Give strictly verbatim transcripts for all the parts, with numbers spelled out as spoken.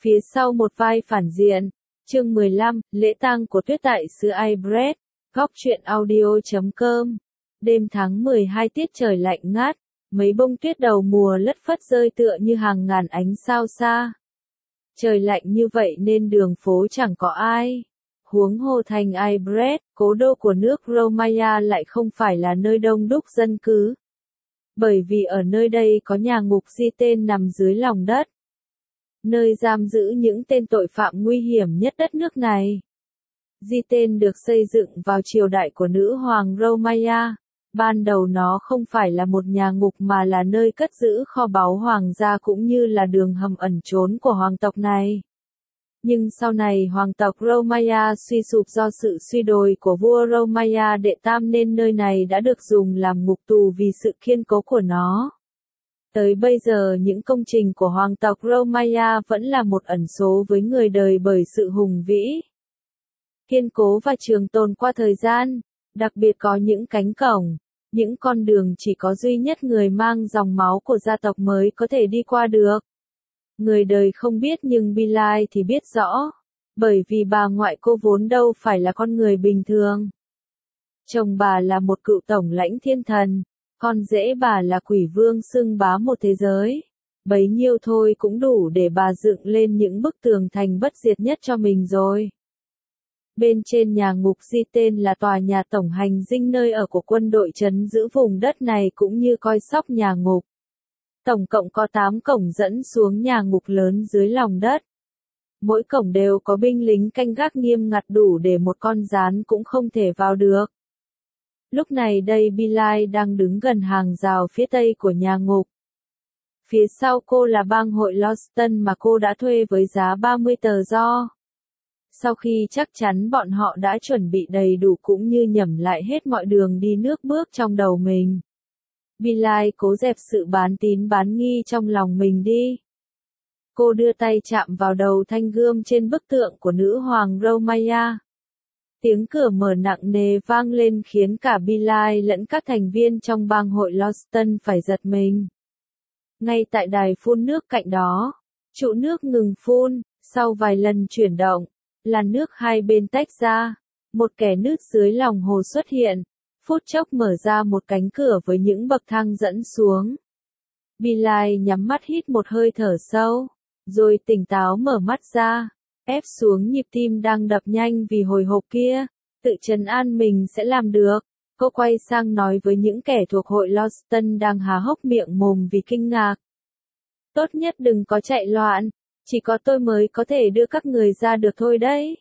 Phía sau một vai phản diện. Chương mười lăm, lễ tang của Tuyết tại xứ Ibret. Góc truyện audio chấm com. Đêm tháng mười hai tiết trời lạnh ngát, mấy bông tuyết đầu mùa lất phất rơi tựa như hàng ngàn ánh sao xa. Trời lạnh như vậy nên đường phố chẳng có ai. Huống hồ thành Ibret, cố đô của nước Romania lại không phải là nơi đông đúc dân cư. Bởi vì ở nơi đây có nhà ngục Giteen nằm dưới lòng đất. Nơi giam giữ những tên tội phạm nguy hiểm nhất đất nước này. Gieten được xây dựng vào triều đại của nữ hoàng Romania. Ban đầu nó không phải là một nhà ngục mà là nơi cất giữ kho báu hoàng gia cũng như là đường hầm ẩn trốn của hoàng tộc này. Nhưng sau này hoàng tộc Romania suy sụp do sự suy đồi của vua Romania đệ tam nên nơi này đã được dùng làm ngục tù vì sự kiên cố của nó. Tới bây giờ những công trình của hoàng tộc Romania vẫn là một ẩn số với người đời bởi sự hùng vĩ, kiên cố và trường tồn qua thời gian, đặc biệt có những cánh cổng, những con đường chỉ có duy nhất người mang dòng máu của gia tộc mới có thể đi qua được. Người đời không biết nhưng Bilal thì biết rõ, bởi vì bà ngoại cô vốn đâu phải là con người bình thường. Chồng bà là một cựu tổng lãnh thiên thần, con rể bà là quỷ vương xưng bá một thế giới. Bấy nhiêu thôi cũng đủ để bà dựng lên những bức tường thành bất diệt nhất cho mình rồi. Bên trên nhà ngục Gieten là tòa nhà tổng hành dinh nơi ở của quân đội trấn giữ vùng đất này cũng như coi sóc nhà ngục. Tổng cộng có tám cổng dẫn xuống nhà ngục lớn dưới lòng đất. Mỗi cổng đều có binh lính canh gác nghiêm ngặt đủ để một con gián cũng không thể vào được. Lúc này đây Bilal đang đứng gần hàng rào phía tây của nhà ngục. Phía sau cô là bang hội Loston mà cô đã thuê với giá ba mươi tờ do. Sau khi chắc chắn bọn họ đã chuẩn bị đầy đủ cũng như nhẩm lại hết mọi đường đi nước bước trong đầu mình. Bilal cố dẹp sự bán tín bán nghi trong lòng mình đi. Cô đưa tay chạm vào đầu thanh gươm trên bức tượng của nữ hoàng Romania. Tiếng cửa mở nặng nề vang lên khiến cả Bilal lẫn các thành viên trong bang hội Loston phải giật mình. Ngay tại đài phun nước cạnh đó, trụ nước ngừng phun, sau vài lần chuyển động, làn nước hai bên tách ra, một kẻ nứt dưới lòng hồ xuất hiện, phút chốc mở ra một cánh cửa với những bậc thang dẫn xuống. Bilal nhắm mắt hít một hơi thở sâu, rồi tỉnh táo mở mắt ra, ép xuống nhịp tim đang đập nhanh vì hồi hộp kia, tự trấn an mình sẽ làm được. Cô quay sang nói với những kẻ thuộc hội Loston đang há hốc miệng mồm vì kinh ngạc. Tốt nhất đừng có chạy loạn, chỉ có tôi mới có thể đưa các người ra được thôi đấy.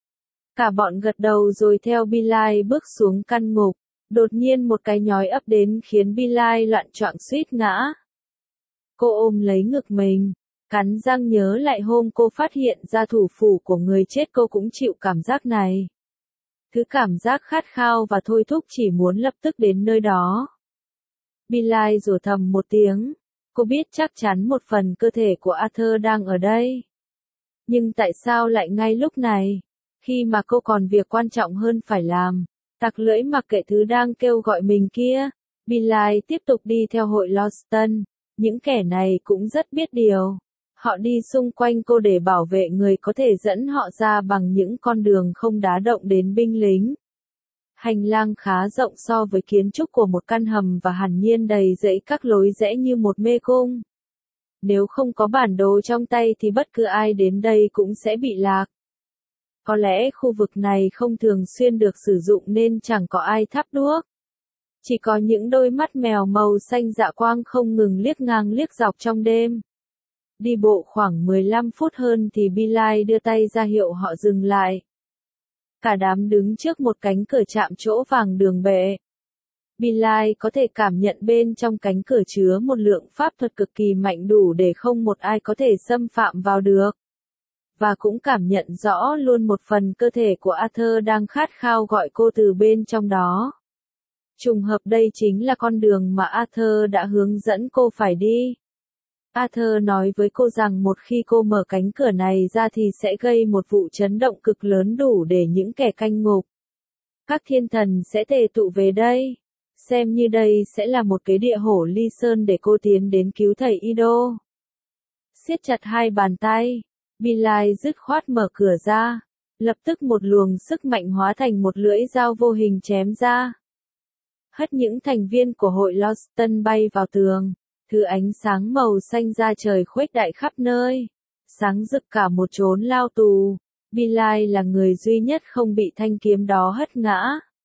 Cả bọn gật đầu rồi theo Bilal bước xuống căn ngục. Đột nhiên một cái nhói ập đến khiến Bilal loạn choạng suýt ngã. Cô ôm lấy ngực mình, cắn răng nhớ lại hôm cô phát hiện ra thủ phủ của người chết. Cô cũng chịu cảm giác này. Thứ cảm giác khát khao và thôi thúc chỉ muốn lập tức đến nơi đó. Bilal rủa thầm một tiếng. Cô biết chắc chắn một phần cơ thể của Arthur đang ở đây. Nhưng tại sao lại ngay lúc này, khi mà cô còn việc quan trọng hơn phải làm? Tặc lưỡi mặc kệ thứ đang kêu gọi mình kia. Bilal tiếp tục đi theo hội Loston. Những kẻ này cũng rất biết điều. Họ đi xung quanh cô để bảo vệ người có thể dẫn họ ra bằng những con đường không đá động đến binh lính. Hành lang khá rộng so với kiến trúc của một căn hầm và hẳn nhiên đầy rẫy các lối rẽ như một mê cung. Nếu không có bản đồ trong tay thì bất cứ ai đến đây cũng sẽ bị lạc. Có lẽ khu vực này không thường xuyên được sử dụng nên chẳng có ai thắp đuốc. Chỉ có những đôi mắt mèo màu xanh dạ quang không ngừng liếc ngang liếc dọc trong đêm. Đi bộ khoảng mười lăm phút hơn thì Bilal đưa tay ra hiệu họ dừng lại. Cả đám đứng trước một cánh cửa chạm trổ vàng đường bệ. Bilal có thể cảm nhận bên trong cánh cửa chứa một lượng pháp thuật cực kỳ mạnh đủ để không một ai có thể xâm phạm vào được. Và cũng cảm nhận rõ luôn một phần cơ thể của Arthur đang khát khao gọi cô từ bên trong đó. Trùng hợp đây chính là con đường mà Arthur đã hướng dẫn cô phải đi. Arthur nói với cô rằng một khi cô mở cánh cửa này ra thì sẽ gây một vụ chấn động cực lớn đủ để những kẻ canh ngục. Các thiên thần sẽ tề tụ về đây. Xem như đây sẽ là một cái địa hổ ly sơn để cô tiến đến cứu thầy Ido. Siết chặt hai bàn tay. Bilal dứt khoát mở cửa ra. Lập tức một luồng sức mạnh hóa thành một lưỡi dao vô hình chém ra. Hất những thành viên của hội Lawson bay vào tường. Thứ ánh sáng màu xanh ra trời khuếch đại khắp nơi. Sáng rực cả một chốn lao tù. Bilal là người duy nhất không bị thanh kiếm đó hất ngã.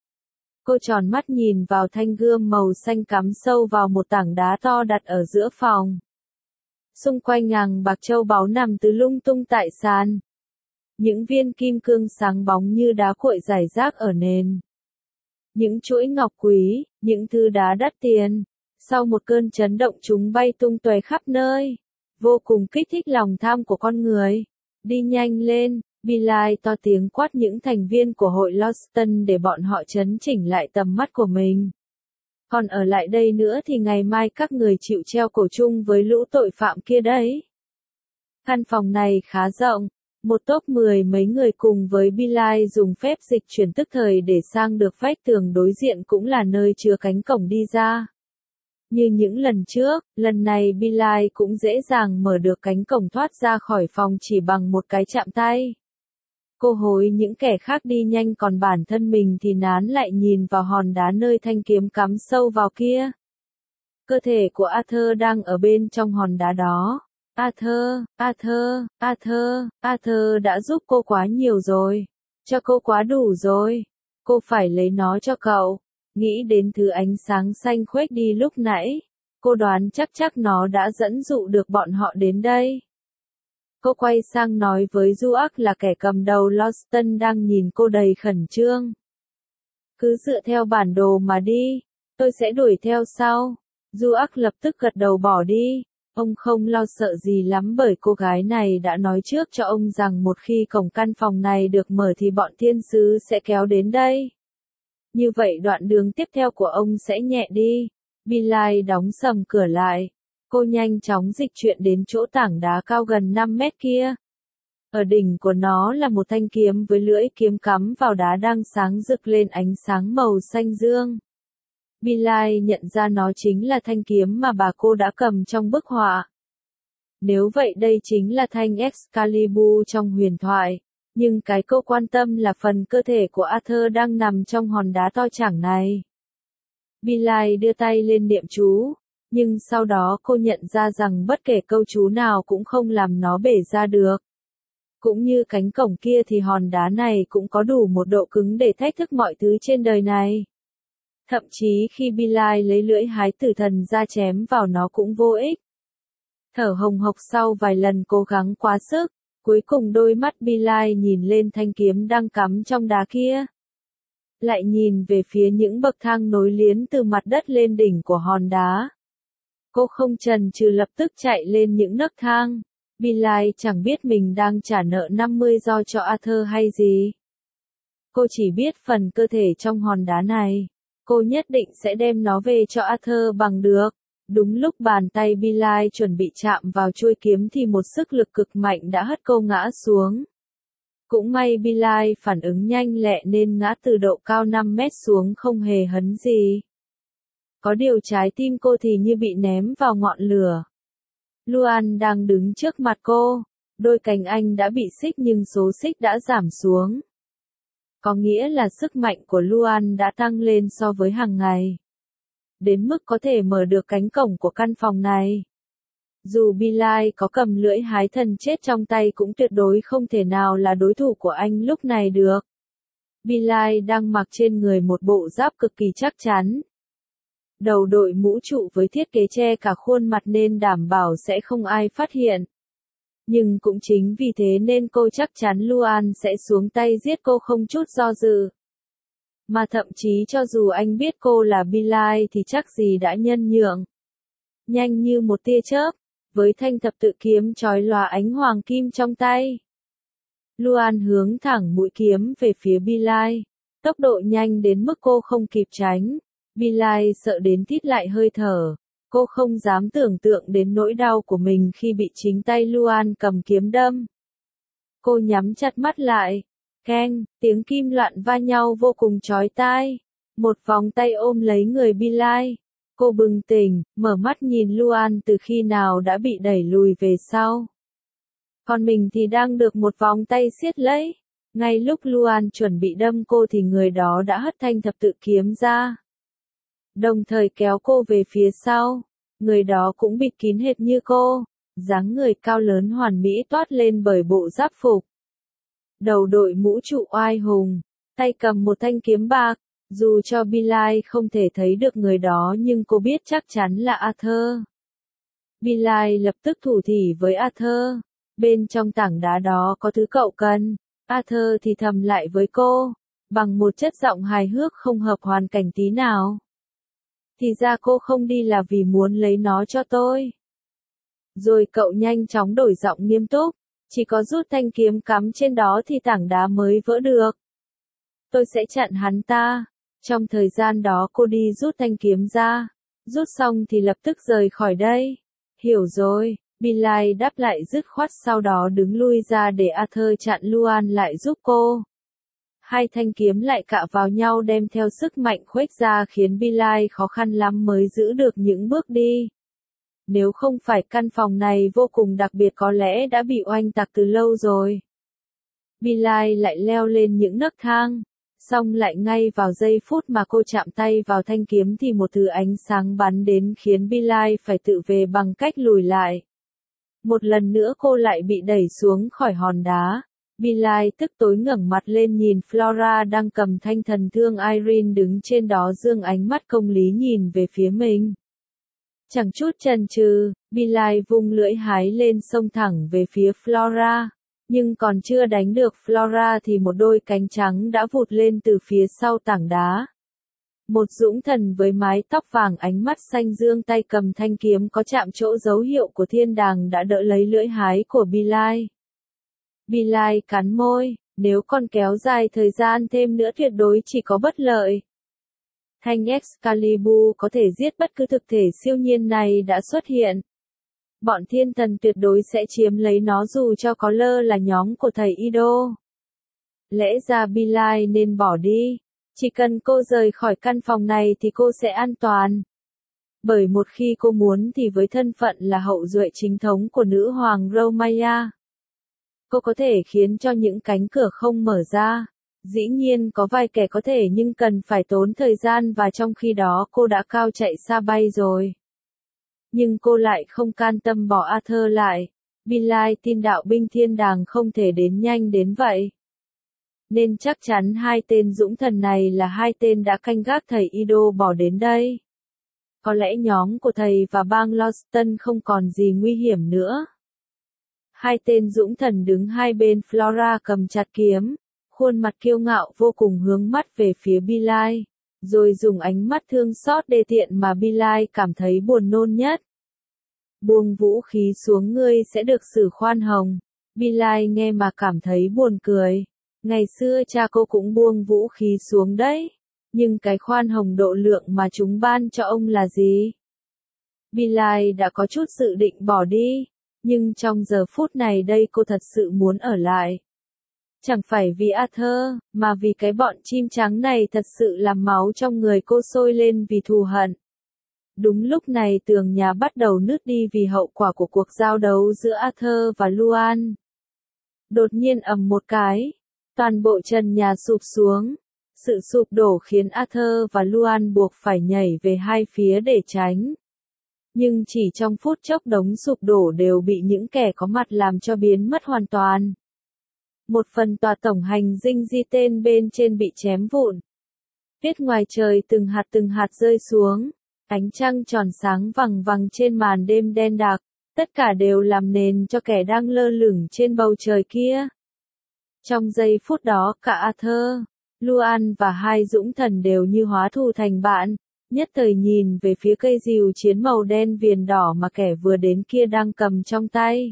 Cô tròn mắt nhìn vào thanh gươm màu xanh cắm sâu vào một tảng đá to đặt ở giữa phòng. Xung quanh ngàng bạc châu báu nằm tứ lung tung tại sàn. Những viên kim cương sáng bóng như đá cuội rải rác ở nền. Những chuỗi ngọc quý, những thứ đá đắt tiền. Sau một cơn chấn động chúng bay tung tóe khắp nơi. Vô cùng kích thích lòng tham của con người. Đi nhanh lên, Bilal to tiếng quát những thành viên của hội Lawson để bọn họ chấn chỉnh lại tầm mắt của mình. Còn ở lại đây nữa thì ngày mai các người chịu treo cổ chung với lũ tội phạm kia đấy. Căn phòng này khá rộng. Một tốp mười mấy người cùng với Bilal dùng phép dịch chuyển tức thời để sang được vách tường đối diện cũng là nơi chứa cánh cổng đi ra. Như những lần trước, lần này Bilal cũng dễ dàng mở được cánh cổng thoát ra khỏi phòng chỉ bằng một cái chạm tay. Cô hối những kẻ khác đi nhanh còn bản thân mình thì nán lại nhìn vào hòn đá nơi thanh kiếm cắm sâu vào kia. Cơ thể của Arthur đang ở bên trong hòn đá đó. Arthur, Arthur, Arthur, Arthur đã giúp cô quá nhiều rồi. Cho cô quá đủ rồi. Cô phải lấy nó cho cậu. Nghĩ đến thứ ánh sáng xanh khuếch đi lúc nãy. Cô đoán chắc chắc nó đã dẫn dụ được bọn họ đến đây. Cô quay sang nói với Duak là kẻ cầm đầu Lawson đang nhìn cô đầy khẩn trương. Cứ dựa theo bản đồ mà đi. Tôi sẽ đuổi theo sau. Duak lập tức gật đầu bỏ đi. Ông không lo sợ gì lắm bởi cô gái này đã nói trước cho ông rằng một khi cổng căn phòng này được mở thì bọn thiên sứ sẽ kéo đến đây. Như vậy đoạn đường tiếp theo của ông sẽ nhẹ đi. Bilal đóng sầm cửa lại. Cô nhanh chóng dịch chuyển đến chỗ tảng đá cao gần năm mét kia. Ở đỉnh của nó là một thanh kiếm với lưỡi kiếm cắm vào đá đang sáng rực lên ánh sáng màu xanh dương. Bilal nhận ra nó chính là thanh kiếm mà bà cô đã cầm trong bức họa. Nếu vậy đây chính là thanh Excalibur trong huyền thoại. Nhưng cái cô quan tâm là phần cơ thể của Arthur đang nằm trong hòn đá to chảng này. Bilal đưa tay lên niệm chú. Nhưng sau đó cô nhận ra rằng bất kể câu chú nào cũng không làm nó bể ra được. Cũng như cánh cổng kia thì hòn đá này cũng có đủ một độ cứng để thách thức mọi thứ trên đời này. Thậm chí khi Bilal lấy lưỡi hái tử thần ra chém vào nó cũng vô ích. Thở hồng hộc sau vài lần cố gắng quá sức, cuối cùng đôi mắt Bilal nhìn lên thanh kiếm đang cắm trong đá kia. Lại nhìn về phía những bậc thang nối liền từ mặt đất lên đỉnh của hòn đá. Cô không chần chừ lập tức chạy lên những nấc thang. Bilal chẳng biết mình đang trả nợ năm mươi do cho Arthur hay gì. Cô chỉ biết phần cơ thể trong hòn đá này. Cô nhất định sẽ đem nó về cho Arthur bằng được. Đúng lúc bàn tay Bilal chuẩn bị chạm vào chuôi kiếm thì một sức lực cực mạnh đã hất cô ngã xuống. Cũng may Bilal phản ứng nhanh lẹ nên ngã từ độ cao năm mét xuống không hề hấn gì. Có điều trái tim cô thì như bị ném vào ngọn lửa. Luan đang đứng trước mặt cô. Đôi cánh anh đã bị xích nhưng số xích đã giảm xuống. Có nghĩa là sức mạnh của Luan đã tăng lên so với hàng ngày. Đến mức có thể mở được cánh cổng của căn phòng này. Dù Bilal có cầm lưỡi hái thần chết trong tay cũng tuyệt đối không thể nào là đối thủ của anh lúc này được. Bilal đang mặc trên người một bộ giáp cực kỳ chắc chắn. Đầu đội mũ trụ với thiết kế che cả khuôn mặt nên đảm bảo sẽ không ai phát hiện. Nhưng cũng chính vì thế nên cô chắc chắn Luan sẽ xuống tay giết cô không chút do dự. Mà thậm chí cho dù anh biết cô là Bilal thì chắc gì đã nhân nhượng. Nhanh như một tia chớp, với thanh thập tự kiếm chói lòa ánh hoàng kim trong tay. Luan hướng thẳng mũi kiếm về phía Bilal. Tốc độ nhanh đến mức cô không kịp tránh. Bilal sợ đến thít lại hơi thở. Cô không dám tưởng tượng đến nỗi đau của mình khi bị chính tay Luan cầm kiếm đâm. Cô nhắm chặt mắt lại. Keng, tiếng kim loạn va nhau vô cùng chói tai. Một vòng tay ôm lấy người Bilal. Cô bừng tỉnh, mở mắt nhìn Luan từ khi nào đã bị đẩy lùi về sau. Còn mình thì đang được một vòng tay siết lấy. Ngay lúc Luan chuẩn bị đâm cô thì người đó đã hất thanh thập tự kiếm ra. Đồng thời kéo cô về phía sau. Người đó cũng bịt kín hệt như cô. Dáng người cao lớn hoàn mỹ toát lên bởi bộ giáp phục. Đầu đội mũ trụ oai hùng. Tay cầm một thanh kiếm bạc. Dù cho Bilal không thể thấy được người đó nhưng cô biết chắc chắn là Arthur. Bilal lập tức thủ thỉ với Arthur. Bên trong tảng đá đó có thứ cậu cần. Arthur thì thầm lại với cô. Bằng một chất giọng hài hước không hợp hoàn cảnh tí nào. Thì ra cô không đi là vì muốn lấy nó cho tôi. Rồi cậu nhanh chóng đổi giọng nghiêm túc. Chỉ có rút thanh kiếm cắm trên đó thì tảng đá mới vỡ được. Tôi sẽ chặn hắn ta. Trong thời gian đó cô đi rút thanh kiếm ra. Rút xong thì lập tức rời khỏi đây. Hiểu rồi, Bilal đáp lại dứt khoát, sau đó đứng lui ra để Arthur chặn Luan lại giúp cô. Hai thanh kiếm lại cạ vào nhau đem theo sức mạnh khuếch ra khiến Bilal khó khăn lắm mới giữ được những bước đi. Nếu không phải căn phòng này vô cùng đặc biệt có lẽ đã bị oanh tạc từ lâu rồi. Bilal lại leo lên những nấc thang. Xong lại ngay vào giây phút mà cô chạm tay vào thanh kiếm thì một thứ ánh sáng bắn đến khiến Bilal phải tự về bằng cách lùi lại. Một lần nữa cô lại bị đẩy xuống khỏi hòn đá. Bilal tức tối ngẩng mặt lên nhìn Flora đang cầm thanh thần thương Irene đứng trên đó dương ánh mắt công lý nhìn về phía mình. Chẳng chút chần chừ, Bilal vung lưỡi hái lên xông thẳng về phía Flora. Nhưng còn chưa đánh được Flora thì một đôi cánh trắng đã vụt lên từ phía sau tảng đá. Một dũng thần với mái tóc vàng ánh mắt xanh dương tay cầm thanh kiếm có chạm chỗ dấu hiệu của thiên đàng đã đỡ lấy lưỡi hái của Bilal. Bilal cắn môi, nếu còn kéo dài thời gian thêm nữa tuyệt đối chỉ có bất lợi. Thanh Excalibur có thể giết bất cứ thực thể siêu nhiên này đã xuất hiện. Bọn thiên thần tuyệt đối sẽ chiếm lấy nó dù cho có lơ là nhóm của thầy Ido. Lẽ ra Bilal nên bỏ đi. Chỉ cần cô rời khỏi căn phòng này thì cô sẽ an toàn. Bởi một khi cô muốn thì với thân phận là hậu duệ chính thống của nữ hoàng Romaya, cô có thể khiến cho những cánh cửa không mở ra. Dĩ nhiên có vài kẻ có thể nhưng cần phải tốn thời gian và trong khi đó cô đã cao chạy xa bay rồi. Nhưng cô lại không can tâm bỏ Arthur lại. Bilal tin đạo binh thiên đàng không thể đến nhanh đến vậy. Nên chắc chắn hai tên dũng thần này là hai tên đã canh gác thầy Ido bỏ đến đây. Có lẽ nhóm của thầy và bang Loston không còn gì nguy hiểm nữa. Hai tên dũng thần đứng hai bên Flora cầm chặt kiếm, khuôn mặt kiêu ngạo vô cùng hướng mắt về phía Bilal, rồi dùng ánh mắt thương xót đê tiện mà Bilal cảm thấy buồn nôn nhất. Buông vũ khí xuống, ngươi sẽ được xử khoan hồng. Bilal nghe mà cảm thấy buồn cười. Ngày xưa cha cô cũng buông vũ khí xuống đấy. Nhưng cái khoan hồng độ lượng mà chúng ban cho ông là gì? Bilal đã có chút dự định bỏ đi. Nhưng trong giờ phút này đây cô thật sự muốn ở lại. Chẳng phải vì Arthur, mà vì cái bọn chim trắng này thật sự làm máu trong người cô sôi lên vì thù hận. Đúng lúc này tường nhà bắt đầu nứt đi vì hậu quả của cuộc giao đấu giữa Arthur và Luan. Đột nhiên ầm một cái, toàn bộ trần nhà sụp xuống. Sự sụp đổ khiến Arthur và Luan buộc phải nhảy về hai phía để tránh. Nhưng chỉ trong phút chốc đống sụp đổ đều bị những kẻ có mặt làm cho biến mất hoàn toàn. Một phần tòa tổng hành dinh di tên bên trên bị chém vụn. Tuyết ngoài trời từng hạt từng hạt rơi xuống. Ánh trăng tròn sáng vằng vằng trên màn đêm đen đặc. Tất cả đều làm nền cho kẻ đang lơ lửng trên bầu trời kia. Trong giây phút đó cả Arthur, Luan và hai dũng thần đều như hóa thù thành bạn. Nhất thời nhìn về phía cây rìu chiến màu đen viền đỏ mà kẻ vừa đến kia đang cầm trong tay.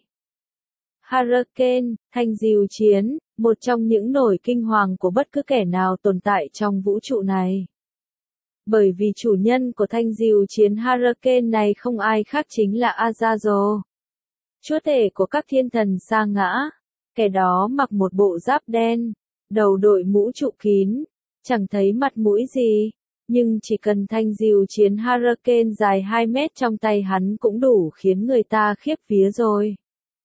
Hurricane, thanh rìu chiến, một trong những nổi kinh hoàng của bất cứ kẻ nào tồn tại trong vũ trụ này. Bởi vì chủ nhân của thanh rìu chiến Hurricane này không ai khác chính là Azazel, chúa tể của các thiên thần sa ngã. Kẻ đó mặc một bộ giáp đen, đầu đội mũ trụ kín, chẳng thấy mặt mũi gì. Nhưng chỉ cần thanh rìu chiến Hurricane dài hai mét trong tay hắn cũng đủ khiến người ta khiếp vía rồi.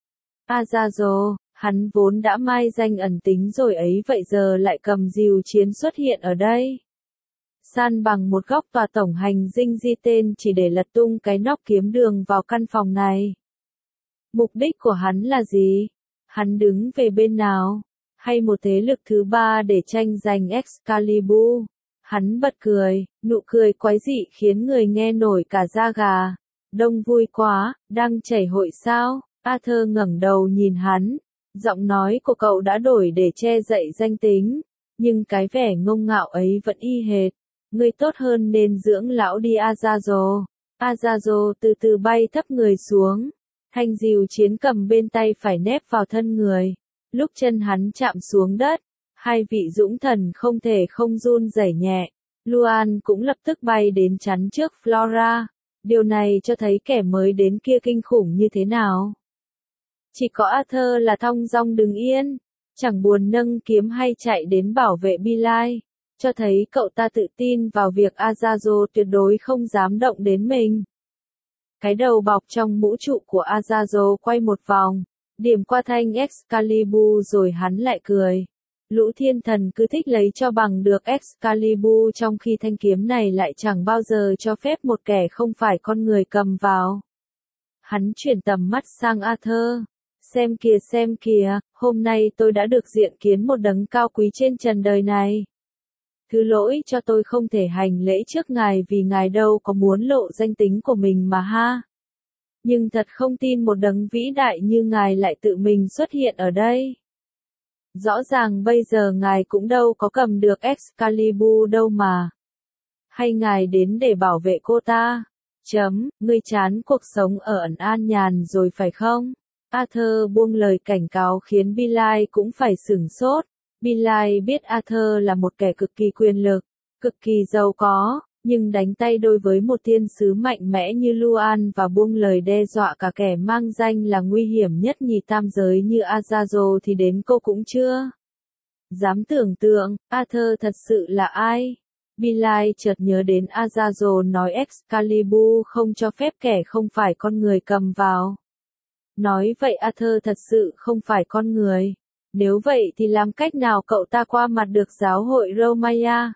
Azazel, hắn vốn đã mai danh ẩn tính rồi ấy vậy giờ lại cầm rìu chiến xuất hiện ở đây. San bằng một góc tòa tổng hành dinh di tên chỉ để lật tung cái nóc kiếm đường vào căn phòng này. Mục đích của hắn là gì? Hắn đứng về bên nào? Hay một thế lực thứ ba để tranh giành Excalibur? Hắn bật cười, nụ cười quái dị khiến người nghe nổi cả da gà. Đông vui quá, đang chảy hội sao? Arthur ngẩng đầu nhìn hắn. Giọng nói của cậu đã đổi để che đậy danh tính, nhưng cái vẻ ngông ngạo ấy vẫn y hệt. Ngươi tốt hơn nên dưỡng lão đi Azazel. Azazel từ từ bay thấp người xuống. Thanh rìu chiến cầm bên tay phải nép vào thân người. Lúc chân hắn chạm xuống đất, hai vị dũng thần không thể không run rẩy nhẹ. Luan cũng lập tức bay đến chắn trước Flora. Điều này cho thấy kẻ mới đến kia kinh khủng như thế nào. Chỉ có Arthur là thong dong đứng yên, chẳng buồn nâng kiếm hay chạy đến bảo vệ Billy, cho thấy cậu ta tự tin vào việc Azazel tuyệt đối không dám động đến mình. Cái đầu bọc trong mũ trụ của Azazel quay một vòng, điểm qua thanh Excalibur rồi hắn lại cười. Lũ thiên thần cứ thích lấy cho bằng được Excalibur trong khi thanh kiếm này lại chẳng bao giờ cho phép một kẻ không phải con người cầm vào. Hắn chuyển tầm mắt sang Arthur. Xem kìa xem kìa, hôm nay tôi đã được diện kiến một đấng cao quý trên trần đời này. Thứ lỗi cho tôi không thể hành lễ trước ngài vì ngài đâu có muốn lộ danh tính của mình mà ha. Nhưng thật không tin một đấng vĩ đại như ngài lại tự mình xuất hiện ở đây. Rõ ràng bây giờ ngài cũng đâu có cầm được Excalibur đâu mà. Hay ngài đến để bảo vệ cô ta? Chấm, ngươi chán cuộc sống ở ẩn an nhàn rồi phải không? Arthur buông lời cảnh cáo khiến Billy cũng phải sửng sốt. Billy biết Arthur là một kẻ cực kỳ quyền lực, cực kỳ giàu có, nhưng đánh tay đôi với một thiên sứ mạnh mẽ như Luan và buông lời đe dọa cả kẻ mang danh là nguy hiểm nhất nhì tam giới như Azazel thì đến cô cũng chưa. Dám tưởng tượng, Arthur thật sự là ai? Billy chợt nhớ đến Azazel nói Excalibur không cho phép kẻ không phải con người cầm vào. Nói vậy Arthur thật sự không phải con người. Nếu vậy thì làm cách nào cậu ta qua mặt được giáo hội Romaya?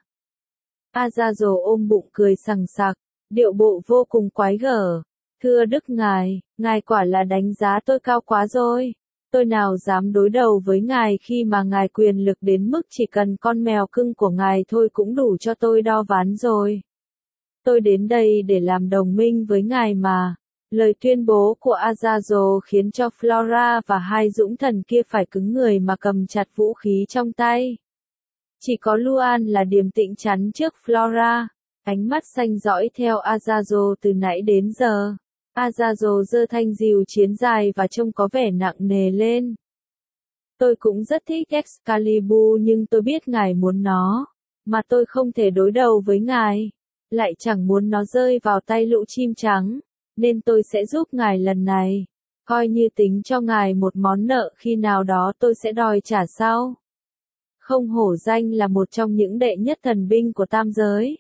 Azazel ôm bụng cười sằng sặc, điệu bộ vô cùng quái gở. Thưa Đức Ngài, Ngài quả là đánh giá tôi cao quá rồi. Tôi nào dám đối đầu với Ngài khi mà Ngài quyền lực đến mức chỉ cần con mèo cưng của Ngài thôi cũng đủ cho tôi đo ván rồi. Tôi đến đây để làm đồng minh với Ngài mà. Lời tuyên bố của Azazel khiến cho Flora và hai dũng thần kia phải cứng người mà cầm chặt vũ khí trong tay. Chỉ có Luan là điềm tĩnh chắn trước Flora, ánh mắt xanh dõi theo Azazel từ nãy đến giờ. Azazel giơ thanh rìu chiến dài và trông có vẻ nặng nề lên. Tôi cũng rất thích Excalibur nhưng tôi biết ngài muốn nó, mà tôi không thể đối đầu với ngài, lại chẳng muốn nó rơi vào tay lũ chim trắng. Nên tôi sẽ giúp ngài lần này, coi như tính cho ngài một món nợ khi nào đó tôi sẽ đòi trả sau. Không hổ danh là một trong những đệ nhất thần binh của tam giới.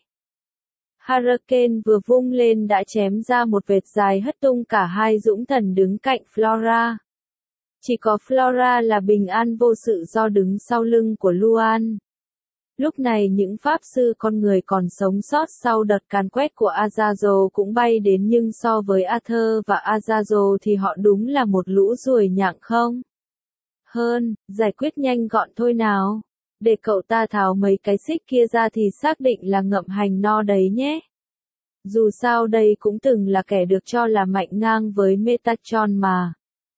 Hurricane vừa vung lên đã chém ra một vệt dài hất tung cả hai dũng thần đứng cạnh Flora. Chỉ có Flora là bình an vô sự do đứng sau lưng của Luan. Lúc này những pháp sư con người còn sống sót sau đợt càn quét của Azazel cũng bay đến nhưng so với Arthur và Azazel thì họ đúng là một lũ ruồi nhặng không. Hơn, giải quyết nhanh gọn thôi nào. Để cậu ta tháo mấy cái xích kia ra thì xác định là ngậm hành no đấy nhé. Dù sao đây cũng từng là kẻ được cho là mạnh ngang với Metatron mà.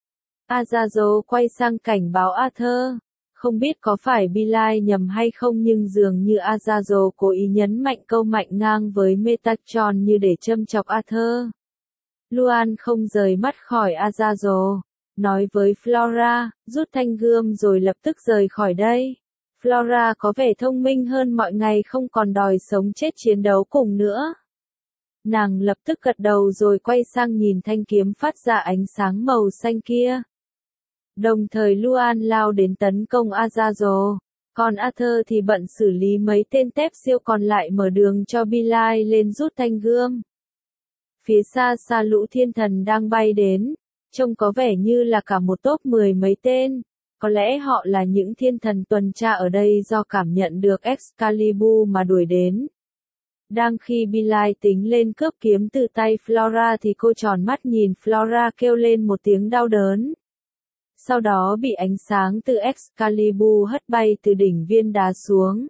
Azazel quay sang cảnh báo Arthur. Không biết có phải Billy nhầm hay không nhưng dường như Azazel cố ý nhấn mạnh câu mạnh ngang với Metatron như để châm chọc Arthur. Luan không rời mắt khỏi Azazel, nói với Flora, rút thanh gươm rồi lập tức rời khỏi đây. Flora có vẻ thông minh hơn mọi ngày không còn đòi sống chết chiến đấu cùng nữa. Nàng lập tức gật đầu rồi quay sang nhìn thanh kiếm phát ra ánh sáng màu xanh kia. Đồng thời Luan lao đến tấn công Azazel, còn Arthur thì bận xử lý mấy tên tép siêu còn lại mở đường cho Billy lên rút thanh gươm. Phía xa xa lũ thiên thần đang bay đến, Trông có vẻ như là cả một tốp mười mấy tên. Có lẽ họ là những thiên thần tuần tra ở đây do cảm nhận được Excalibur mà đuổi đến. Đang khi Billy tính lên cướp kiếm từ tay Flora thì cô tròn mắt nhìn Flora kêu lên một tiếng đau đớn. Sau đó bị ánh sáng từ Excalibur hất bay từ đỉnh viên đá xuống.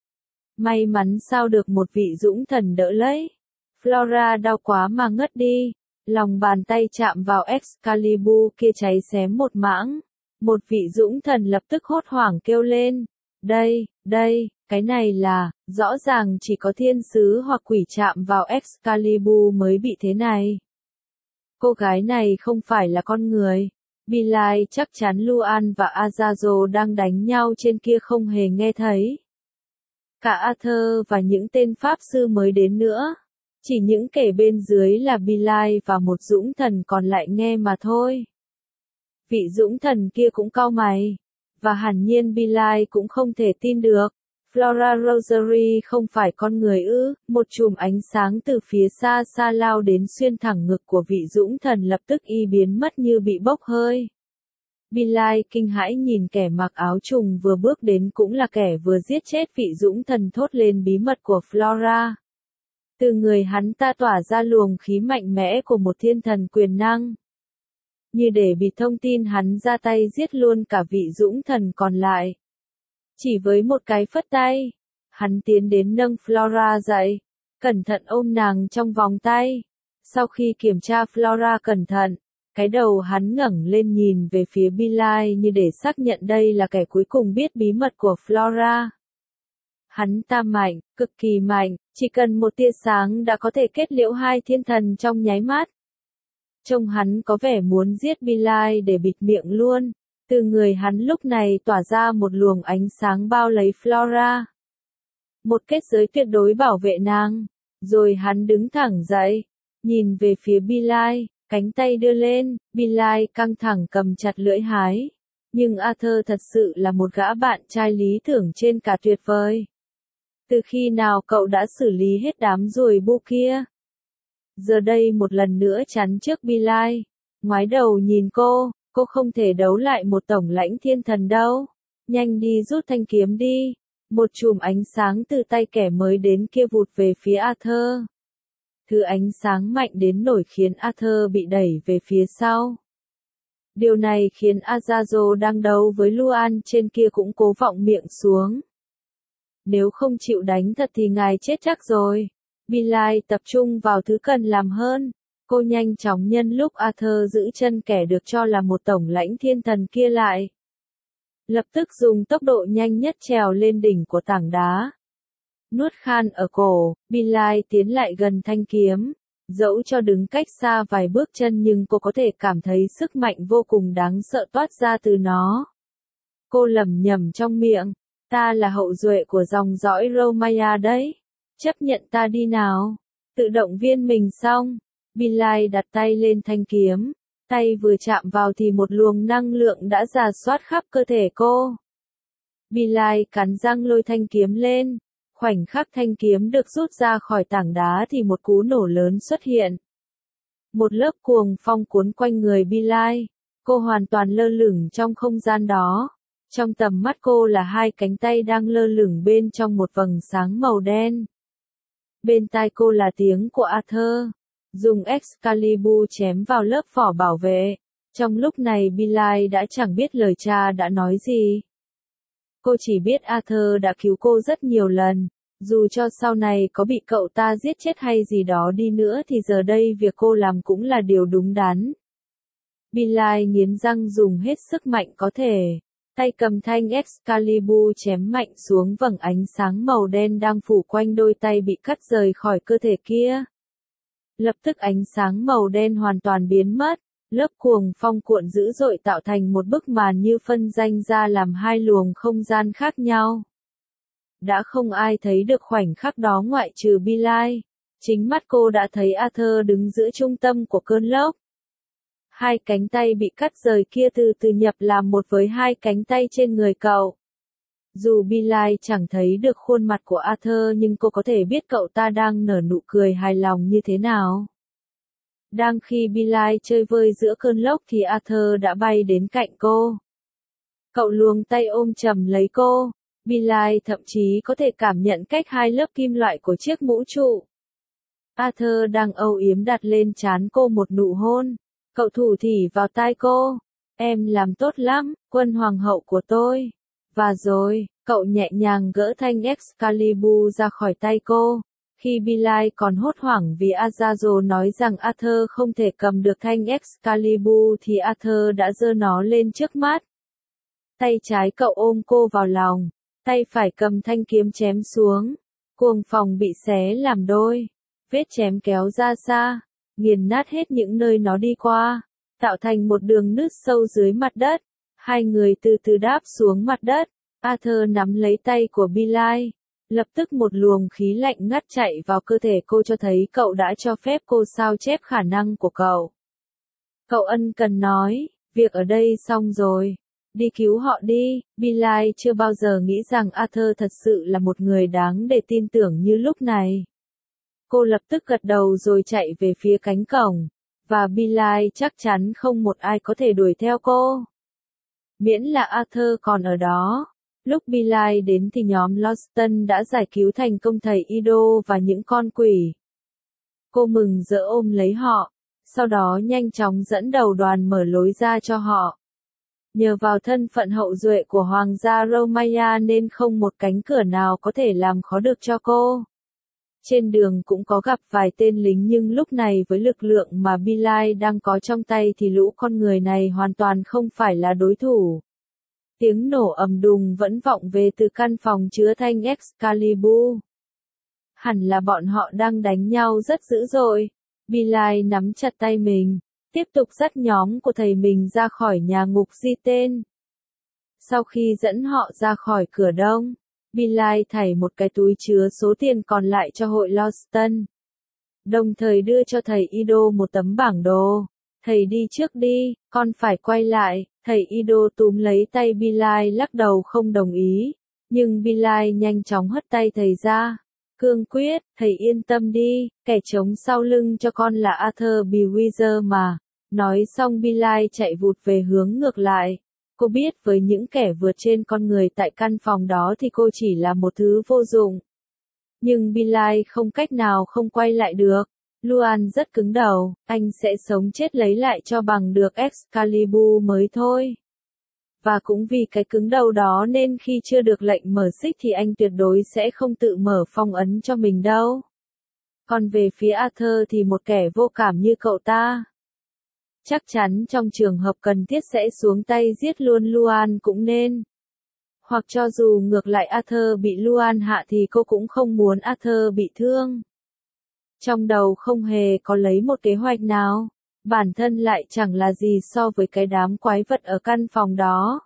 May mắn sao được một vị dũng thần đỡ lấy. Flora đau quá mà ngất đi. Lòng bàn tay chạm vào Excalibur kia cháy xém một mảng. Một vị dũng thần lập tức hốt hoảng kêu lên. Đây, đây, cái này là, rõ ràng chỉ có thiên sứ hoặc quỷ chạm vào Excalibur mới bị thế này. Cô gái này không phải là con người. Billy chắc chắn Luan và Azazel đang đánh nhau trên kia không hề nghe thấy. Cả Arthur và những tên pháp sư mới đến nữa. Chỉ những kẻ bên dưới là Billy và một dũng thần còn lại nghe mà thôi. Vị dũng thần kia cũng cau mày. Và hẳn nhiên Billy cũng không thể tin được. Flora Rosary không phải con người ư? Một chùm ánh sáng từ phía xa xa lao đến xuyên thẳng ngực của vị dũng thần lập tức y biến mất như bị bốc hơi. Billy kinh hãi nhìn kẻ mặc áo trùng vừa bước đến cũng là kẻ vừa giết chết vị dũng thần thốt lên bí mật của Flora. Từ người hắn ta tỏa ra luồng khí mạnh mẽ của một thiên thần quyền năng. Như để bịt thông tin hắn ra tay giết luôn cả vị dũng thần còn lại. Chỉ với một cái phất tay, hắn tiến đến nâng Flora dậy, cẩn thận ôm nàng trong vòng tay. Sau khi kiểm tra Flora cẩn thận, cái đầu hắn ngẩng lên nhìn về phía Billy như để xác nhận đây là kẻ cuối cùng biết bí mật của Flora. Hắn ta mạnh, cực kỳ mạnh, chỉ cần một tia sáng đã có thể kết liễu hai thiên thần trong nháy mắt. Trông hắn có vẻ muốn giết Billy để bịt miệng luôn. Từ người hắn lúc này tỏa ra một luồng ánh sáng bao lấy Flora. Một kết giới tuyệt đối bảo vệ nàng. Rồi hắn đứng thẳng dậy, nhìn về phía Billy, cánh tay đưa lên, Billy căng thẳng cầm chặt lưỡi hái. Nhưng Arthur thật sự là một gã bạn trai lý tưởng trên cả tuyệt vời. Từ khi nào cậu đã xử lý hết đám ruồi bu kia? Giờ đây một lần nữa chắn trước Billy, ngoái đầu nhìn cô. Cô không thể đấu lại một tổng lãnh thiên thần đâu. Nhanh đi rút thanh kiếm đi. Một chùm ánh sáng từ tay kẻ mới đến kia vụt về phía Arthur. Thứ ánh sáng mạnh đến nổi khiến Arthur bị đẩy về phía sau. Điều này khiến Azazel đang đấu với Luan trên kia cũng cố vọng miệng xuống. Nếu không chịu đánh thật thì ngài chết chắc rồi. Billy tập trung vào thứ cần làm hơn. Cô nhanh chóng nhân lúc Arthur giữ chân kẻ được cho là một tổng lãnh thiên thần kia lại. Lập tức dùng tốc độ nhanh nhất trèo lên đỉnh của tảng đá. Nuốt khan ở cổ, Billy tiến lại gần thanh kiếm. Dẫu cho đứng cách xa vài bước chân nhưng cô có thể cảm thấy sức mạnh vô cùng đáng sợ toát ra từ nó. Cô lẩm nhẩm trong miệng, ta là hậu duệ của dòng dõi Romaya đấy. Chấp nhận ta đi nào. Tự động viên mình xong. Billy đặt tay lên thanh kiếm, tay vừa chạm vào thì một luồng năng lượng đã rà soát khắp cơ thể cô. Billy cắn răng lôi thanh kiếm lên, khoảnh khắc thanh kiếm được rút ra khỏi tảng đá thì một cú nổ lớn xuất hiện. Một lớp cuồng phong cuốn quanh người Billy, cô hoàn toàn lơ lửng trong không gian đó. Trong tầm mắt cô là hai cánh tay đang lơ lửng bên trong một vầng sáng màu đen. Bên tai cô là tiếng của Arthur. Dùng Excalibur chém vào lớp vỏ bảo vệ. Trong lúc này Billy đã chẳng biết lời cha đã nói gì. Cô chỉ biết Arthur đã cứu cô rất nhiều lần. Dù cho sau này có bị cậu ta giết chết hay gì đó đi nữa thì giờ đây việc cô làm cũng là điều đúng đắn. Billy nghiến răng dùng hết sức mạnh có thể. Tay cầm thanh Excalibur chém mạnh xuống vầng ánh sáng màu đen đang phủ quanh đôi tay bị cắt rời khỏi cơ thể kia. Lập tức ánh sáng màu đen hoàn toàn biến mất, lớp cuồng phong cuộn dữ dội tạo thành một bức màn như phân ranh ra làm hai luồng không gian khác nhau. Đã không ai thấy được khoảnh khắc đó ngoại trừ Billy. Chính mắt cô đã thấy Arthur đứng giữa trung tâm của cơn lốc. Hai cánh tay bị cắt rời kia từ từ nhập làm một với hai cánh tay trên người cậu. Dù Billy chẳng thấy được khuôn mặt của Arthur nhưng cô có thể biết cậu ta đang nở nụ cười hài lòng như thế nào. Đang khi Billy chơi vơi giữa cơn lốc thì Arthur đã bay đến cạnh cô. Cậu luống tay ôm chầm lấy cô. Billy thậm chí có thể cảm nhận cách hai lớp kim loại của chiếc mũ trụ. Arthur đang âu yếm đặt lên trán cô một nụ hôn. Cậu thủ thỉ vào tai cô. Em làm tốt lắm, quân hoàng hậu của tôi. Và rồi, cậu nhẹ nhàng gỡ thanh Excalibur ra khỏi tay cô. Khi Billy còn hốt hoảng vì Azazô nói rằng Arthur không thể cầm được thanh Excalibur thì Arthur đã giơ nó lên trước mắt. Tay trái cậu ôm cô vào lòng, tay phải cầm thanh kiếm chém xuống. Cuồng phòng bị xé làm đôi, vết chém kéo ra xa, nghiền nát hết những nơi nó đi qua, tạo thành một đường nứt sâu dưới mặt đất. Hai người từ từ đáp xuống mặt đất. Arthur nắm lấy tay của Billy. Lập tức một luồng khí lạnh ngắt chạy vào cơ thể cô cho thấy cậu đã cho phép cô sao chép khả năng của cậu. Cậu ân cần nói, việc ở đây xong rồi. Đi cứu họ đi. Billy chưa bao giờ nghĩ rằng Arthur thật sự là một người đáng để tin tưởng như lúc này. Cô lập tức gật đầu rồi chạy về phía cánh cổng. Và Billy chắc chắn không một ai có thể đuổi theo cô. Miễn là Arthur còn ở đó. Lúc Billy đến thì nhóm Lawson đã giải cứu thành công thầy Ido và những con quỷ. Cô mừng rỡ ôm lấy họ, sau đó nhanh chóng dẫn đầu đoàn mở lối ra cho họ. Nhờ vào thân phận hậu duệ của Hoàng gia Romania nên không một cánh cửa nào có thể làm khó được cho cô. Trên đường cũng có gặp vài tên lính nhưng lúc này với lực lượng mà Billy đang có trong tay thì lũ con người này hoàn toàn không phải là đối thủ. Tiếng nổ ầm đùng vẫn vọng về từ căn phòng chứa thanh Excalibur. Hẳn là bọn họ đang đánh nhau rất dữ dội. Billy nắm chặt tay mình, tiếp tục dắt nhóm của thầy mình ra khỏi nhà ngục di tên. Sau khi dẫn họ ra khỏi cửa đông, Billy thảy một cái túi chứa số tiền còn lại cho hội Lawson. Đồng thời đưa cho thầy Ido một tấm bảng đồ. Thầy đi trước đi, con phải quay lại. Thầy Ido túm lấy tay Billy lắc đầu không đồng ý. Nhưng Billy nhanh chóng hất tay thầy ra. Cương quyết, thầy yên tâm đi, kẻ trống sau lưng cho con là Arthur Bewitzer mà. Nói xong Billy chạy vụt về hướng ngược lại. Cô biết với những kẻ vượt trên con người tại căn phòng đó thì cô chỉ là một thứ vô dụng. Nhưng Billy không cách nào không quay lại được. Luan rất cứng đầu, anh sẽ sống chết lấy lại cho bằng được Excalibur mới thôi. Và cũng vì cái cứng đầu đó nên khi chưa được lệnh mở xích thì anh tuyệt đối sẽ không tự mở phong ấn cho mình đâu. Còn về phía Arthur thì một kẻ vô cảm như cậu ta, chắc chắn trong trường hợp cần thiết sẽ xuống tay giết luôn Luan cũng nên. Hoặc cho dù ngược lại Arthur bị Luan hạ thì cô cũng không muốn Arthur bị thương. Trong đầu không hề có lấy một kế hoạch nào, bản thân lại chẳng là gì so với cái đám quái vật ở căn phòng đó.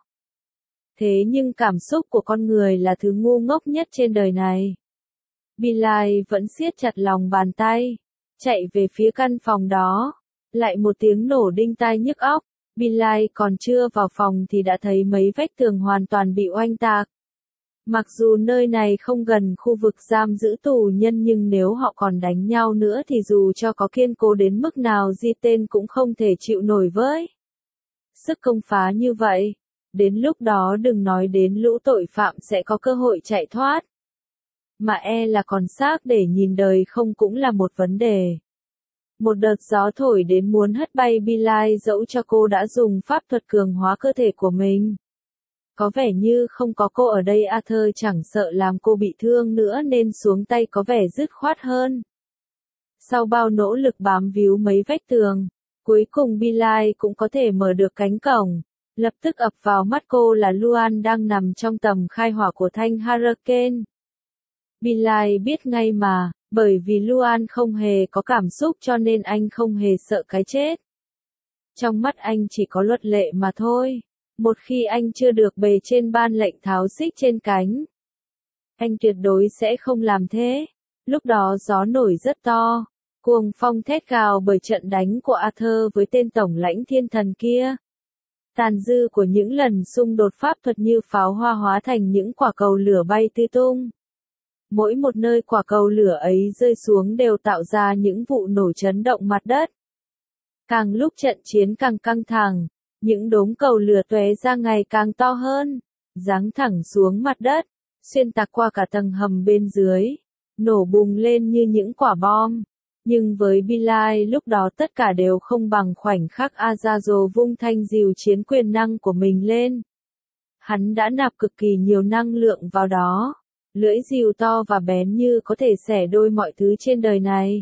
Thế nhưng cảm xúc của con người là thứ ngu ngốc nhất trên đời này. Billy vẫn siết chặt lòng bàn tay, chạy về phía căn phòng đó. Lại một tiếng nổ đinh tai nhức óc. Billy còn chưa vào phòng thì đã thấy mấy vách tường hoàn toàn bị oanh tạc. Mặc dù nơi này không gần khu vực giam giữ tù nhân nhưng nếu họ còn đánh nhau nữa thì dù cho có kiên cố đến mức nào di tên cũng không thể chịu nổi với sức công phá như vậy. Đến lúc đó đừng nói đến lũ tội phạm sẽ có cơ hội chạy thoát. Mà e là còn xác để nhìn đời không cũng là một vấn đề. Một đợt gió thổi đến muốn hất bay Billy dẫu cho cô đã dùng pháp thuật cường hóa cơ thể của mình. Có vẻ như không có cô ở đây Arthur chẳng sợ làm cô bị thương nữa nên xuống tay có vẻ dứt khoát hơn. Sau bao nỗ lực bám víu mấy vách tường, cuối cùng Billy cũng có thể mở được cánh cổng. Lập tức ập vào mắt cô là Luan đang nằm trong tầm khai hỏa của thanh Hurricane. Billy biết ngay mà, bởi vì Luan không hề có cảm xúc cho nên anh không hề sợ cái chết. Trong mắt anh chỉ có luật lệ mà thôi. Một khi anh chưa được bề trên ban lệnh tháo xích trên cánh, anh tuyệt đối sẽ không làm thế. Lúc đó gió nổi rất to, cuồng phong thét gào bởi trận đánh của Arthur với tên tổng lãnh thiên thần kia. Tàn dư của những lần xung đột pháp thuật như pháo hoa hóa thành những quả cầu lửa bay tứ tung. Mỗi một nơi quả cầu lửa ấy rơi xuống đều tạo ra những vụ nổ chấn động mặt đất. Càng lúc trận chiến càng căng thẳng, những đốm cầu lửa tóe ra ngày càng to hơn, giáng thẳng xuống mặt đất, xuyên tạc qua cả tầng hầm bên dưới, nổ bùng lên như những quả bom. Nhưng với Bilal lúc đó tất cả đều không bằng khoảnh khắc Azazel vung thanh dìu chiến quyền năng của mình lên. Hắn đã nạp cực kỳ nhiều năng lượng vào đó, lưỡi dìu to và bén như có thể xẻ đôi mọi thứ trên đời này.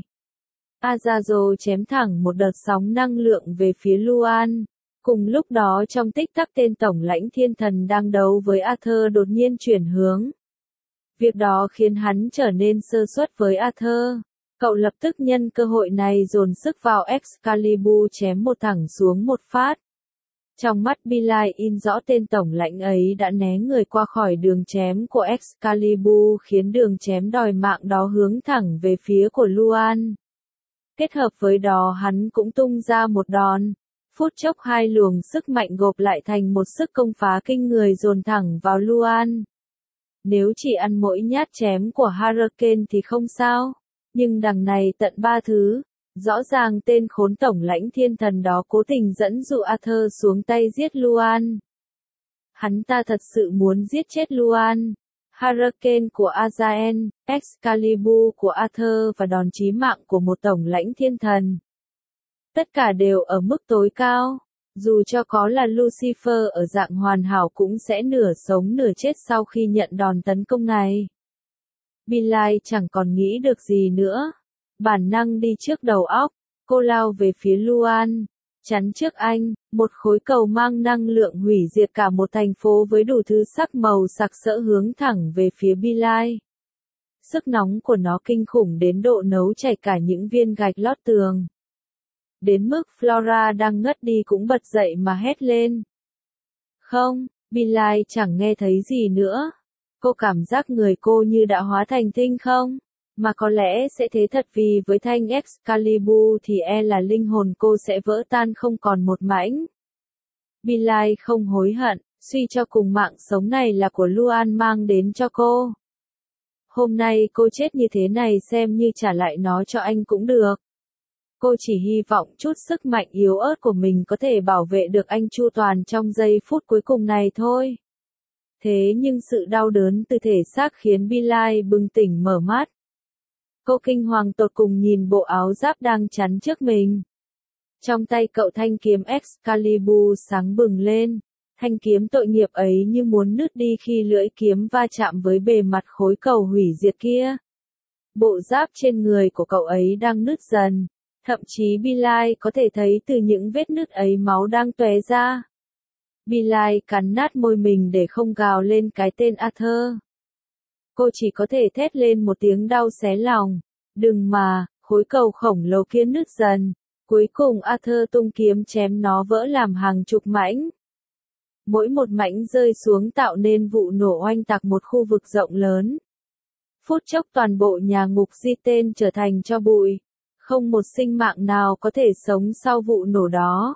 Azazel chém thẳng một đợt sóng năng lượng về phía Luan. Cùng lúc đó trong tích tắc tên tổng lãnh thiên thần đang đấu với Arthur đột nhiên chuyển hướng. Việc đó khiến hắn trở nên sơ suất với Arthur. Cậu lập tức nhân cơ hội này dồn sức vào Excalibur chém một thẳng xuống một phát. Trong mắt Bilal in rõ tên tổng lãnh ấy đã né người qua khỏi đường chém của Excalibur khiến đường chém đòi mạng đó hướng thẳng về phía của Luan. Kết hợp với đó hắn cũng tung ra một đòn. Phút chốc hai luồng sức mạnh gộp lại thành một sức công phá kinh người dồn thẳng vào Luan. Nếu chỉ ăn mỗi nhát chém của Hurricane thì không sao. Nhưng đằng này tận ba thứ, rõ ràng tên khốn tổng lãnh thiên thần đó cố tình dẫn dụ Arthur xuống tay giết Luan. Hắn ta thật sự muốn giết chết Luan. Hurricane của Azael, Excalibur của Arthur và đòn chí mạng của một tổng lãnh thiên thần. Tất cả đều ở mức tối cao. Dù cho có là Lucifer ở dạng hoàn hảo cũng sẽ nửa sống nửa chết sau khi nhận đòn tấn công này. Bilal chẳng còn nghĩ được gì nữa. Bản năng đi trước đầu óc, cô lao về phía Luan. Chắn trước anh, một khối cầu mang năng lượng hủy diệt cả một thành phố với đủ thứ sắc màu sặc sỡ hướng thẳng về phía Bilal. Sức nóng của nó kinh khủng đến độ nấu chảy cả những viên gạch lót tường. Đến mức Flora đang ngất đi cũng bật dậy mà hét lên. Không, Bilal chẳng nghe thấy gì nữa. Cô cảm giác người cô như đã hóa thành tinh không? Mà có lẽ sẽ thế thật vì với thanh Excalibur thì e là linh hồn cô sẽ vỡ tan không còn một mảnh. Bilal không hối hận, suy cho cùng mạng sống này là của Luan mang đến cho cô. Hôm nay cô chết như thế này xem như trả lại nó cho anh cũng được. Cô chỉ hy vọng chút sức mạnh yếu ớt của mình có thể bảo vệ được anh chu toàn trong giây phút cuối cùng này thôi. Thế nhưng sự đau đớn từ thể xác khiến Bilal bừng tỉnh mở mắt. Cô kinh hoàng tột cùng nhìn bộ áo giáp đang chắn trước mình. Trong tay cậu thanh kiếm Excalibur sáng bừng lên. Thanh kiếm tội nghiệp ấy như muốn nứt đi khi lưỡi kiếm va chạm với bề mặt khối cầu hủy diệt kia. Bộ giáp trên người của cậu ấy đang nứt dần. Thậm chí Bilal có thể thấy từ những vết nứt ấy máu đang tóe ra. Bilal cắn nát môi mình để không gào lên cái tên Arthur. Cô chỉ có thể thét lên một tiếng đau xé lòng. Đừng mà, khối cầu khổng lồ kia nứt dần. Cuối cùng Arthur tung kiếm chém nó vỡ làm hàng chục mảnh. Mỗi một mảnh rơi xuống tạo nên vụ nổ oanh tạc một khu vực rộng lớn. Phút chốc toàn bộ nhà ngục di tên trở thành tro bụi. Không một sinh mạng nào có thể sống sau vụ nổ đó.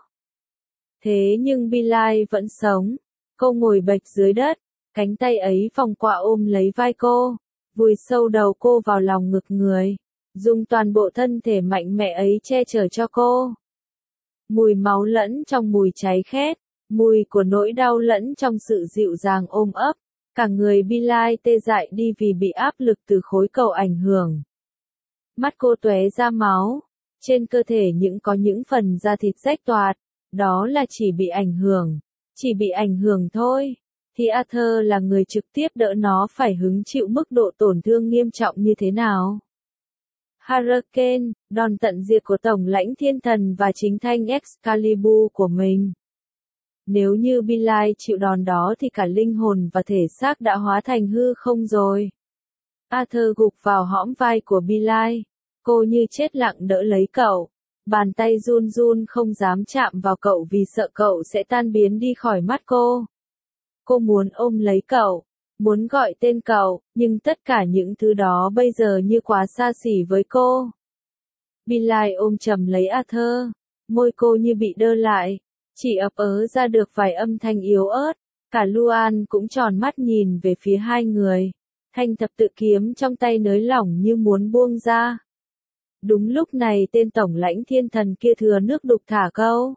Thế nhưng Bilal vẫn sống. Cô ngồi bệt dưới đất, cánh tay ấy vòng qua ôm lấy vai cô, vùi sâu đầu cô vào lòng ngực người, dùng toàn bộ thân thể mạnh mẽ ấy che chở cho cô. Mùi máu lẫn trong mùi cháy khét, mùi của nỗi đau lẫn trong sự dịu dàng ôm ấp, cả người Bilal tê dại đi vì bị áp lực từ khối cầu ảnh hưởng. Mắt cô tóe ra máu, trên cơ thể những có những phần da thịt rách toạc, đó là chỉ bị ảnh hưởng, chỉ bị ảnh hưởng thôi, thì Arthur là người trực tiếp đỡ nó phải hứng chịu mức độ tổn thương nghiêm trọng như thế nào. Hurricane, đòn tận diệt của Tổng lãnh Thiên Thần và chính thanh Excalibur của mình. Nếu như Bilal chịu đòn đó thì cả linh hồn và thể xác đã hóa thành hư không rồi. Arthur gục vào hõm vai của Bilal. Cô như chết lặng đỡ lấy cậu. Bàn tay run run không dám chạm vào cậu vì sợ cậu sẽ tan biến đi khỏi mắt cô. Cô muốn ôm lấy cậu, muốn gọi tên cậu, nhưng tất cả những thứ đó bây giờ như quá xa xỉ với cô. Bilal ôm chầm lấy Arthur, môi cô như bị đơ lại, chỉ ấp ớ ra được vài âm thanh yếu ớt. Cả Luan cũng tròn mắt nhìn về phía hai người. Thanh thập tự kiếm trong tay nới lỏng như muốn buông ra. Đúng lúc này tên tổng lãnh thiên thần kia thừa nước đục thả câu.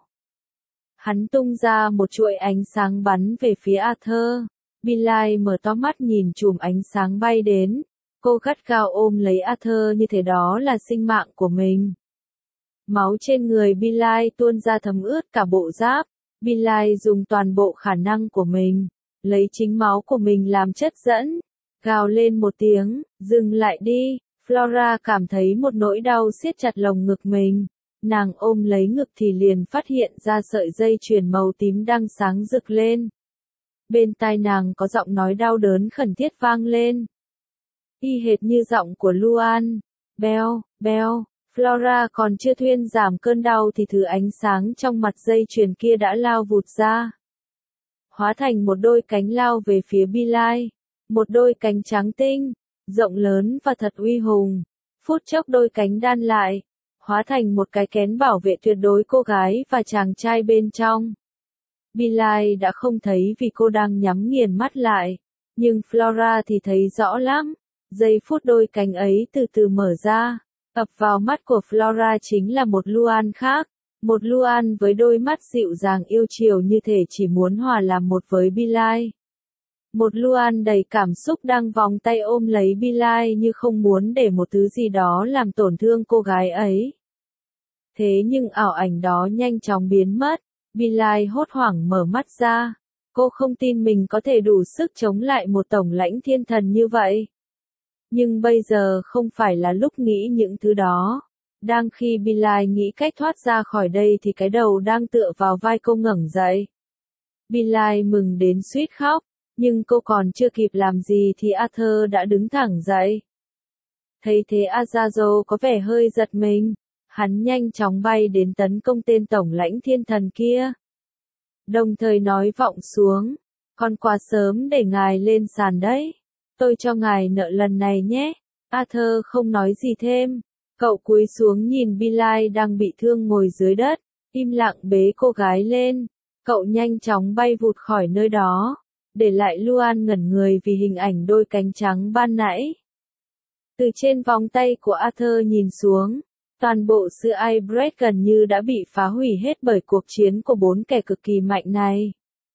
Hắn tung ra một chuỗi ánh sáng bắn về phía Arthur. Billy mở to mắt nhìn chùm ánh sáng bay đến. Cô gắt gao ôm lấy Arthur như thế đó là sinh mạng của mình. Máu trên người Billy tuôn ra thấm ướt cả bộ giáp. Billy dùng toàn bộ khả năng của mình, lấy chính máu của mình làm chất dẫn. Gào lên một tiếng, dừng lại đi. Flora cảm thấy một nỗi đau siết chặt lồng ngực mình. Nàng ôm lấy ngực thì liền phát hiện ra sợi dây chuyền màu tím đang sáng rực lên. Bên tai nàng có giọng nói đau đớn khẩn thiết vang lên. Y hệt như giọng của Luan. Bell, Bell. Flora còn chưa thuyên giảm cơn đau thì thứ ánh sáng trong mặt dây chuyền kia đã lao vụt ra. Hóa thành một đôi cánh lao về phía Billy. Một đôi cánh trắng tinh, rộng lớn và thật uy hùng. Phút chốc đôi cánh đan lại, hóa thành một cái kén bảo vệ tuyệt đối cô gái và chàng trai bên trong. Billy đã không thấy vì cô đang nhắm nghiền mắt lại, nhưng Flora thì thấy rõ lắm. Giây phút đôi cánh ấy từ từ mở ra, ập vào mắt của Flora chính là một Luan khác, một Luan với đôi mắt dịu dàng yêu chiều như thể chỉ muốn hòa làm một với Billy. Một Luan đầy cảm xúc đang vòng tay ôm lấy Billy như không muốn để một thứ gì đó làm tổn thương cô gái ấy. Thế nhưng ảo ảnh đó nhanh chóng biến mất, Billy hốt hoảng mở mắt ra. Cô không tin mình có thể đủ sức chống lại một tổng lãnh thiên thần như vậy. Nhưng bây giờ không phải là lúc nghĩ những thứ đó. Đang khi Billy nghĩ cách thoát ra khỏi đây thì cái đầu đang tựa vào vai cô ngẩng dậy. Billy mừng đến suýt khóc. Nhưng cô còn chưa kịp làm gì thì Arthur đã đứng thẳng dậy. Thấy thế Azazel có vẻ hơi giật mình. Hắn nhanh chóng bay đến tấn công tên tổng lãnh thiên thần kia. Đồng thời nói vọng xuống. Còn quá sớm để ngài lên sàn đấy. Tôi cho ngài nợ lần này nhé. Arthur không nói gì thêm. Cậu cúi xuống nhìn Billy đang bị thương ngồi dưới đất. Im lặng bế cô gái lên. Cậu nhanh chóng bay vụt khỏi nơi đó. Để lại Luan ngẩn người vì hình ảnh đôi cánh trắng ban nãy. Từ trên vòng tay của Arthur nhìn xuống, toàn bộ xứ Ibret gần như đã bị phá hủy hết bởi cuộc chiến của bốn kẻ cực kỳ mạnh này.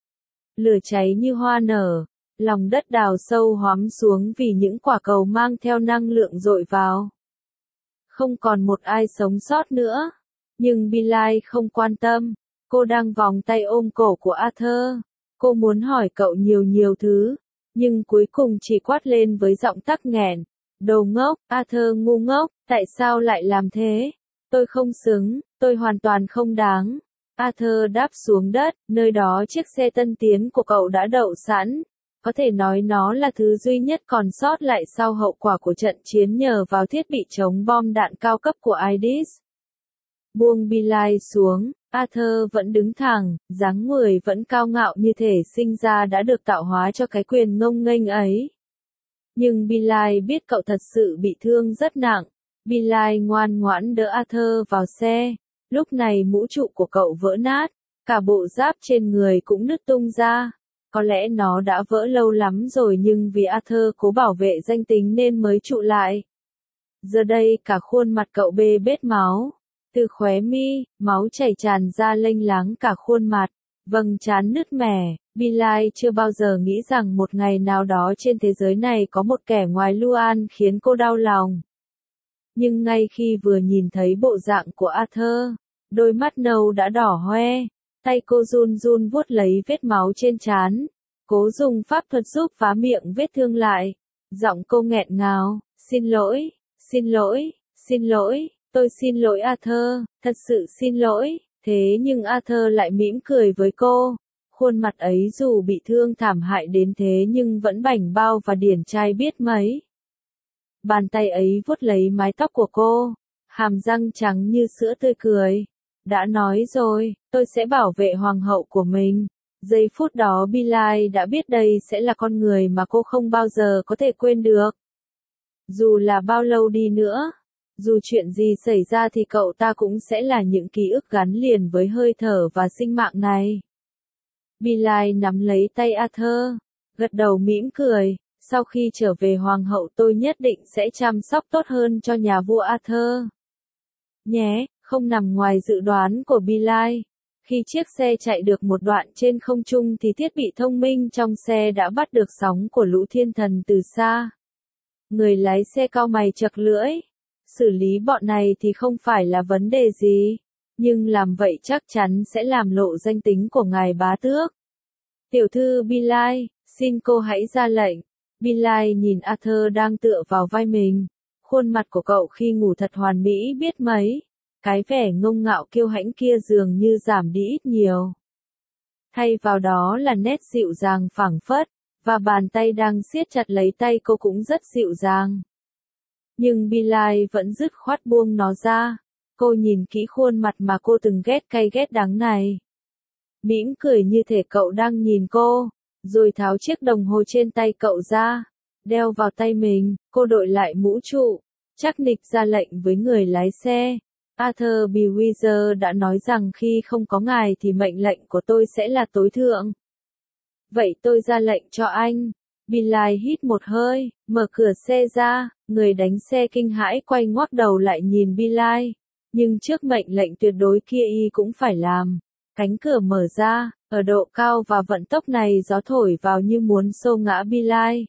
Lửa cháy như hoa nở, lòng đất đào sâu hoắm xuống vì những quả cầu mang theo năng lượng dội vào. Không còn một ai sống sót nữa. Nhưng Billy không quan tâm, cô đang vòng tay ôm cổ của Arthur. Cô muốn hỏi cậu nhiều nhiều thứ, nhưng cuối cùng chỉ quát lên với giọng tắc nghẹn. Đồ ngốc, Arthur ngu ngốc, tại sao lại làm thế? Tôi không xứng, tôi hoàn toàn không đáng. Arthur đáp xuống đất, nơi đó chiếc xe tân tiến của cậu đã đậu sẵn. Có thể nói nó là thứ duy nhất còn sót lại sau hậu quả của trận chiến nhờ vào thiết bị chống bom đạn cao cấp của i đê i ét. Buông Billy xuống, Arthur vẫn đứng thẳng, dáng người vẫn cao ngạo như thể sinh ra đã được tạo hóa cho cái quyền ngông nghênh ấy. Nhưng Billy biết cậu thật sự bị thương rất nặng. Billy ngoan ngoãn đỡ Arthur vào xe. Lúc này mũ trụ của cậu vỡ nát, cả bộ giáp trên người cũng nứt tung ra. Có lẽ nó đã vỡ lâu lắm rồi nhưng vì Arthur cố bảo vệ danh tính nên mới trụ lại. Giờ đây cả khuôn mặt cậu bê bết máu. Từ khóe mi, máu chảy tràn ra lênh láng cả khuôn mặt, vầng trán nứt nẻ. Billy chưa bao giờ nghĩ rằng một ngày nào đó trên thế giới này có một kẻ ngoài Luan khiến cô đau lòng. Nhưng ngay khi vừa nhìn thấy bộ dạng của Arthur, đôi mắt nâu đã đỏ hoe, tay cô run run vuốt lấy vết máu trên trán, cố dùng pháp thuật giúp phá miệng vết thương lại. Giọng cô nghẹn ngào, xin lỗi, xin lỗi, xin lỗi. Tôi xin lỗi Arthur, thật sự xin lỗi, thế nhưng Arthur lại mỉm cười với cô. Khuôn mặt ấy dù bị thương thảm hại đến thế nhưng vẫn bảnh bao và điển trai biết mấy. Bàn tay ấy vuốt lấy mái tóc của cô, hàm răng trắng như sữa tươi cười. Đã nói rồi, tôi sẽ bảo vệ hoàng hậu của mình. Giây phút đó Billy đã biết đây sẽ là con người mà cô không bao giờ có thể quên được. Dù là bao lâu đi nữa. Dù chuyện gì xảy ra thì cậu ta cũng sẽ là những ký ức gắn liền với hơi thở và sinh mạng này. Billy nắm lấy tay Arthur, gật đầu mỉm cười, sau khi trở về hoàng hậu tôi nhất định sẽ chăm sóc tốt hơn cho nhà vua Arthur. nhé, không nằm ngoài dự đoán của Billy. Khi chiếc xe chạy được một đoạn trên không trung thì thiết bị thông minh trong xe đã bắt được sóng của lũ thiên thần từ xa. Người lái xe cau mày chật lưỡi. Xử lý bọn này thì không phải là vấn đề gì, nhưng làm vậy chắc chắn sẽ làm lộ danh tính của ngài bá tước. Tiểu thư Billy, xin cô hãy ra lệnh. Billy nhìn Arthur đang tựa vào vai mình. Khuôn mặt của cậu khi ngủ thật hoàn mỹ biết mấy. Cái vẻ ngông ngạo kiêu hãnh kia dường như giảm đi ít nhiều. Thay vào đó là nét dịu dàng phảng phất, và bàn tay đang siết chặt lấy tay cô cũng rất dịu dàng. Nhưng Billy vẫn dứt khoát buông nó ra. Cô nhìn kỹ khuôn mặt mà cô từng ghét cay ghét đắng này. Mỉm cười như thể cậu đang nhìn cô, rồi tháo chiếc đồng hồ trên tay cậu ra, đeo vào tay mình. Cô đội lại mũ trụ, chắc nịch ra lệnh với người lái xe. Arthur Bewitzer đã nói rằng khi không có ngài thì mệnh lệnh của tôi sẽ là tối thượng. Vậy tôi ra lệnh cho anh. Billy hít một hơi, mở cửa xe ra, người đánh xe kinh hãi quay ngoác đầu lại nhìn Billy. Nhưng trước mệnh lệnh tuyệt đối kia y cũng phải làm. Cánh cửa mở ra, ở độ cao và vận tốc này gió thổi vào như muốn xô ngã Billy.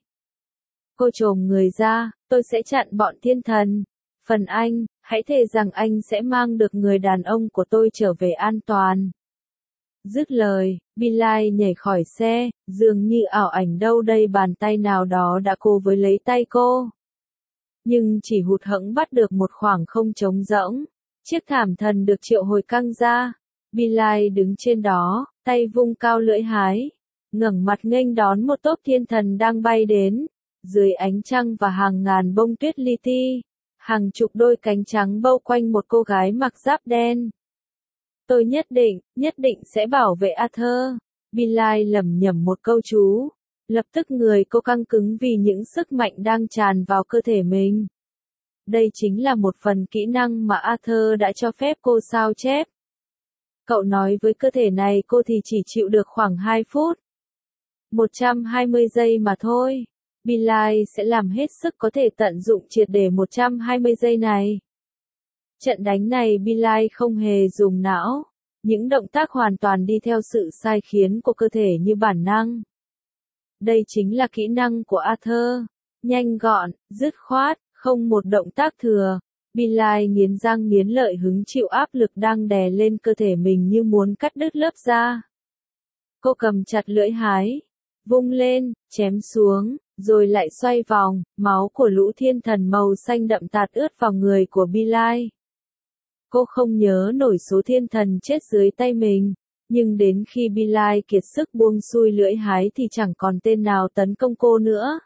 Cô chồm người ra, tôi sẽ chặn bọn thiên thần. Phần anh, hãy thề rằng anh sẽ mang được người đàn ông của tôi trở về an toàn. Dứt lời, Billy nhảy khỏi xe, dường như ảo ảnh đâu đây bàn tay nào đó đã cố với lấy tay cô. Nhưng chỉ hụt hẫng bắt được một khoảng không trống rỗng. Chiếc thảm thần được triệu hồi căng ra. Billy đứng trên đó, tay vung cao lưỡi hái, ngẩng mặt nghênh đón một tốp thiên thần đang bay đến. Dưới ánh trăng và hàng ngàn bông tuyết li ti, hàng chục đôi cánh trắng bao quanh một cô gái mặc giáp đen. Tôi nhất định, nhất định sẽ bảo vệ Arthur. Billy lẩm nhẩm một câu chú. Lập tức người cô căng cứng vì những sức mạnh đang tràn vào cơ thể mình. Đây chính là một phần kỹ năng mà Arthur đã cho phép cô sao chép. Cậu nói với cơ thể này cô thì chỉ chịu được khoảng hai phút. một trăm hai mươi giây mà thôi. Billy sẽ làm hết sức có thể tận dụng triệt để một trăm hai mươi giây này. Trận đánh này Billy không hề dùng não. Những động tác hoàn toàn đi theo sự sai khiến của cơ thể như bản năng. Đây chính là kỹ năng của Arthur. Nhanh gọn, dứt khoát, không một động tác thừa. Billy nghiến răng nghiến lợi hứng chịu áp lực đang đè lên cơ thể mình như muốn cắt đứt lớp da. Cô cầm chặt lưỡi hái, vung lên, chém xuống, rồi lại xoay vòng, máu của lũ thiên thần màu xanh đậm tạt ướt vào người của Billy. Cô không nhớ nổi số thiên thần chết dưới tay mình, nhưng đến khi Billy kiệt sức buông xuôi lưỡi hái thì chẳng còn tên nào tấn công cô nữa.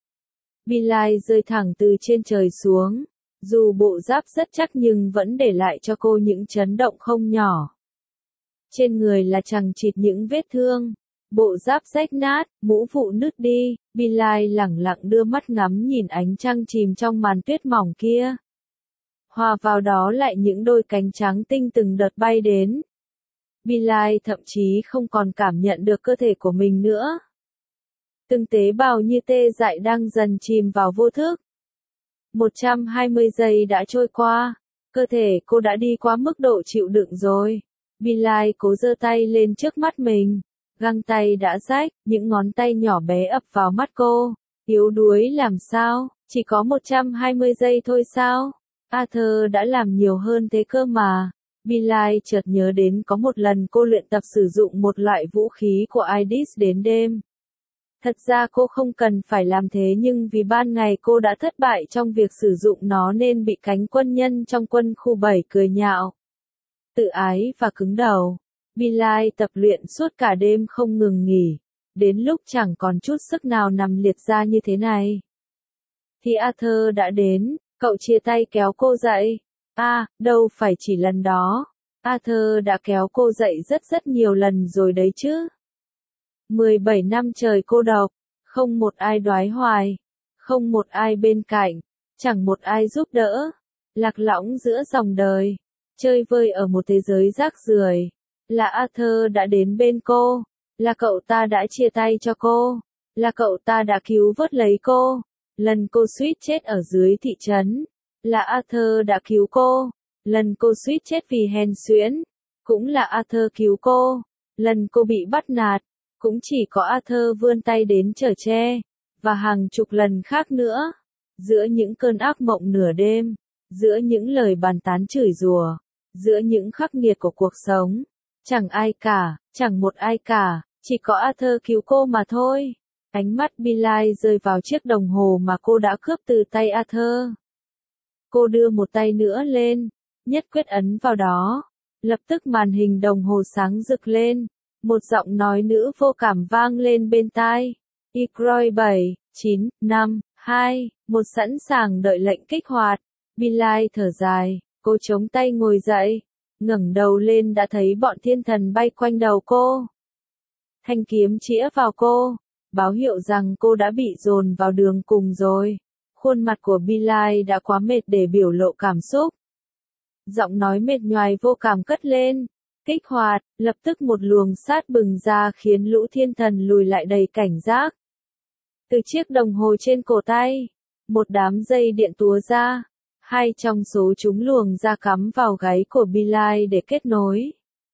Billy rơi thẳng từ trên trời xuống, dù bộ giáp rất chắc nhưng vẫn để lại cho cô những chấn động không nhỏ. Trên người là chằng chịt những vết thương, bộ giáp rách nát, mũ vụ nứt đi. Billy lẳng lặng đưa mắt ngắm nhìn ánh trăng chìm trong màn tuyết mỏng kia. Hòa vào đó lại những đôi cánh trắng tinh từng đợt bay đến. Billy thậm chí không còn cảm nhận được cơ thể của mình nữa. Từng tế bào như tê dại đang dần chìm vào vô thức. một trăm hai mươi giây đã trôi qua, cơ thể cô đã đi qua mức độ chịu đựng rồi. Billy cố giơ tay lên trước mắt mình, găng tay đã rách, những ngón tay nhỏ bé ập vào mắt cô. Yếu đuối làm sao, chỉ có một trăm hai mươi giây thôi sao? Arthur đã làm nhiều hơn thế cơ mà. Billy chợt nhớ đến có một lần cô luyện tập sử dụng một loại vũ khí của Idis đến đêm. Thật ra cô không cần phải làm thế nhưng vì ban ngày cô đã thất bại trong việc sử dụng nó nên bị cánh quân nhân trong quân khu bảy cười nhạo. Tự ái và cứng đầu. Billy tập luyện suốt cả đêm không ngừng nghỉ. Đến lúc chẳng còn chút sức nào nằm liệt ra như thế này. Thì Arthur đã đến, cậu chia tay kéo cô dậy. À, đâu phải chỉ lần đó. Arthur đã kéo cô dậy rất rất nhiều lần rồi đấy chứ. mười bảy năm trời cô độc, không một ai đoái hoài, không một ai bên cạnh, chẳng một ai giúp đỡ, lạc lõng giữa dòng đời, chơi vơi ở một thế giới rác rưởi. Là Arthur đã đến bên cô, là cậu ta đã chia tay cho cô, là cậu ta đã cứu vớt lấy cô, lần cô suýt chết ở dưới thị trấn, là Arthur đã cứu cô, Lần cô suýt chết vì hèn suyễn, cũng là Arthur cứu cô. Lần cô bị bắt nạt, cũng chỉ có Arthur vươn tay đến chở che. Và hàng chục lần khác nữa. Giữa những cơn ác mộng nửa đêm, giữa những lời bàn tán chửi rủa, giữa những khắc nghiệt của cuộc sống, chẳng ai cả, chẳng một ai cả, chỉ có Arthur cứu cô mà thôi. Ánh mắt Billie rơi vào chiếc đồng hồ mà cô đã cướp từ tay Arthur. Cô đưa một tay nữa lên, nhất quyết ấn vào đó. Lập tức màn hình đồng hồ sáng rực lên, một giọng nói nữ vô cảm vang lên bên tai. Icroy bảy, chín, năm, hai, một sẵn sàng đợi lệnh kích hoạt. Billie thở dài, cô chống tay ngồi dậy, ngẩng đầu lên đã thấy bọn thiên thần bay quanh đầu cô. Thanh kiếm chĩa vào cô, báo hiệu rằng cô đã bị dồn vào đường cùng rồi. Khuôn mặt của Billie đã quá mệt để biểu lộ cảm xúc. Giọng nói mệt nhoài vô cảm cất lên. Kích hoạt, lập tức một luồng sát bừng ra khiến lũ thiên thần lùi lại đầy cảnh giác. Từ chiếc đồng hồ trên cổ tay, một đám dây điện túa ra. Hai trong số chúng luồng ra cắm vào gáy của Billie để kết nối.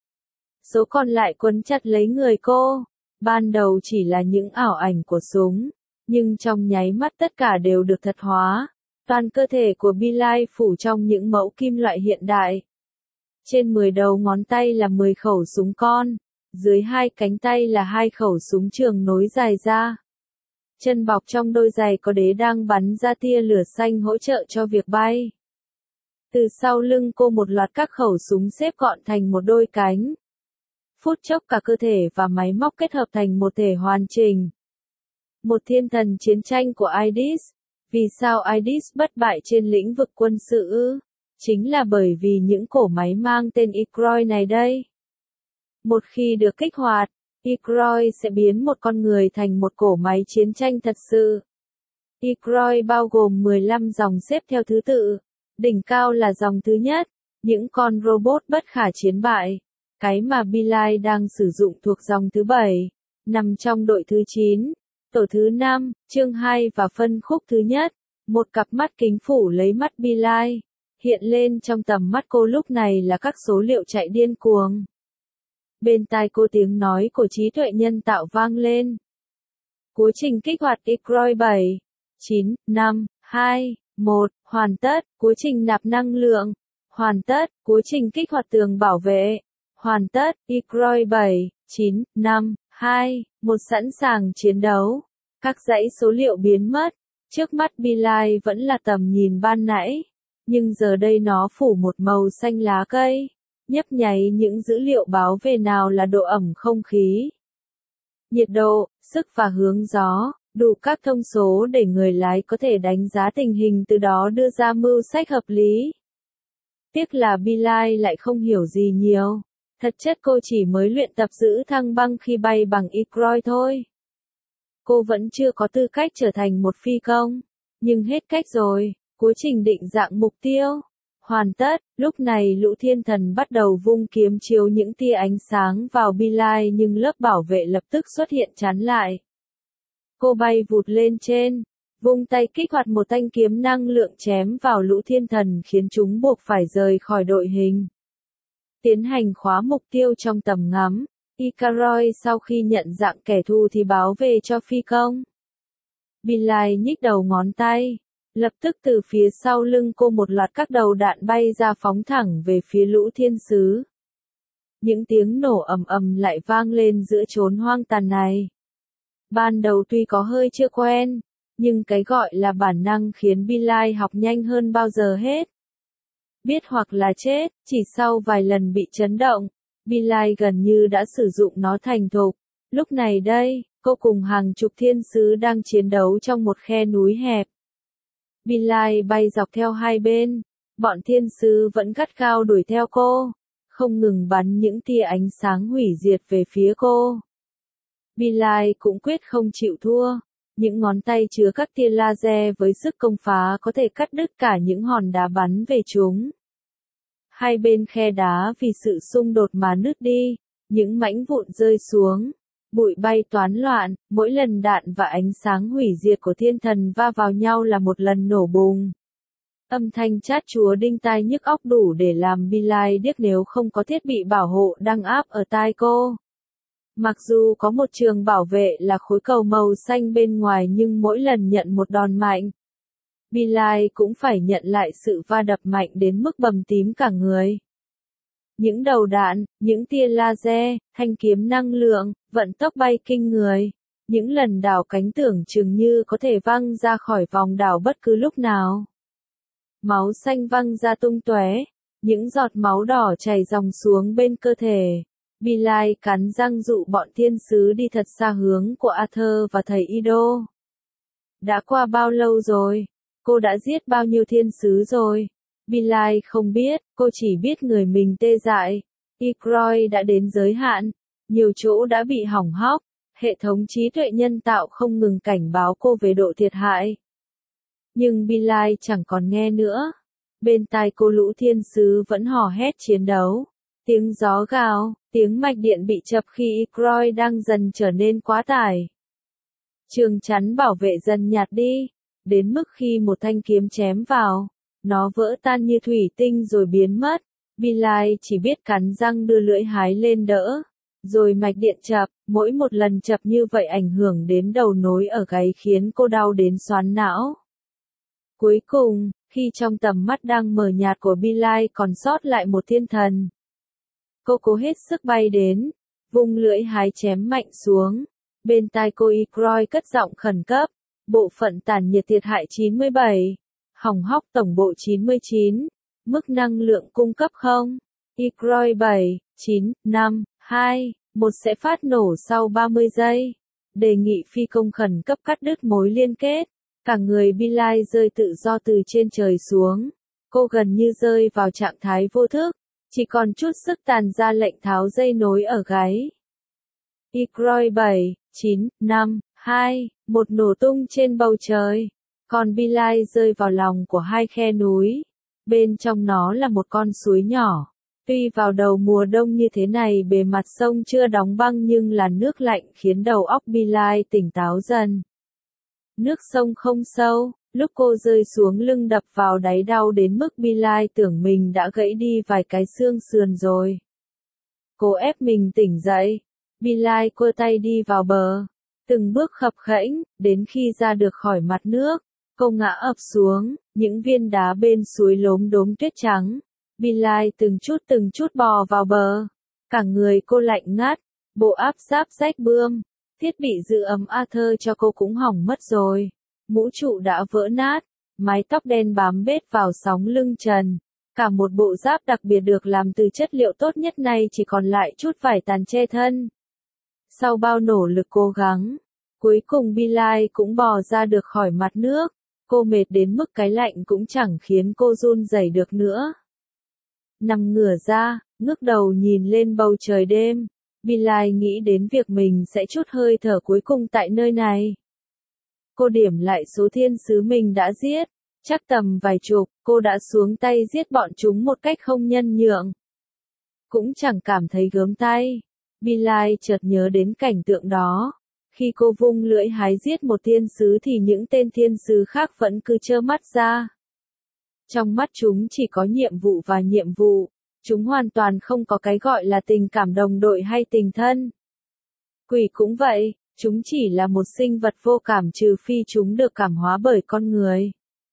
Số còn lại quấn chặt lấy người cô. Ban đầu chỉ là những ảo ảnh của súng, nhưng trong nháy mắt tất cả đều được thật hóa. Toàn cơ thể của Billie phủ trong những mẫu kim loại hiện đại. Trên mười đầu ngón tay là mười khẩu súng con, dưới hai cánh tay là hai khẩu súng trường nối dài ra. Chân bọc trong đôi giày có đế đang bắn ra tia lửa xanh hỗ trợ cho việc bay. Từ sau lưng cô một loạt các khẩu súng xếp gọn thành một đôi cánh. Phút chốc cả cơ thể và máy móc kết hợp thành một thể hoàn chỉnh. Một thiên thần chiến tranh của Aidis. Vì sao Aidis bất bại trên lĩnh vực quân sự ư? Chính là bởi vì những cỗ máy mang tên Icroy này đây. Một khi được kích hoạt, Icroy sẽ biến một con người thành một cỗ máy chiến tranh thật sự. Icroy bao gồm mười lăm dòng xếp theo thứ tự. Đỉnh cao là dòng thứ nhất, những con robot bất khả chiến bại. Cái mà Billie đang sử dụng thuộc dòng thứ bảy, nằm trong đội thứ chín, tổ thứ năm, chương hai và phân khúc thứ nhất. Một cặp mắt kính phủ lấy mắt Billie. Hiện lên trong tầm mắt cô lúc này là các số liệu chạy điên cuồng. Bên tai cô tiếng nói của trí tuệ nhân tạo vang lên. Quá trình kích hoạt Icroy bảy, chín, năm, hai, một, hoàn tất. Quá trình nạp năng lượng, hoàn tất. Quá trình kích hoạt tường bảo vệ, hoàn tất. Icroy bảy, chín, năm, hai, một sẵn sàng chiến đấu. Các dãy số liệu biến mất. Trước mắt Billie vẫn là tầm nhìn ban nãy. Nhưng giờ đây nó phủ một màu xanh lá cây. Nhấp nháy những dữ liệu báo về nào là độ ẩm không khí, nhiệt độ, sức và hướng gió, đủ các thông số để người lái có thể đánh giá tình hình từ đó đưa ra mưu sách hợp lý. Tiếc là Billie lại không hiểu gì nhiều. Thật chất cô chỉ mới luyện tập giữ thăng băng khi bay bằng Icroy thôi. Cô vẫn chưa có tư cách trở thành một phi công. Nhưng hết cách rồi, quá trình định dạng mục tiêu. Hoàn tất, lúc này lũ thiên thần bắt đầu vung kiếm chiếu những tia ánh sáng vào Billie nhưng lớp bảo vệ lập tức xuất hiện chắn lại. Cô bay vụt lên trên, vung tay kích hoạt một thanh kiếm năng lượng chém vào lũ thiên thần khiến chúng buộc phải rời khỏi đội hình. Tiến hành khóa mục tiêu trong tầm ngắm, Icroy sau khi nhận dạng kẻ thù thì báo về cho phi công. Billie nhích đầu ngón tay. Lập tức từ phía sau lưng cô một loạt các đầu đạn bay ra phóng thẳng về phía lũ thiên sứ. Những tiếng nổ ầm ầm lại vang lên giữa chốn hoang tàn này. Ban đầu tuy có hơi chưa quen, nhưng cái gọi là bản năng khiến Billie học nhanh hơn bao giờ hết. Biết hoặc là chết, chỉ sau vài lần bị chấn động, Billie gần như đã sử dụng nó thành thục. Lúc này đây, cô cùng hàng chục thiên sứ đang chiến đấu trong một khe núi hẹp. Billie bay dọc theo hai bên, bọn thiên sứ vẫn gắt gao đuổi theo cô, không ngừng bắn những tia ánh sáng hủy diệt về phía cô. Billie cũng quyết không chịu thua, những ngón tay chứa các tia laser với sức công phá có thể cắt đứt cả những hòn đá bắn về chúng. Hai bên khe đá vì sự xung đột mà nứt đi, những mảnh vụn rơi xuống. Bụi bay toán loạn, mỗi lần đạn và ánh sáng hủy diệt của thiên thần va vào nhau là một lần nổ bùng. Âm thanh chát chúa đinh tai nhức óc đủ để làm Billie điếc nếu không có thiết bị bảo hộ đang áp ở tai cô. Mặc dù có một trường bảo vệ là khối cầu màu xanh bên ngoài nhưng mỗi lần nhận một đòn mạnh, Billie cũng phải nhận lại sự va đập mạnh đến mức bầm tím cả người. Những đầu đạn, những tia laser, thanh kiếm năng lượng, vận tốc bay kinh người. Những lần đảo cánh tưởng chừng như có thể văng ra khỏi vòng đảo bất cứ lúc nào. Máu xanh văng ra tung tóe, những giọt máu đỏ chảy dòng xuống bên cơ thể. Billie cắn răng dụ bọn thiên sứ đi thật xa hướng của Arthur và thầy Ido. Đã qua bao lâu rồi? Cô đã giết bao nhiêu thiên sứ rồi? Billie không biết, cô chỉ biết người mình tê dại. Ikroy đã đến giới hạn, nhiều chỗ đã bị hỏng hóc, hệ thống trí tuệ nhân tạo không ngừng cảnh báo cô về độ thiệt hại. Nhưng Billie chẳng còn nghe nữa. Bên tai cô lũ thiên sứ vẫn hò hét chiến đấu. Tiếng gió gào, tiếng mạch điện bị chập khi Ikroy đang dần trở nên quá tải. Trường chắn bảo vệ dần nhạt đi, đến mức khi một thanh kiếm chém vào, nó vỡ tan như thủy tinh rồi biến mất. Billie chỉ biết cắn răng đưa lưỡi hái lên đỡ. Rồi mạch điện chập, mỗi một lần chập như vậy ảnh hưởng đến đầu nối ở gáy khiến cô đau đến xoắn não. Cuối cùng, khi trong tầm mắt đang mờ nhạt của Billie còn sót lại một thiên thần, cô cố hết sức bay đến, vung lưỡi hái chém mạnh xuống. Bên tai cô Ikroy cất giọng khẩn cấp, bộ phận tản nhiệt thiệt hại chín mươi bảy, hỏng hóc tổng bộ chín mươi chín, mức năng lượng cung cấp không? Ikroy bảy, chín, năm, hai, một sẽ phát nổ sau ba mươi giây. Đề nghị phi công khẩn cấp cắt đứt mối liên kết. Cả người Billie rơi tự do từ trên trời xuống. Cô gần như rơi vào trạng thái vô thức, chỉ còn chút sức tàn ra lệnh tháo dây nối ở gáy. Ikroy bảy, chín, năm, hai, một nổ tung trên bầu trời. Còn Billie rơi vào lòng của hai khe núi. Bên trong nó là một con suối nhỏ. Tuy vào đầu mùa đông như thế này bề mặt sông chưa đóng băng nhưng làn nước lạnh khiến đầu óc Billie tỉnh táo dần. Nước sông không sâu, lúc cô rơi xuống lưng đập vào đáy đau đến mức Billie tưởng mình đã gãy đi vài cái xương sườn rồi. Cô ép mình tỉnh dậy. Billie quơ tay đi vào bờ. Từng bước khập khẽnh, đến khi ra được khỏi mặt nước, cô ngã ập xuống, những viên đá bên suối lốm đốm tuyết trắng. Billie từng chút từng chút bò vào bờ. Cả người cô lạnh ngắt, bộ áp giáp rách bươm. Thiết bị giữ ấm Arthur cho cô cũng hỏng mất rồi. Mũ trụ đã vỡ nát, mái tóc đen bám bết vào sóng lưng trần. Cả một bộ giáp đặc biệt được làm từ chất liệu tốt nhất này chỉ còn lại chút vải tàn che thân. Sau bao nỗ lực cố gắng, cuối cùng Billie cũng bò ra được khỏi mặt nước. Cô mệt đến mức cái lạnh cũng chẳng khiến cô run rẩy được nữa. Nằm ngửa ra, ngước đầu nhìn lên bầu trời đêm. Billie nghĩ đến việc mình sẽ trút hơi thở cuối cùng tại nơi này. Cô điểm lại số thiên sứ mình đã giết. Chắc tầm vài chục, cô đã xuống tay giết bọn chúng một cách không nhân nhượng. Cũng chẳng cảm thấy gớm tay. Billie chợt nhớ đến cảnh tượng đó. Khi cô vung lưỡi hái giết một thiên sứ thì những tên thiên sứ khác vẫn cứ trơ mắt ra. Trong mắt chúng chỉ có nhiệm vụ và nhiệm vụ. Chúng hoàn toàn không có cái gọi là tình cảm đồng đội hay tình thân. Quỷ cũng vậy, chúng chỉ là một sinh vật vô cảm trừ phi chúng được cảm hóa bởi con người.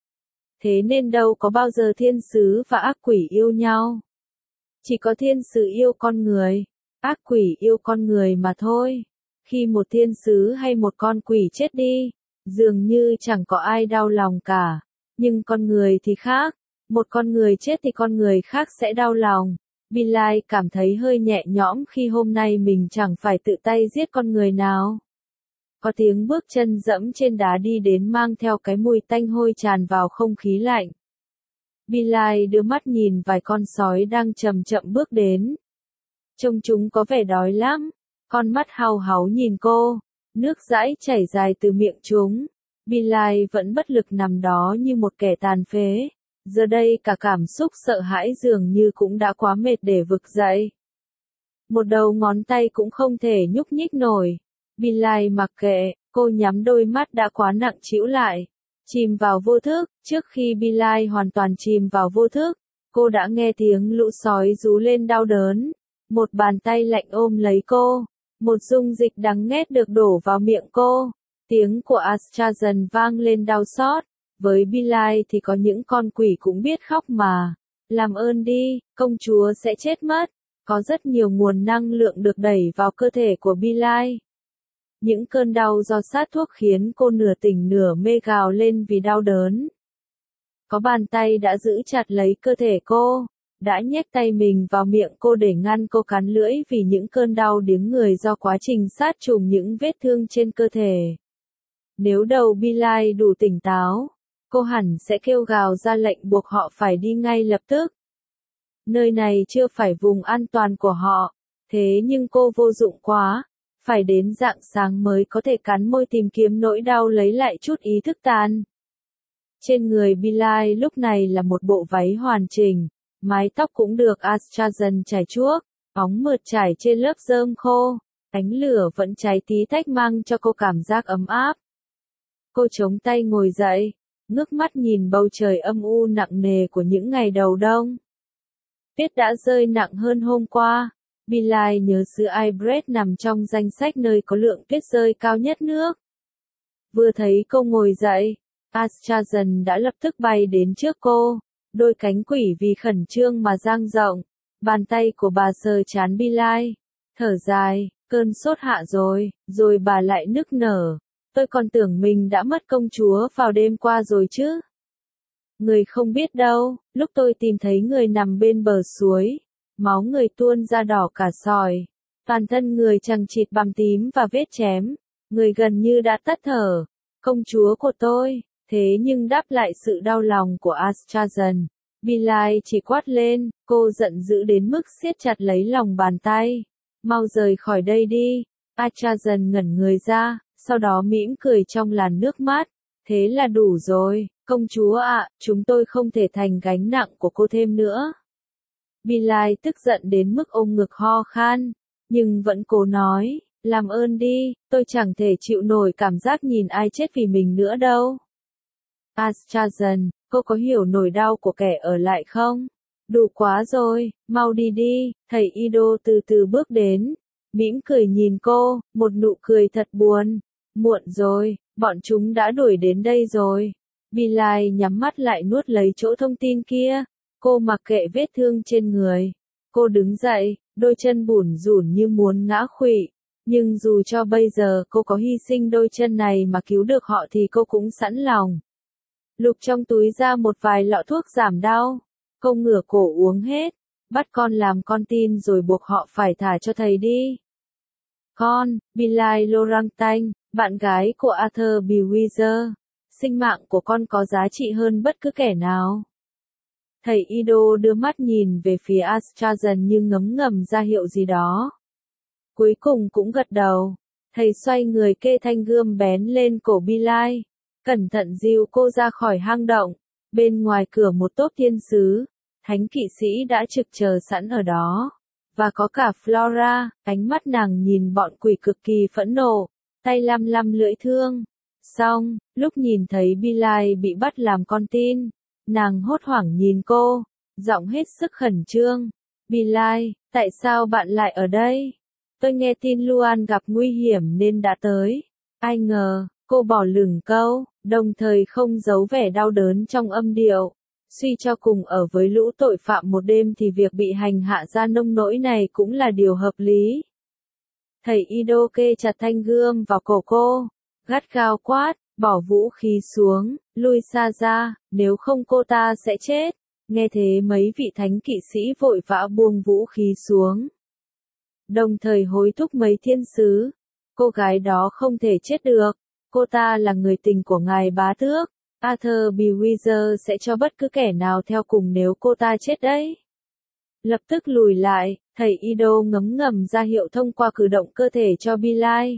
Thế nên đâu có bao giờ thiên sứ và ác quỷ yêu nhau. Chỉ có thiên sứ yêu con người, ác quỷ yêu con người mà thôi. Khi một thiên sứ hay một con quỷ chết đi, dường như chẳng có ai đau lòng cả. Nhưng con người thì khác. Một con người chết thì con người khác sẽ đau lòng. Billie cảm thấy hơi nhẹ nhõm khi hôm nay mình chẳng phải tự tay giết con người nào. Có tiếng bước chân dẫm trên đá đi đến mang theo cái mùi tanh hôi tràn vào không khí lạnh. Billie đưa mắt nhìn vài con sói đang chậm chậm bước đến. Trông chúng có vẻ đói lắm. Con mắt hau háu nhìn cô. Nước dãi chảy dài từ miệng chúng. Billie vẫn bất lực nằm đó như một kẻ tàn phế. Giờ đây cả cảm xúc sợ hãi dường như cũng đã quá mệt để vực dậy. Một đầu ngón tay cũng không thể nhúc nhích nổi. Billie mặc kệ, cô nhắm đôi mắt đã quá nặng trĩu lại. Chìm vào vô thức, trước khi Bilal hoàn toàn chìm vào vô thức, cô đã nghe tiếng lũ sói rú lên đau đớn. Một bàn tay lạnh ôm lấy cô, một dung dịch đắng nghét được đổ vào miệng cô. Tiếng của Astrazan vang lên đau xót. Với Bilal thì có những con quỷ cũng biết khóc mà. Làm ơn đi, công chúa sẽ chết mất. Có rất nhiều nguồn năng lượng được đẩy vào cơ thể của Bilal. Những cơn đau do sát thuốc khiến cô nửa tỉnh nửa mê gào lên vì đau đớn. Có bàn tay đã giữ chặt lấy cơ thể cô, đã nhét tay mình vào miệng cô để ngăn cô cắn lưỡi vì những cơn đau điếng người do quá trình sát trùng những vết thương trên cơ thể. Nếu đầu Bilal đủ tỉnh táo, cô hẳn sẽ kêu gào ra lệnh buộc họ phải đi ngay lập tức. Nơi này chưa phải vùng an toàn của họ, thế nhưng cô vô dụng quá, phải đến rạng sáng mới có thể cắn môi tìm kiếm nỗi đau lấy lại chút ý thức tan. Trên người Bilal lúc này là một bộ váy hoàn chỉnh, mái tóc cũng được Astrazan chải chuốt, óng mượt trải trên lớp rơm khô, ánh lửa vẫn cháy tí tách mang cho cô cảm giác ấm áp. Cô chống tay ngồi dậy, ngước mắt nhìn bầu trời âm u nặng nề của những ngày đầu đông. Tuyết đã rơi nặng hơn hôm qua. Bilal nhớ xứ Ibret nằm trong danh sách nơi có lượng tuyết rơi cao nhất nước. Vừa thấy cô ngồi dậy, Astrazan đã lập tức bay đến trước cô, đôi cánh quỷ vì khẩn trương mà dang rộng, bàn tay của bà sờ trán Bilal, thở dài, cơn sốt hạ rồi, rồi bà lại nức nở, tôi còn tưởng mình đã mất công chúa vào đêm qua rồi chứ. Người không biết đâu, lúc tôi tìm thấy người nằm bên bờ suối, máu người tuôn ra đỏ cả sỏi, toàn thân người chằng chịt bầm tím và vết chém, người gần như đã tắt thở, công chúa của tôi, thế nhưng đáp lại sự đau lòng của Astrazan, Bilal chỉ quát lên, cô giận dữ đến mức siết chặt lấy lòng bàn tay, mau rời khỏi đây đi. Astrazan ngẩn người ra, sau đó mỉm cười trong làn nước mắt, thế là đủ rồi, công chúa ạ, chúng tôi không thể thành gánh nặng của cô thêm nữa. Bilal tức giận đến mức ôm ngực ho khan, nhưng vẫn cố nói, làm ơn đi, tôi chẳng thể chịu nổi cảm giác nhìn ai chết vì mình nữa đâu. Astrazan, cô có hiểu nỗi đau của kẻ ở lại không? Đủ quá rồi, mau đi đi, thầy Ido từ từ bước đến, mỉm cười nhìn cô, một nụ cười thật buồn. Muộn rồi, bọn chúng đã đuổi đến đây rồi. Bilal nhắm mắt lại nuốt lấy chỗ thông tin kia. Cô mặc kệ vết thương trên người. Cô đứng dậy, đôi chân bủn rủn như muốn ngã khuỵu. Nhưng dù cho bây giờ cô có hy sinh đôi chân này mà cứu được họ thì cô cũng sẵn lòng. Lục trong túi ra một vài lọ thuốc giảm đau. Cô ngửa cổ uống hết. Bắt con làm con tin rồi buộc họ phải thả cho thầy đi. Con, Bilal Laurentine, bạn gái của Arthur Bewitzer. Sinh mạng của con có giá trị hơn bất cứ kẻ nào. Thầy Ido đưa mắt nhìn về phía Astrazan nhưng ngấm ngầm ra hiệu gì đó. Cuối cùng cũng gật đầu. Thầy xoay người kê thanh gươm bén lên cổ Bilal. Cẩn thận dìu cô ra khỏi hang động. Bên ngoài cửa một tốp thiên sứ. Thánh kỵ sĩ đã trực chờ sẵn ở đó. Và có cả Flora, ánh mắt nàng nhìn bọn quỷ cực kỳ phẫn nộ. Tay lăm lăm lưỡi thương. Xong, lúc nhìn thấy Bilal bị bắt làm con tin. Nàng hốt hoảng nhìn cô, giọng hết sức khẩn trương. Bilal, tại sao bạn lại ở đây? Tôi nghe tin Luan gặp nguy hiểm nên đã tới. Ai ngờ, cô bỏ lửng câu, đồng thời không giấu vẻ đau đớn trong âm điệu. Suy cho cùng ở với lũ tội phạm một đêm thì việc bị hành hạ ra nông nỗi này cũng là điều hợp lý. Thầy Ido kê chặt thanh gươm vào cổ cô, gắt gao quát, bỏ vũ khí xuống, lui xa ra, nếu không cô ta sẽ chết. Nghe thế mấy vị thánh kỵ sĩ vội vã buông vũ khí xuống. Đồng thời hối thúc mấy thiên sứ. Cô gái đó không thể chết được. Cô ta là người tình của ngài bá tước. Arthur Bewitzer sẽ cho bất cứ kẻ nào theo cùng nếu cô ta chết đấy. Lập tức lùi lại, thầy Ido ngấm ngầm ra hiệu thông qua cử động cơ thể cho Bilal.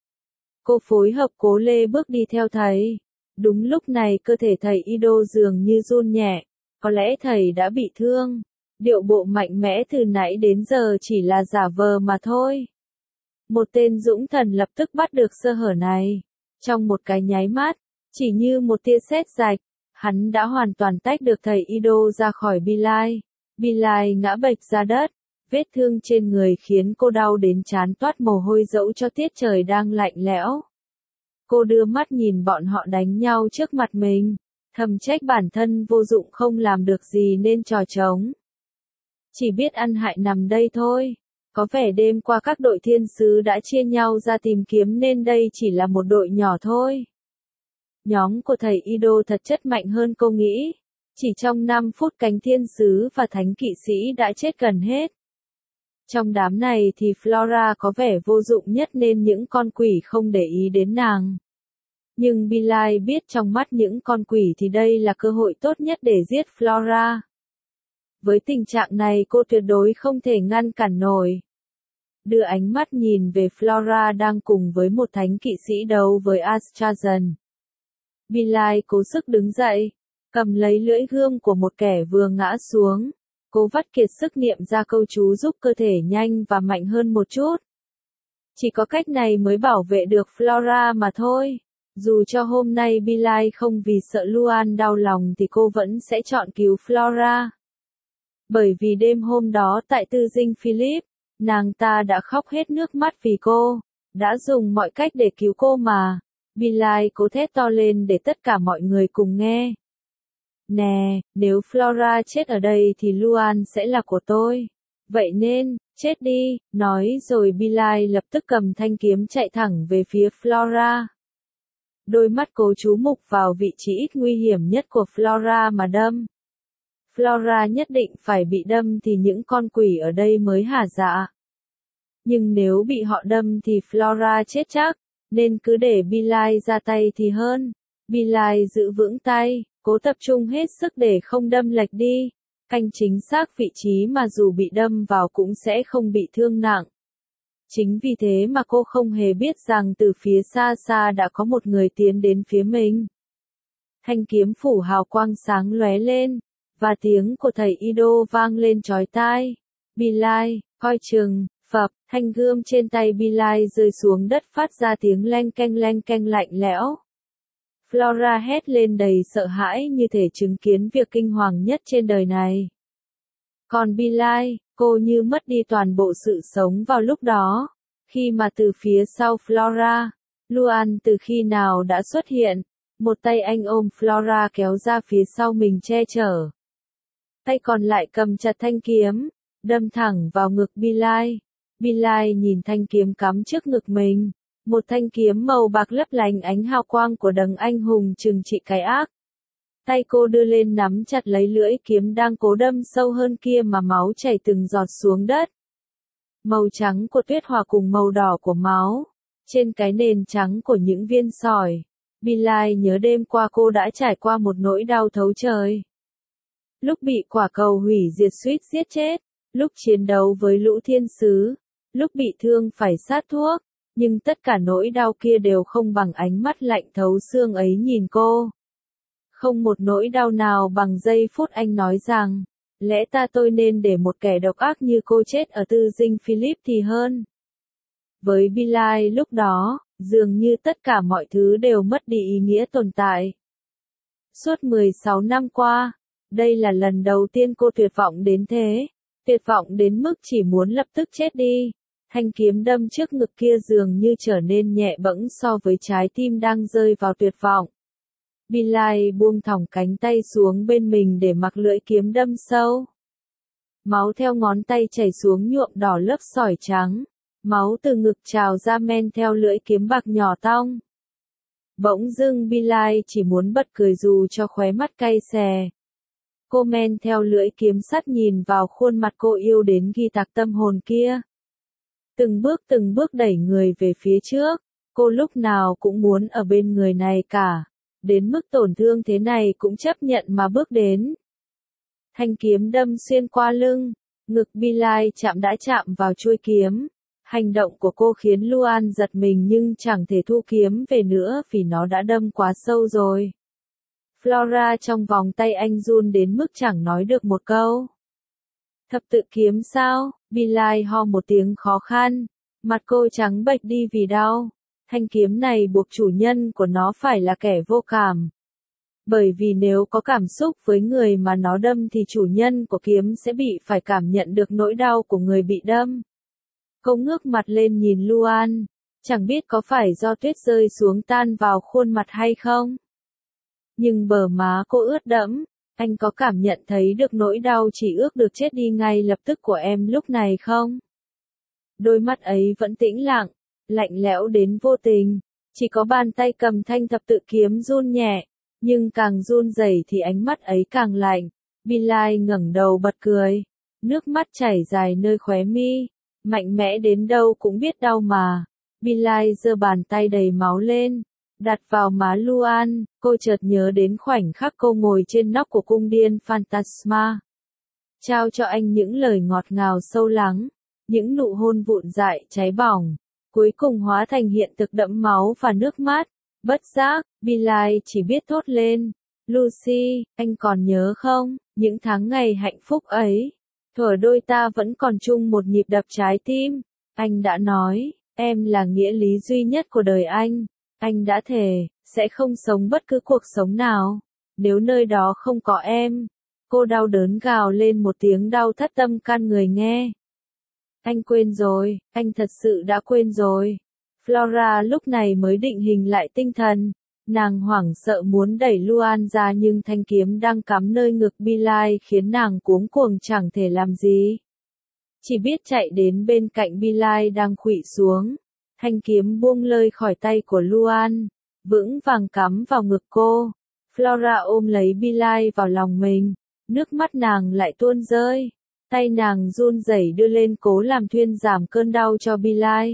Cô phối hợp cố lê bước đi theo thầy. Đúng lúc này cơ thể thầy Ido dường như run nhẹ. Có lẽ thầy đã bị thương. Điệu bộ mạnh mẽ từ nãy đến giờ chỉ là giả vờ mà thôi. Một tên dũng thần lập tức bắt được sơ hở này. Trong một cái nháy mắt, Chỉ như một tia sét rạch, hắn đã hoàn toàn tách được thầy Ido ra khỏi Bilal. Bilal ngã bệch ra đất, vết thương trên người khiến cô đau đến trán toát mồ hôi dẫu cho tiết trời đang lạnh lẽo. Cô đưa mắt nhìn bọn họ đánh nhau trước mặt mình, thầm trách bản thân vô dụng không làm được gì nên trò trống. Chỉ biết ăn hại nằm đây thôi. Có vẻ đêm qua các đội thiên sứ đã chia nhau ra tìm kiếm nên đây chỉ là một đội nhỏ thôi. Nhóm của thầy Ido thật chất mạnh hơn cô nghĩ. Chỉ trong năm phút cánh thiên sứ và thánh kỵ sĩ đã chết gần hết. Trong đám này thì Flora có vẻ vô dụng nhất nên những con quỷ không để ý đến nàng. Nhưng Bilal biết trong mắt những con quỷ thì đây là cơ hội tốt nhất để giết Flora. Với tình trạng này cô tuyệt đối không thể ngăn cản nổi. Đưa ánh mắt nhìn về Flora đang cùng với một thánh kỵ sĩ đấu với Astrazan. Bilal cố sức đứng dậy, cầm lấy lưỡi gươm của một kẻ vừa ngã xuống. Cố vắt kiệt sức niệm ra câu chú giúp cơ thể nhanh và mạnh hơn một chút. Chỉ có cách này mới bảo vệ được Flora mà thôi. Dù cho hôm nay Bilal không vì sợ Luan đau lòng thì cô vẫn sẽ chọn cứu Flora. Bởi vì đêm hôm đó tại tư dinh Philip, nàng ta đã khóc hết nước mắt vì cô, đã dùng mọi cách để cứu cô mà. Bilal cố thét to lên để tất cả mọi người cùng nghe. Nè, nếu Flora chết ở đây thì Luan sẽ là của tôi. Vậy nên, chết đi, nói rồi Bilal lập tức cầm thanh kiếm chạy thẳng về phía Flora. Đôi mắt cố chú mục vào vị trí ít nguy hiểm nhất của Flora mà đâm. Flora nhất định phải bị đâm thì những con quỷ ở đây mới hả dạ. Nhưng nếu bị họ đâm thì Flora chết chắc, nên cứ để Bilal ra tay thì hơn. Bilal giữ vững tay, cố tập trung hết sức để không đâm lệch đi, canh chính xác vị trí mà dù bị đâm vào cũng sẽ không bị thương nặng. Chính vì thế mà cô không hề biết rằng từ phía xa xa đã có một người tiến đến phía mình. Thanh kiếm phủ hào quang sáng lóe lên, và tiếng của thầy Ido vang lên chói tai. Bilal, coi chừng, phập, thanh gươm trên tay Bilal rơi xuống đất phát ra tiếng leng keng leng keng lạnh lẽo. Flora hét lên đầy sợ hãi như thể chứng kiến việc kinh hoàng nhất trên đời này. Còn Bilal, cô như mất đi toàn bộ sự sống vào lúc đó, khi mà từ phía sau Flora, Luan từ khi nào đã xuất hiện, một tay anh ôm Flora kéo ra phía sau mình che chở. Tay còn lại cầm chặt thanh kiếm, đâm thẳng vào ngực Bilal. Bilal nhìn thanh kiếm cắm trước ngực mình. Một thanh kiếm màu bạc lấp lánh ánh hào quang của đấng anh hùng trừng trị cái ác. Tay cô đưa lên nắm chặt lấy lưỡi kiếm đang cố đâm sâu hơn kia mà máu chảy từng giọt xuống đất. Màu trắng của tuyết hòa cùng màu đỏ của máu. Trên cái nền trắng của những viên sỏi. Bilal nhớ đêm qua cô đã trải qua một nỗi đau thấu trời. Lúc bị quả cầu hủy diệt suýt giết chết. Lúc chiến đấu với lũ thiên sứ. Lúc bị thương phải sát thuốc. Nhưng tất cả nỗi đau kia đều không bằng ánh mắt lạnh thấu xương ấy nhìn cô. Không một nỗi đau nào bằng giây phút anh nói rằng, lẽ ta tôi nên để một kẻ độc ác như cô chết ở tư dinh Philip thì hơn. Với Bilal lúc đó, dường như tất cả mọi thứ đều mất đi ý nghĩa tồn tại. Suốt mười sáu năm qua, đây là lần đầu tiên cô tuyệt vọng đến thế, tuyệt vọng đến mức chỉ muốn lập tức chết đi. Thanh kiếm đâm trước ngực kia dường như trở nên nhẹ bẫng so với trái tim đang rơi vào tuyệt vọng. Bilal buông thõng cánh tay xuống bên mình để mặc lưỡi kiếm đâm sâu. Máu theo ngón tay chảy xuống nhuộm đỏ lớp sỏi trắng. Máu từ ngực trào ra men theo lưỡi kiếm bạc nhỏ tong. Bỗng dưng Bilal chỉ muốn bật cười dù cho khóe mắt cay xè. Cô men theo lưỡi kiếm sắt nhìn vào khuôn mặt cô yêu đến ghi tạc tâm hồn kia. Từng bước từng bước đẩy người về phía trước, cô lúc nào cũng muốn ở bên người này cả, đến mức tổn thương thế này cũng chấp nhận mà bước đến. Thanh kiếm đâm xuyên qua lưng, ngực Bilal chạm đã chạm vào chuôi kiếm. Hành động của cô khiến Luan giật mình nhưng chẳng thể thu kiếm về nữa vì nó đã đâm quá sâu rồi. Flora trong vòng tay anh run đến mức chẳng nói được một câu. Thập tự kiếm sao? Bilal ho một tiếng khó khăn, mặt cô trắng bệch đi vì đau. Thanh kiếm này buộc chủ nhân của nó phải là kẻ vô cảm. Bởi vì nếu có cảm xúc với người mà nó đâm thì chủ nhân của kiếm sẽ bị phải cảm nhận được nỗi đau của người bị đâm. Cô ngước mặt lên nhìn Luan, chẳng biết có phải do tuyết rơi xuống tan vào khuôn mặt hay không. Nhưng bờ má cô ướt đẫm, anh có cảm nhận thấy được nỗi đau chỉ ước được chết đi ngay lập tức của em lúc này không? Đôi mắt ấy vẫn tĩnh lặng, lạnh lẽo đến vô tình, chỉ có bàn tay cầm thanh thập tự kiếm run nhẹ, nhưng càng run rẩy thì ánh mắt ấy càng lạnh. Bilal ngẩng đầu bật cười, nước mắt chảy dài nơi khóe mi, mạnh mẽ đến đâu cũng biết đau mà. Bilal giơ bàn tay đầy máu lên, đặt vào má Luan, cô chợt nhớ đến khoảnh khắc cô ngồi trên nóc của cung điện Phantasma. Trao cho anh những lời ngọt ngào sâu lắng, những nụ hôn vụn dại cháy bỏng, cuối cùng hóa thành hiện thực đẫm máu và nước mắt. Bất giác, Bilal chỉ biết thốt lên, Lucy, anh còn nhớ không, những tháng ngày hạnh phúc ấy, thuở đôi ta vẫn còn chung một nhịp đập trái tim. Anh đã nói, em là nghĩa lý duy nhất của đời anh. Anh đã thề, sẽ không sống bất cứ cuộc sống nào, nếu nơi đó không có em. Cô đau đớn gào lên một tiếng đau thắt tâm can người nghe. Anh quên rồi, anh thật sự đã quên rồi. Flora lúc này mới định hình lại tinh thần, nàng hoảng sợ muốn đẩy Luan ra nhưng thanh kiếm đang cắm nơi ngực Bilal khiến nàng cuống cuồng chẳng thể làm gì. Chỉ biết chạy đến bên cạnh Bilal đang khuỵu xuống, thanh kiếm buông lơi khỏi tay của Luan, vững vàng cắm vào ngực cô. Flora ôm lấy Bilal vào lòng mình, nước mắt nàng lại tuôn rơi, tay nàng run rẩy đưa lên cố làm thuyên giảm cơn đau cho Bilal.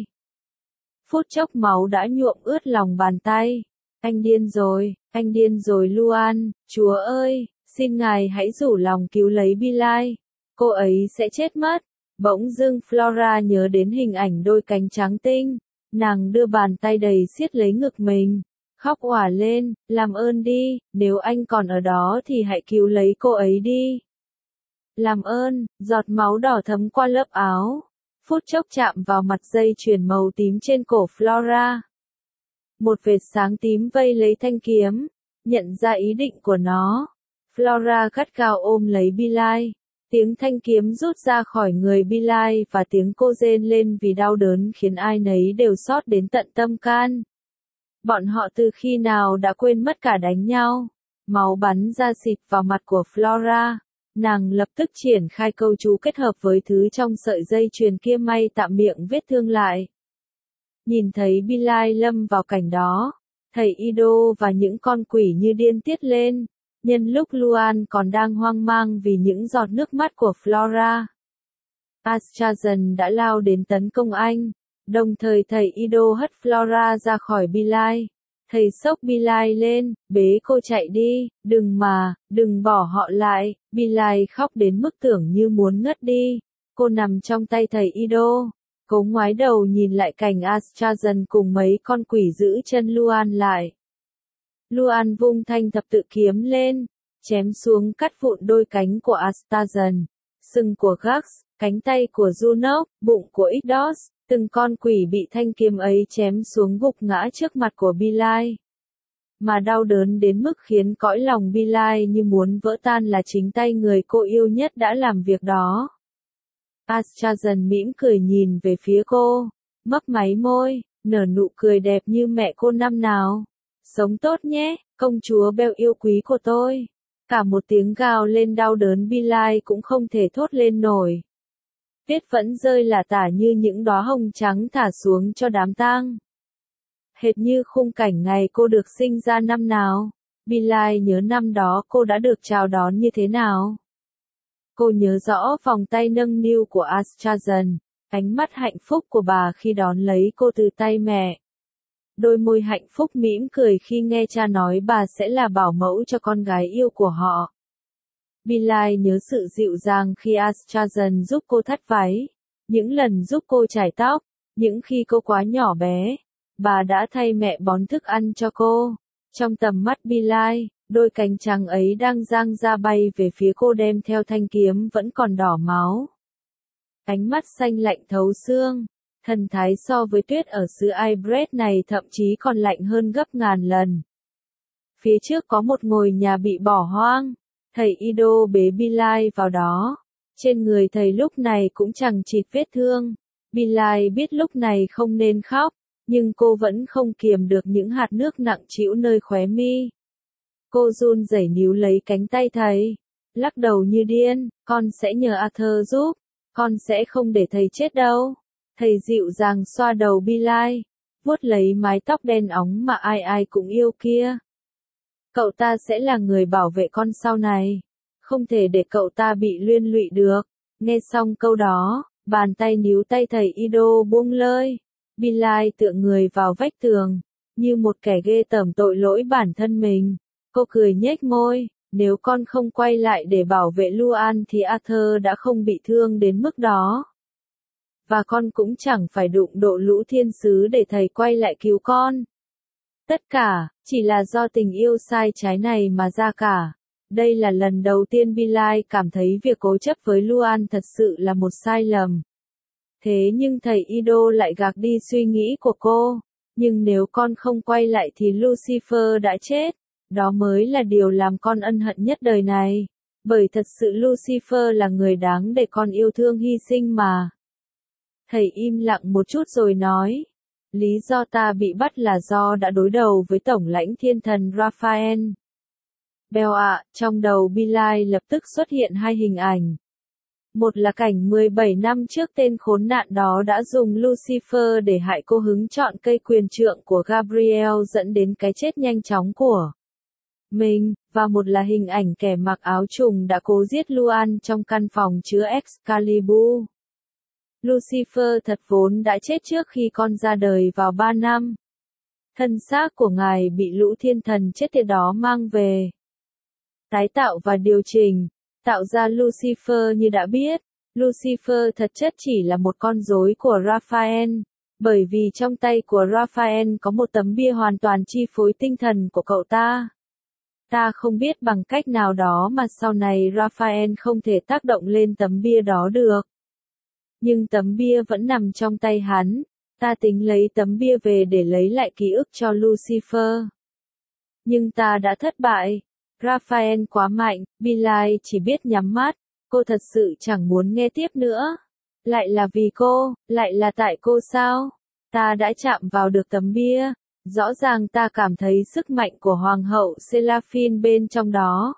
Phút chốc máu đã nhuộm ướt lòng bàn tay. Anh điên rồi, anh điên rồi Luan, Chúa ơi, xin Ngài hãy rủ lòng cứu lấy Bilal, cô ấy sẽ chết mất. Bỗng dưng Flora nhớ đến hình ảnh đôi cánh trắng tinh, nàng đưa bàn tay đầy siết lấy ngực mình, khóc òa lên, làm ơn đi, nếu anh còn ở đó thì hãy cứu lấy cô ấy đi. Làm ơn, giọt máu đỏ thấm qua lớp áo, phút chốc chạm vào mặt dây chuyền màu tím trên cổ Flora. Một vệt sáng tím vây lấy thanh kiếm, nhận ra ý định của nó. Flora gắt gao ôm lấy Bilal, tiếng thanh kiếm rút ra khỏi người Bilal và tiếng cô rên lên vì đau đớn khiến ai nấy đều xót đến tận tâm can. Bọn họ từ khi nào đã quên mất cả đánh nhau. Máu bắn ra xịt vào mặt của Flora. Nàng lập tức triển khai câu chú kết hợp với thứ trong sợi dây chuyền kia may tạm miệng vết thương lại. Nhìn thấy Bilal lâm vào cảnh đó, thầy Ido và những con quỷ như điên tiết lên, nhân lúc Luan còn đang hoang mang vì những giọt nước mắt của Flora. Astrazan đã lao đến tấn công anh, đồng thời thầy Ido hất Flora ra khỏi Bilal. Thầy xốc Bilal lên, bế cô chạy đi, đừng mà, đừng bỏ họ lại. Bilal khóc đến mức tưởng như muốn ngất đi. Cô nằm trong tay thầy Ido. Cô ngoái đầu nhìn lại cảnh Astrazan cùng mấy con quỷ giữ chân Luan lại. Luan vung thanh thập tự kiếm lên, chém xuống cắt vụn đôi cánh của Astrazan, sừng của Gax, cánh tay của Juno, bụng của Idos. Từng con quỷ bị thanh kiếm ấy chém xuống gục ngã trước mặt của Bilal. Mà đau đớn đến mức khiến cõi lòng Bilal như muốn vỡ tan là chính tay người cô yêu nhất đã làm việc đó. Astrazan mỉm cười nhìn về phía cô, mấp máy môi, nở nụ cười đẹp như mẹ cô năm nào. Sống tốt nhé, công chúa Belle yêu quý của tôi. Cả một tiếng gào lên đau đớn Bilal cũng không thể thốt lên nổi. Tuyết vẫn rơi lả tả như những đóa hồng trắng thả xuống cho đám tang. Hệt như khung cảnh ngày cô được sinh ra năm nào. Bilal nhớ năm đó cô đã được chào đón như thế nào. Cô nhớ rõ vòng tay nâng niu của Astrazan, ánh mắt hạnh phúc của bà khi đón lấy cô từ tay mẹ. Đôi môi hạnh phúc mỉm cười khi nghe cha nói bà sẽ là bảo mẫu cho con gái yêu của họ. Bilal nhớ sự dịu dàng khi Astrazan giúp cô thắt váy, những lần giúp cô chải tóc, những khi cô quá nhỏ bé, bà đã thay mẹ bón thức ăn cho cô. Trong tầm mắt Bilal, đôi cánh trắng ấy đang dang ra bay về phía cô đem theo thanh kiếm vẫn còn đỏ máu. Ánh mắt xanh lạnh thấu xương, Thần thái so với tuyết ở xứ Ibret này thậm chí còn lạnh hơn gấp ngàn lần. Phía trước có một ngôi nhà bị bỏ hoang, thầy Ido bế Bilal vào đó. Trên người thầy lúc này cũng chẳng chịt vết thương. Bilal biết lúc này không nên khóc, nhưng cô vẫn không kiềm được những hạt nước nặng trĩu nơi khóe mi. Cô run rẩy níu lấy cánh tay thầy, lắc đầu như điên, con sẽ nhờ Arthur giúp, con sẽ không để thầy chết đâu. Thầy dịu dàng xoa đầu Bilal, vuốt lấy mái tóc đen óng mà ai ai cũng yêu kia. Cậu ta sẽ là người bảo vệ con sau này, không thể để cậu ta bị liên lụy được. Nghe xong câu đó, bàn tay níu tay thầy Ido buông lơi. Bilal tựa người vào vách tường, như một kẻ ghê tởm tội lỗi bản thân mình. Cô cười nhếch môi, nếu con không quay lại để bảo vệ Luan thì Arthur đã không bị thương đến mức đó. Và con cũng chẳng phải đụng độ lũ thiên sứ để thầy quay lại cứu con. Tất cả, chỉ là do tình yêu sai trái này mà ra cả. Đây là lần đầu tiên Bilal cảm thấy việc cố chấp với Luan thật sự là một sai lầm. Thế nhưng thầy Ido lại gạt đi suy nghĩ của cô. Nhưng nếu con không quay lại thì Lucifer đã chết. Đó mới là điều làm con ân hận nhất đời này. Bởi thật sự Lucifer là người đáng để con yêu thương hy sinh mà. Thầy im lặng một chút rồi nói. Lý do ta bị bắt là do đã đối đầu với tổng lãnh thiên thần Raphael. Bèo ạ, trong đầu Bilal lập tức xuất hiện hai hình ảnh. Một là cảnh mười bảy năm trước tên khốn nạn đó đã dùng Lucifer để hại cô hứng chọn cây quyền trượng của Gabriel dẫn đến cái chết nhanh chóng của mình, và một là hình ảnh kẻ mặc áo trùng đã cố giết Luan trong căn phòng chứa Excalibur. Lucifer thật vốn đã chết trước khi con ra đời vào ba năm. Thân xác của ngài bị lũ thiên thần chết tiệt đó mang về. Tái tạo và điều chỉnh, tạo ra Lucifer như đã biết. Lucifer thật chất chỉ là một con rối của Raphael, bởi vì trong tay của Raphael có một tấm bia hoàn toàn chi phối tinh thần của cậu ta. Ta không biết bằng cách nào đó mà sau này Raphael không thể tác động lên tấm bia đó được. Nhưng tấm bia vẫn nằm trong tay hắn, ta tính lấy tấm bia về để lấy lại ký ức cho Lucifer. Nhưng ta đã thất bại. Raphael quá mạnh, Bilal chỉ biết nhắm mắt, cô thật sự chẳng muốn nghe tiếp nữa. Lại là vì cô, lại là tại cô sao? Ta đã chạm vào được tấm bia, rõ ràng ta cảm thấy sức mạnh của Hoàng hậu Seraphine bên trong đó.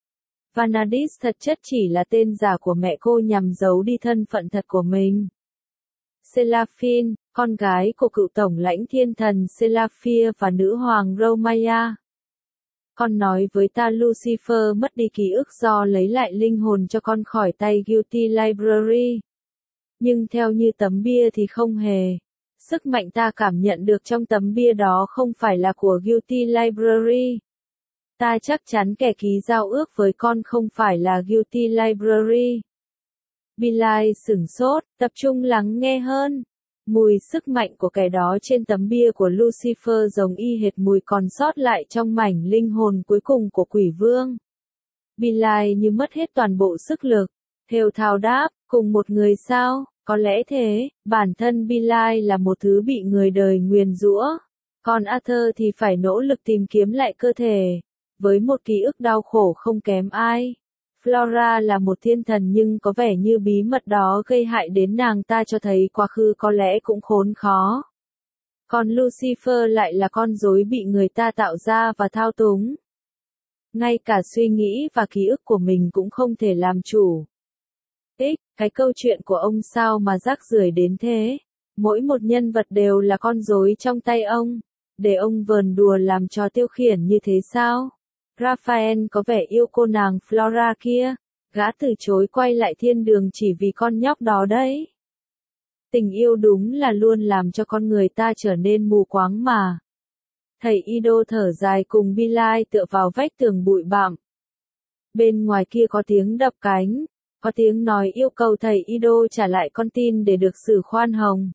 Vanadis thật chất chỉ là tên giả của mẹ cô nhằm giấu đi thân phận thật của mình. Seraphine, con gái của cựu tổng lãnh thiên thần Seraphia và nữ hoàng Romaya. Con nói với ta Lucifer mất đi ký ức do lấy lại linh hồn cho con khỏi tay Guilty Library. Nhưng theo như tấm bia thì không hề. Sức mạnh ta cảm nhận được trong tấm bia đó không phải là của Guilty Library. Ta chắc chắn kẻ ký giao ước với con không phải là Guilty Library. Bilal sửng sốt, tập trung lắng nghe hơn. Mùi sức mạnh của kẻ đó trên tấm bia của Lucifer giống y hệt mùi còn sót lại trong mảnh linh hồn cuối cùng của quỷ vương. Bilal như mất hết toàn bộ sức lực. Thều thào đáp, cùng một người sao? Có lẽ thế, bản thân Bilal là một thứ bị người đời nguyền rủa. Còn Arthur thì phải nỗ lực tìm kiếm lại cơ thể. Với một ký ức đau khổ không kém ai. Flora là một thiên thần nhưng có vẻ như bí mật đó gây hại đến nàng ta cho thấy quá khứ có lẽ cũng khốn khó. Còn Lucifer lại là con rối bị người ta tạo ra và thao túng. Ngay cả suy nghĩ và ký ức của mình cũng không thể làm chủ. Ích, cái câu chuyện của ông sao mà rác rưởi đến thế? Mỗi một nhân vật đều là con rối trong tay ông. Để ông vờn đùa làm trò tiêu khiển như thế sao? Raphael có vẻ yêu cô nàng Flora kia, gã từ chối quay lại thiên đường chỉ vì con nhóc đó đấy. Tình yêu đúng là luôn làm cho con người ta trở nên mù quáng mà. Thầy Ido thở dài cùng Bilal tựa vào vách tường bụi bặm. Bên ngoài kia có tiếng đập cánh, có tiếng nói yêu cầu thầy Ido trả lại con tin để được xử khoan hồng.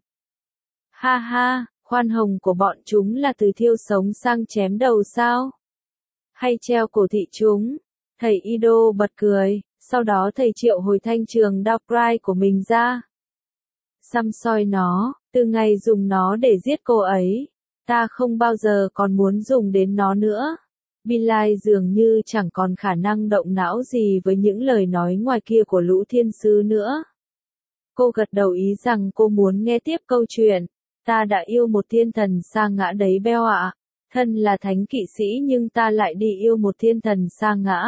Ha ha, khoan hồng của bọn chúng là từ thiêu sống sang chém đầu sao? Hay treo cổ thị chúng? Thầy Ido bật cười, sau đó thầy triệu hồi thanh trường Darkrai của mình ra. Xăm soi nó, Từ ngày dùng nó để giết cô ấy, ta không bao giờ còn muốn dùng đến nó nữa. Billie dường như chẳng còn khả năng động não gì với những lời nói ngoài kia của lũ thiên sứ nữa. Cô gật đầu ý rằng cô muốn nghe tiếp câu chuyện. Ta đã yêu một thiên thần sa ngã đấy Bell ạ. Thân là thánh kỵ sĩ nhưng ta lại đi yêu một thiên thần sa ngã.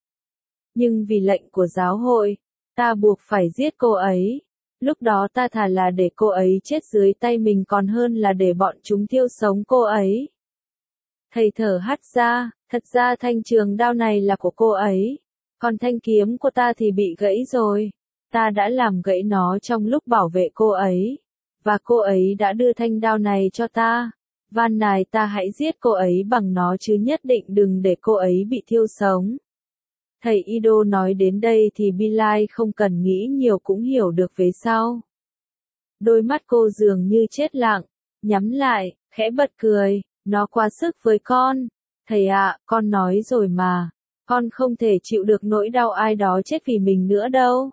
Nhưng vì lệnh của giáo hội, ta buộc phải giết cô ấy. Lúc đó ta thà là để cô ấy chết dưới tay mình còn hơn là để bọn chúng thiêu sống cô ấy. Thầy thở hắt ra, thật ra thanh trường đao này là của cô ấy. Còn thanh kiếm của ta thì bị gãy rồi. Ta đã làm gãy nó trong lúc bảo vệ cô ấy. Và cô ấy đã đưa thanh đao này cho ta. Van nài ta hãy giết cô ấy bằng nó chứ nhất định đừng để cô ấy bị thiêu sống. Thầy Ido nói đến đây thì Billie không cần nghĩ nhiều cũng hiểu được về sau. Đôi mắt cô dường như chết lặng, nhắm lại, khẽ bật cười, nó quá sức với con. Thầy ạ, con nói rồi mà, con không thể chịu được nỗi đau ai đó chết vì mình nữa đâu.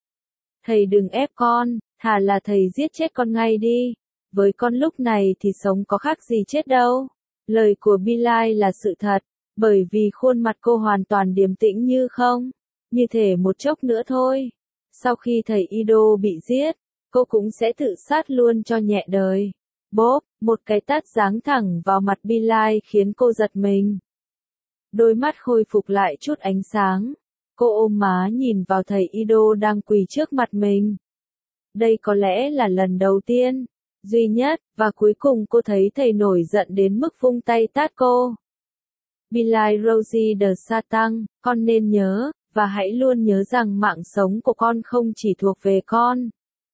Thầy đừng ép con, thà là thầy giết chết con ngay đi. Với con lúc này thì sống có khác gì chết đâu. Lời của Billie là sự thật, bởi vì khuôn mặt cô hoàn toàn điềm tĩnh như không, như thể một chốc nữa thôi. Sau khi thầy Ido bị giết, cô cũng sẽ tự sát luôn cho nhẹ đời. Bốp, một cái tát giáng thẳng vào mặt Billie khiến cô giật mình. Đôi mắt khôi phục lại chút ánh sáng. Cô ôm má nhìn vào thầy Ido đang quỳ trước mặt mình. Đây có lẽ là lần đầu tiên, duy nhất, và cuối cùng cô thấy thầy nổi giận đến mức vung tay tát cô. Billie Rosie de Satan, con nên nhớ, và hãy luôn nhớ rằng mạng sống của con không chỉ thuộc về con,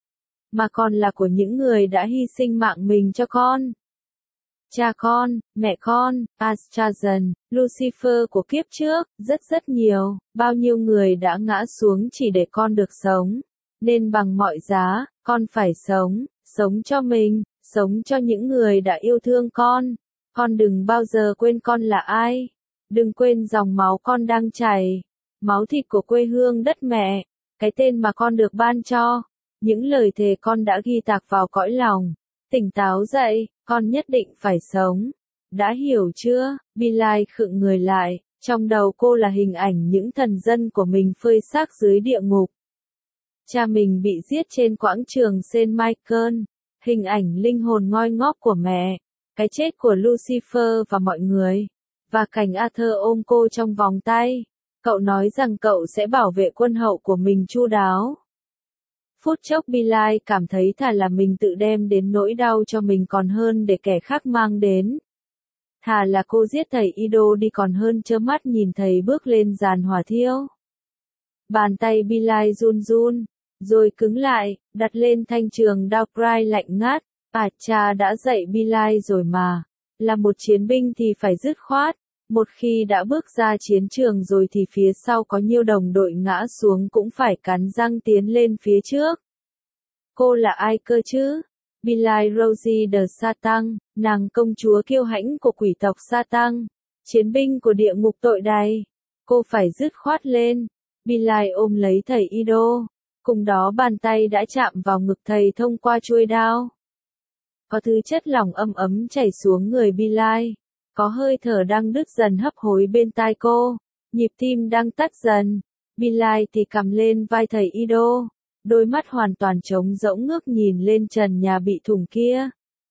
mà còn là của những người đã hy sinh mạng mình cho con. Cha con, mẹ con, Astrazen, Lucifer của kiếp trước, rất rất nhiều, bao nhiêu người đã ngã xuống chỉ để con được sống. Nên bằng mọi giá, con phải sống, sống cho mình, sống cho những người đã yêu thương con. Con đừng bao giờ quên con là ai. Đừng quên dòng máu con đang chảy. Máu thịt của quê hương đất mẹ. Cái tên mà con được ban cho. Những lời thề con đã ghi tạc vào cõi lòng. Tỉnh táo dậy, con nhất định phải sống. Đã hiểu chưa? Billie khựng người lại. Trong đầu cô là hình ảnh những thần dân của mình phơi xác dưới địa ngục. Cha mình bị giết trên quảng trường Saint Michael. Hình ảnh linh hồn ngoi ngóp của mẹ. Cái chết của Lucifer và mọi người. Và cảnh Arthur ôm cô trong vòng tay. Cậu nói rằng cậu sẽ bảo vệ quân hậu của mình chu đáo. Phút chốc Billie cảm thấy thà là mình tự đem đến nỗi đau cho mình còn hơn để kẻ khác mang đến. Thà là cô giết thầy Ido đi còn hơn trơ mắt nhìn thầy bước lên giàn hỏa thiêu. Bàn tay Billie run run, rồi cứng lại, đặt lên thanh trường đao pry lạnh ngắt. À cha đã dạy Billie rồi mà. Là một chiến binh thì phải dứt khoát. Một khi đã bước ra chiến trường rồi thì phía sau có nhiều đồng đội ngã xuống cũng phải cắn răng tiến lên phía trước. Cô là ai cơ chứ? Billie Rosie de Satan, nàng công chúa kiêu hãnh của quỷ tộc Satan, chiến binh của địa ngục tội đầy. Cô phải dứt khoát lên. Billie ôm lấy thầy Ido. Cùng đó bàn tay đã chạm vào ngực thầy thông qua chuôi đao. Có thứ chất lỏng âm ấm chảy xuống người Billie. Có hơi thở đang đứt dần hấp hối bên tai cô. Nhịp tim đang tắt dần. Billie thì cầm lên vai thầy Ido. Đôi mắt hoàn toàn trống rỗng ngước nhìn lên trần nhà bị thủng kia.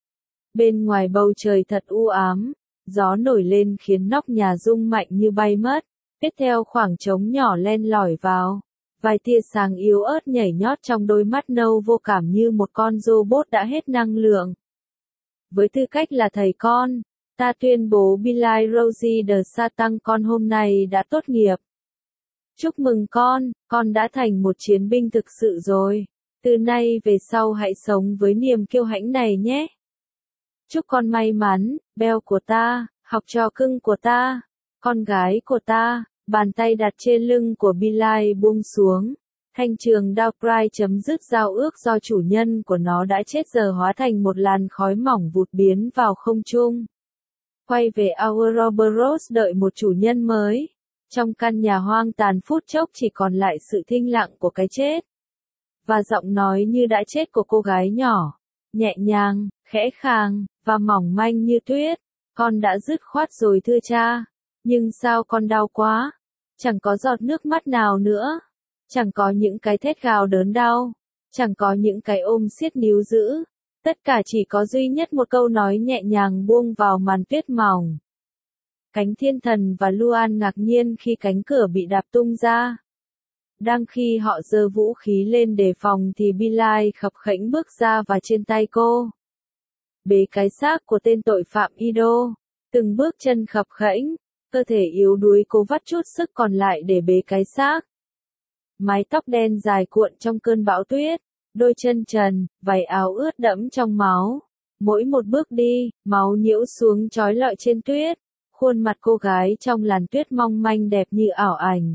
Bên ngoài bầu trời thật u ám. Gió nổi lên khiến nóc nhà rung mạnh như bay mất. Tiếp theo khoảng trống nhỏ len lỏi vào. Vài tia sáng yếu ớt nhảy nhót trong đôi mắt nâu vô cảm như một con robot đã hết năng lượng. Với tư cách là thầy con, ta tuyên bố Billie Rosie de Satan con hôm nay đã tốt nghiệp. Chúc mừng con, con đã thành một chiến binh thực sự rồi. Từ nay về sau hãy sống với niềm kiêu hãnh này nhé. Chúc con may mắn, Bell của ta, học trò cưng của ta, con gái của ta. Bàn tay đặt trên lưng của Billie buông xuống. Thanh trường đao pry chấm dứt giao ước do chủ nhân của nó đã chết giờ hóa thành một làn khói mỏng vụt biến vào không trung. Quay về Ouroboros đợi một chủ nhân mới. Trong căn nhà hoang tàn phút chốc chỉ còn lại sự thinh lặng của cái chết. Và giọng nói như đã chết của cô gái nhỏ. nhẹ nhàng, khẽ khàng, và mỏng manh như tuyết. Con đã dứt khoát rồi thưa cha. Nhưng sao con đau quá? Chẳng có giọt nước mắt nào nữa. Chẳng có những cái thét gào đớn đau. Chẳng có những cái ôm siết níu giữ. Tất cả chỉ có duy nhất một câu nói nhẹ nhàng buông vào màn tuyết mỏng. Cánh thiên thần và Luan ngạc nhiên khi cánh cửa bị đạp tung ra. Đang khi họ giơ vũ khí lên đề phòng thì Bilal khập khễnh bước ra và trên tay cô bế cái xác của tên tội phạm Ido. Từng bước chân khập khễnh, cơ thể yếu đuối cố vắt chút sức còn lại để bế cái xác. Mái tóc đen dài cuộn trong cơn bão tuyết, đôi chân trần, váy áo ướt đẫm trong máu. Mỗi một bước đi, máu nhiễu xuống trói lọi trên tuyết. Khuôn mặt cô gái trong làn tuyết mong manh đẹp như ảo ảnh.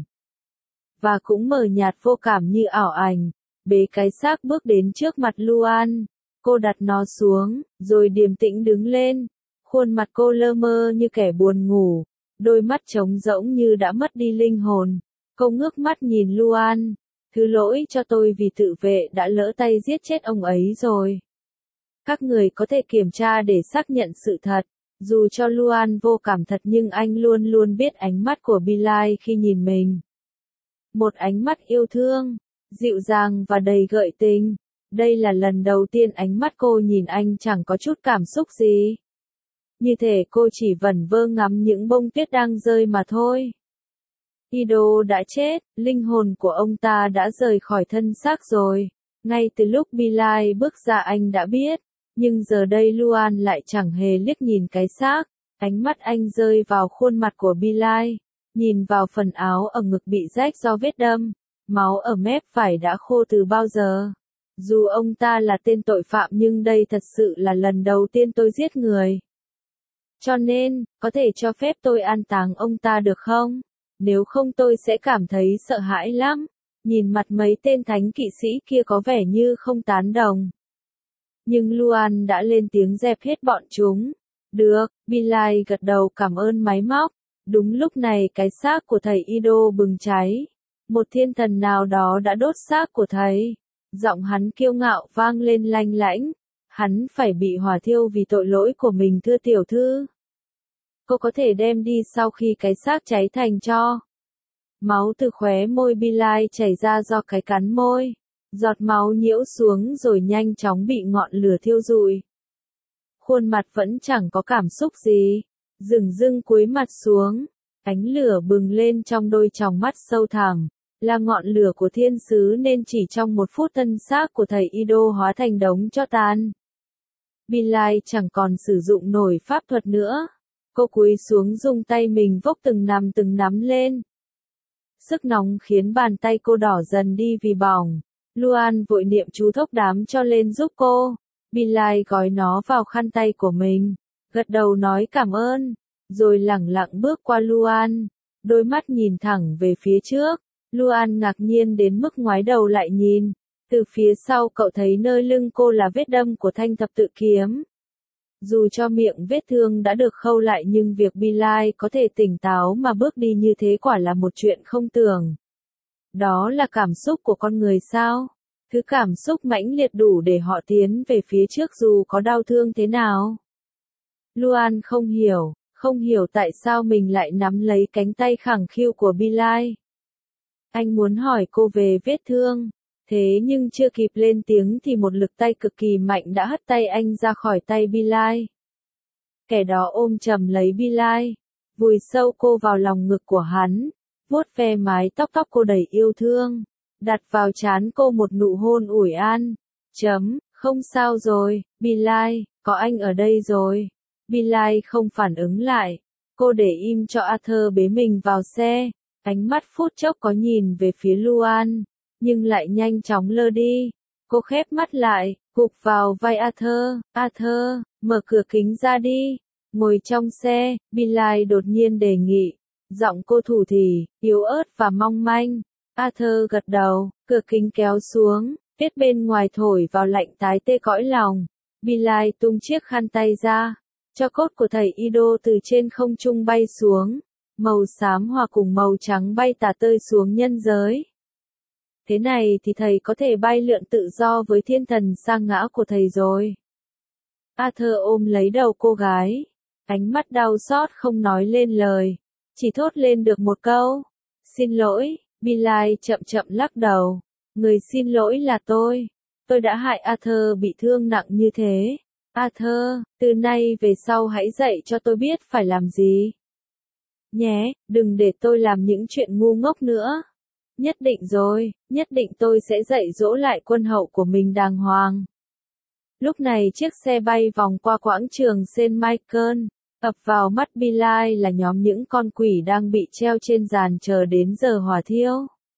Và cũng mờ nhạt vô cảm như ảo ảnh. Bế cái xác bước đến trước mặt Luan. Cô đặt nó xuống, rồi điềm tĩnh đứng lên. Khuôn mặt cô lơ mơ như kẻ buồn ngủ. Đôi mắt trống rỗng như đã mất đi linh hồn. Cô ngước mắt nhìn Luan. Thứ lỗi cho tôi vì tự vệ đã lỡ tay giết chết ông ấy rồi. Các người có thể kiểm tra để xác nhận sự thật. Dù cho Luan vô cảm thật nhưng anh luôn luôn biết ánh mắt của Bilal khi nhìn mình. Một ánh mắt yêu thương, dịu dàng và đầy gợi tình. Đây là lần đầu tiên ánh mắt cô nhìn anh chẳng có chút cảm xúc gì. Như thể cô chỉ vẩn vơ ngắm những bông tuyết đang rơi mà thôi. Ido đã chết, linh hồn của ông ta đã rời khỏi thân xác rồi. Ngay từ lúc Bilal bước ra anh đã biết. Nhưng giờ đây Luan lại chẳng hề liếc nhìn cái xác. Ánh mắt anh rơi vào khuôn mặt của Bilal. Nhìn vào phần áo ở ngực bị rách do vết đâm. Máu ở mép phải đã khô từ bao giờ. Dù ông ta là tên tội phạm nhưng đây thật sự là lần đầu tiên tôi giết người. Cho nên, có thể cho phép tôi an táng ông ta được không? Nếu không tôi sẽ cảm thấy sợ hãi lắm. Nhìn mặt mấy tên thánh kỵ sĩ kia có vẻ như không tán đồng. Nhưng Luan đã lên tiếng dẹp hết bọn chúng. Được, Bilal gật đầu cảm ơn máy móc. Đúng lúc này cái xác của thầy Ido bừng cháy. Một thiên thần nào đó đã đốt xác của thầy. Giọng hắn kiêu ngạo vang lên lanh lảnh. Hắn phải bị hỏa thiêu vì tội lỗi của mình thưa tiểu thư. Cô có thể đem đi sau khi cái xác cháy thành tro. Máu từ khóe môi Bilal chảy ra do cái cắn môi. Giọt máu nhiễu xuống rồi nhanh chóng bị ngọn lửa thiêu rụi. Khuôn mặt vẫn chẳng có cảm xúc gì. Dửng dưng cúi mặt xuống. Ánh lửa bừng lên trong đôi tròng mắt sâu thẳm. Là ngọn lửa của thiên sứ nên chỉ trong một phút thân xác của thầy Ido hóa thành đống tro tàn. Bilal chẳng còn sử dụng nổi pháp thuật nữa. Cô cúi xuống dùng tay mình vốc từng nắm từng nắm lên. Sức nóng khiến bàn tay cô đỏ dần đi vì bỏng. Luan vội niệm chú thốc đám cho lên giúp cô. Bilal gói nó vào khăn tay của mình. Gật đầu nói cảm ơn. Rồi lẳng lặng bước qua Luan. Đôi mắt nhìn thẳng về phía trước. Luan ngạc nhiên đến mức ngoái đầu lại nhìn. Từ phía sau cậu thấy nơi lưng cô là vết đâm của thanh thập tự kiếm. Dù cho miệng vết thương đã được khâu lại nhưng việc Bilal có thể tỉnh táo mà bước đi như thế quả là một chuyện không tưởng. Đó là cảm xúc của con người sao? Thứ cảm xúc mãnh liệt đủ để họ tiến về phía trước dù có đau thương thế nào. Luan không hiểu, không hiểu tại sao mình lại nắm lấy cánh tay khẳng khiu của Bilal. Anh muốn hỏi cô về vết thương. Thế nhưng chưa kịp lên tiếng thì một lực tay cực kỳ mạnh đã hất tay anh ra khỏi tay Bilal. Kẻ đó ôm chầm lấy Bilal, vùi sâu cô vào lòng ngực của hắn, vuốt ve mái tóc tóc cô đầy yêu thương, đặt vào trán cô một nụ hôn ủi an. Chấm, không sao rồi, Bilal, có anh ở đây rồi. Bilal không phản ứng lại. Cô để im cho Arthur bế mình vào xe. Ánh mắt phút chốc có nhìn về phía Luan, nhưng lại nhanh chóng lơ đi. Cô khép mắt lại, gục vào vai Arthur. Arthur, mở cửa kính ra đi. Ngồi trong xe, Bilal đột nhiên đề nghị. Giọng cô thủ thỉ, yếu ớt và mong manh. Arthur gật đầu, cửa kính kéo xuống, tuyết bên ngoài thổi vào lạnh tái tê cõi lòng. Bilal tung chiếc khăn tay ra. Cho cốt của thầy Ido từ trên không trung bay xuống. Màu xám hòa cùng màu trắng bay tả tơi xuống nhân giới. Thế này thì thầy có thể bay lượn tự do với thiên thần sa ngã của thầy rồi. Arthur ôm lấy đầu cô gái. Ánh mắt đau xót không nói lên lời. Chỉ thốt lên được một câu. Xin lỗi, Billy chậm chậm lắc đầu. Người xin lỗi là tôi. Tôi đã hại Arthur bị thương nặng như thế. Arthur, từ nay về sau hãy dạy cho tôi biết phải làm gì. Nhé, đừng để tôi làm những chuyện ngu ngốc nữa. Nhất định rồi, nhất định tôi sẽ dạy dỗ lại quân hậu của mình đàng hoàng. Lúc này chiếc xe bay vòng qua quảng trường Saint Michael, ập vào mắt Billy là nhóm những con quỷ đang bị treo trên giàn chờ đến giờ hỏa thiêu.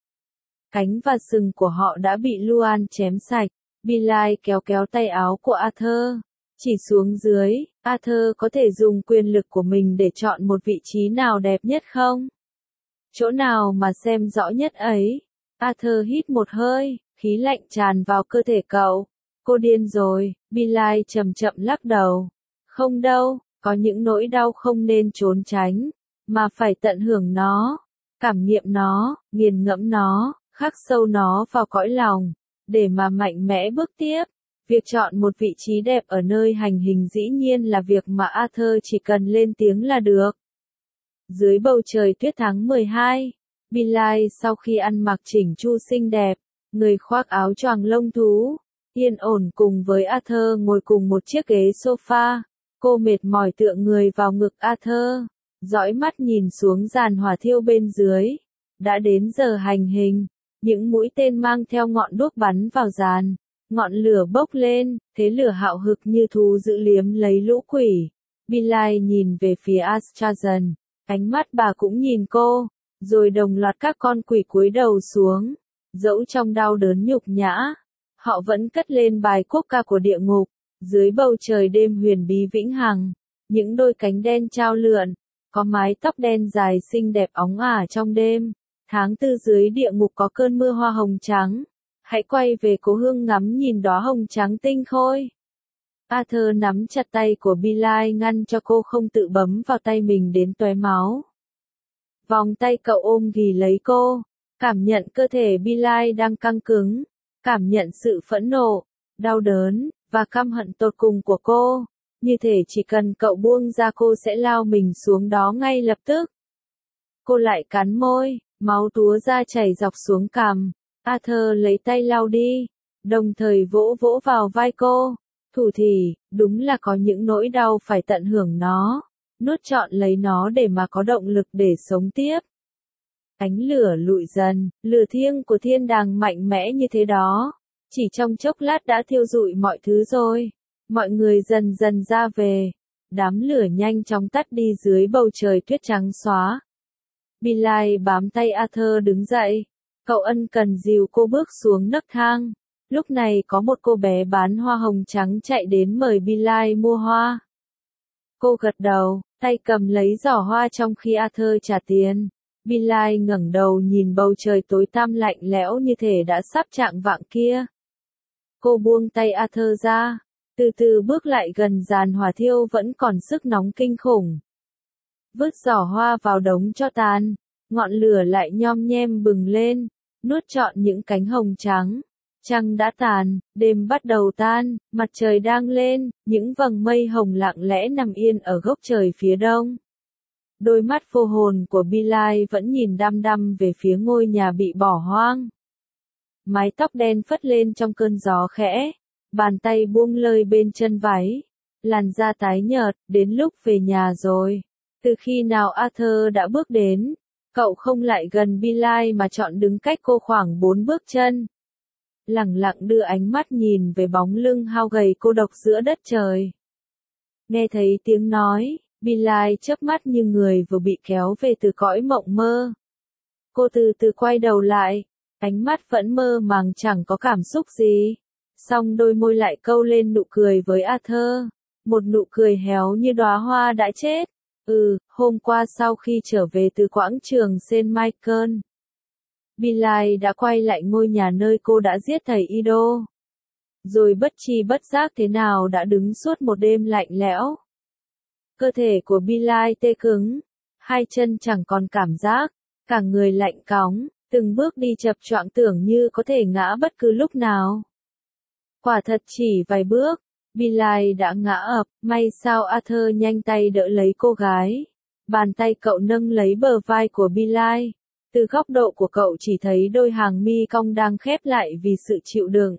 Cánh và sừng của họ đã bị Luan chém sạch. Billy kéo kéo tay áo của Arthur. Chỉ xuống dưới, Arthur có thể dùng quyền lực của mình để chọn một vị trí nào đẹp nhất không? Chỗ nào mà xem rõ nhất ấy? Arthur hít một hơi, khí lạnh tràn vào cơ thể cậu. Cô điên rồi, Billy chậm chậm lắc đầu. Không đâu, có những nỗi đau không nên trốn tránh, mà phải tận hưởng nó, cảm nghiệm nó, nghiền ngẫm nó, khắc sâu nó vào cõi lòng, để mà mạnh mẽ bước tiếp. Việc chọn một vị trí đẹp ở nơi hành hình dĩ nhiên là việc mà Arthur chỉ cần lên tiếng là được. Dưới bầu trời tuyết tháng mười hai, Billy sau khi ăn mặc chỉnh chu xinh đẹp, người khoác áo choàng lông thú, yên ổn cùng với Arthur ngồi cùng một chiếc ghế sofa. Cô mệt mỏi tựa người vào ngực Arthur, dõi mắt nhìn xuống giàn hỏa thiêu bên dưới. Đã đến giờ hành hình, những mũi tên mang theo ngọn đuốc bắn vào giàn. Ngọn lửa bốc lên, thế lửa hạo hực như thú dữ liếm lấy lũ quỷ. Billy nhìn về phía Astrajan, ánh mắt bà cũng nhìn cô, rồi đồng loạt các con quỷ cúi đầu xuống. Dẫu trong đau đớn nhục nhã, họ vẫn cất lên bài quốc ca của địa ngục. Dưới bầu trời đêm huyền bí vĩnh hằng, những đôi cánh đen trao lượn, có mái tóc đen dài xinh đẹp óng ả trong đêm. Tháng tư dưới địa ngục có cơn mưa hoa hồng trắng. Hãy quay về cố hương ngắm nhìn đóa hồng trắng tinh khôi. Arthur nắm chặt tay của Billy ngăn cho cô không tự bấm vào tay mình đến tóe máu. Vòng tay cậu ôm ghì lấy cô, cảm nhận cơ thể Billy đang căng cứng, cảm nhận sự phẫn nộ, đau đớn, và căm hận tột cùng của cô. Như thể chỉ cần cậu buông ra cô sẽ lao mình xuống đó ngay lập tức. Cô lại cắn môi, máu túa ra chảy dọc xuống cằm. Arthur lấy tay lau đi, đồng thời vỗ vỗ vào vai cô. Thủ thì, đúng là có những nỗi đau phải tận hưởng nó, nuốt trọn lấy nó để mà có động lực để sống tiếp. Ánh lửa lụi dần, lửa thiêng của thiên đàng mạnh mẽ như thế đó. Chỉ trong chốc lát đã thiêu rụi mọi thứ rồi. Mọi người dần dần ra về. Đám lửa nhanh chóng tắt đi dưới bầu trời tuyết trắng xóa. Billy bám tay Arthur đứng dậy. Cậu ân cần dìu cô bước xuống nấc thang. Lúc này có một cô bé bán hoa hồng trắng chạy đến mời Billy mua hoa. Cô gật đầu, tay cầm lấy giỏ hoa trong khi Arthur trả tiền. Billy ngẩng đầu nhìn bầu trời tối tăm lạnh lẽo như thể đã sắp chạng vạng kia. Cô buông tay Arthur ra, từ từ bước lại gần giàn hỏa thiêu vẫn còn sức nóng kinh khủng. Vứt giỏ hoa vào đống tro tàn, ngọn lửa lại nhom nhem bừng lên, nuốt trọn những cánh hồng trắng. Trăng đã tàn, đêm bắt đầu tan, mặt trời đang lên, những vầng mây hồng lặng lẽ nằm yên ở góc trời phía đông. Đôi mắt vô hồn của Billy vẫn nhìn đăm đăm về phía ngôi nhà bị bỏ hoang. Mái tóc đen phất lên trong cơn gió khẽ, bàn tay buông lơi bên chân váy, làn da tái nhợt, đến lúc về nhà rồi. Từ khi nào Arthur đã bước đến, cậu không lại gần Billy mà chọn đứng cách cô khoảng bốn bước chân. Lẳng lặng đưa ánh mắt nhìn về bóng lưng hao gầy cô độc giữa đất trời. Nghe thấy tiếng nói, Billy chớp mắt như người vừa bị kéo về từ cõi mộng mơ. Cô từ từ quay đầu lại, ánh mắt vẫn mơ màng chẳng có cảm xúc gì. Song đôi môi lại câu lên nụ cười với Arthur, một nụ cười héo như đóa hoa đã chết. Ừ, hôm qua sau khi trở về từ quảng trường Saint Michael, Billy đã quay lại ngôi nhà nơi cô đã giết thầy Ido. Rồi bất tri bất giác thế nào đã đứng suốt một đêm lạnh lẽo. Cơ thể của Billy tê cứng, hai chân chẳng còn cảm giác, cả người lạnh cóng, từng bước đi chập choạng tưởng như có thể ngã bất cứ lúc nào. Quả thật chỉ vài bước, Billy đã ngã ập, may sao Arthur nhanh tay đỡ lấy cô gái. Bàn tay cậu nâng lấy bờ vai của Billy. Từ góc độ của cậu chỉ thấy đôi hàng mi cong đang khép lại vì sự chịu đựng.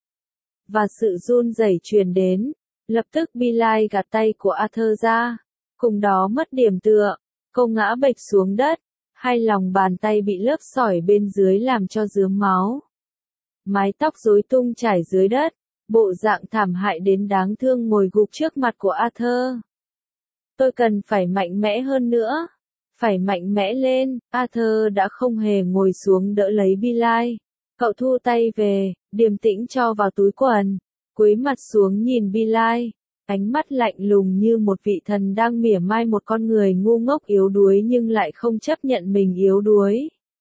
Và sự run rẩy truyền đến. Lập tức Billy gạt tay của Arthur ra. Cùng đó mất điểm tựa. Cô ngã bệch xuống đất. Hai lòng bàn tay bị lớp sỏi bên dưới làm cho rướm máu. Mái tóc rối tung trải dưới đất. Bộ dạng thảm hại đến đáng thương ngồi gục trước mặt của Arthur. Tôi cần phải mạnh mẽ hơn nữa. Phải mạnh mẽ lên. Arthur đã không hề ngồi xuống đỡ lấy Billy. Cậu thu tay về, điềm tĩnh cho vào túi quần. Cúi mặt xuống nhìn Billy. Ánh mắt lạnh lùng như một vị thần đang mỉa mai một con người ngu ngốc yếu đuối nhưng lại không chấp nhận mình yếu đuối.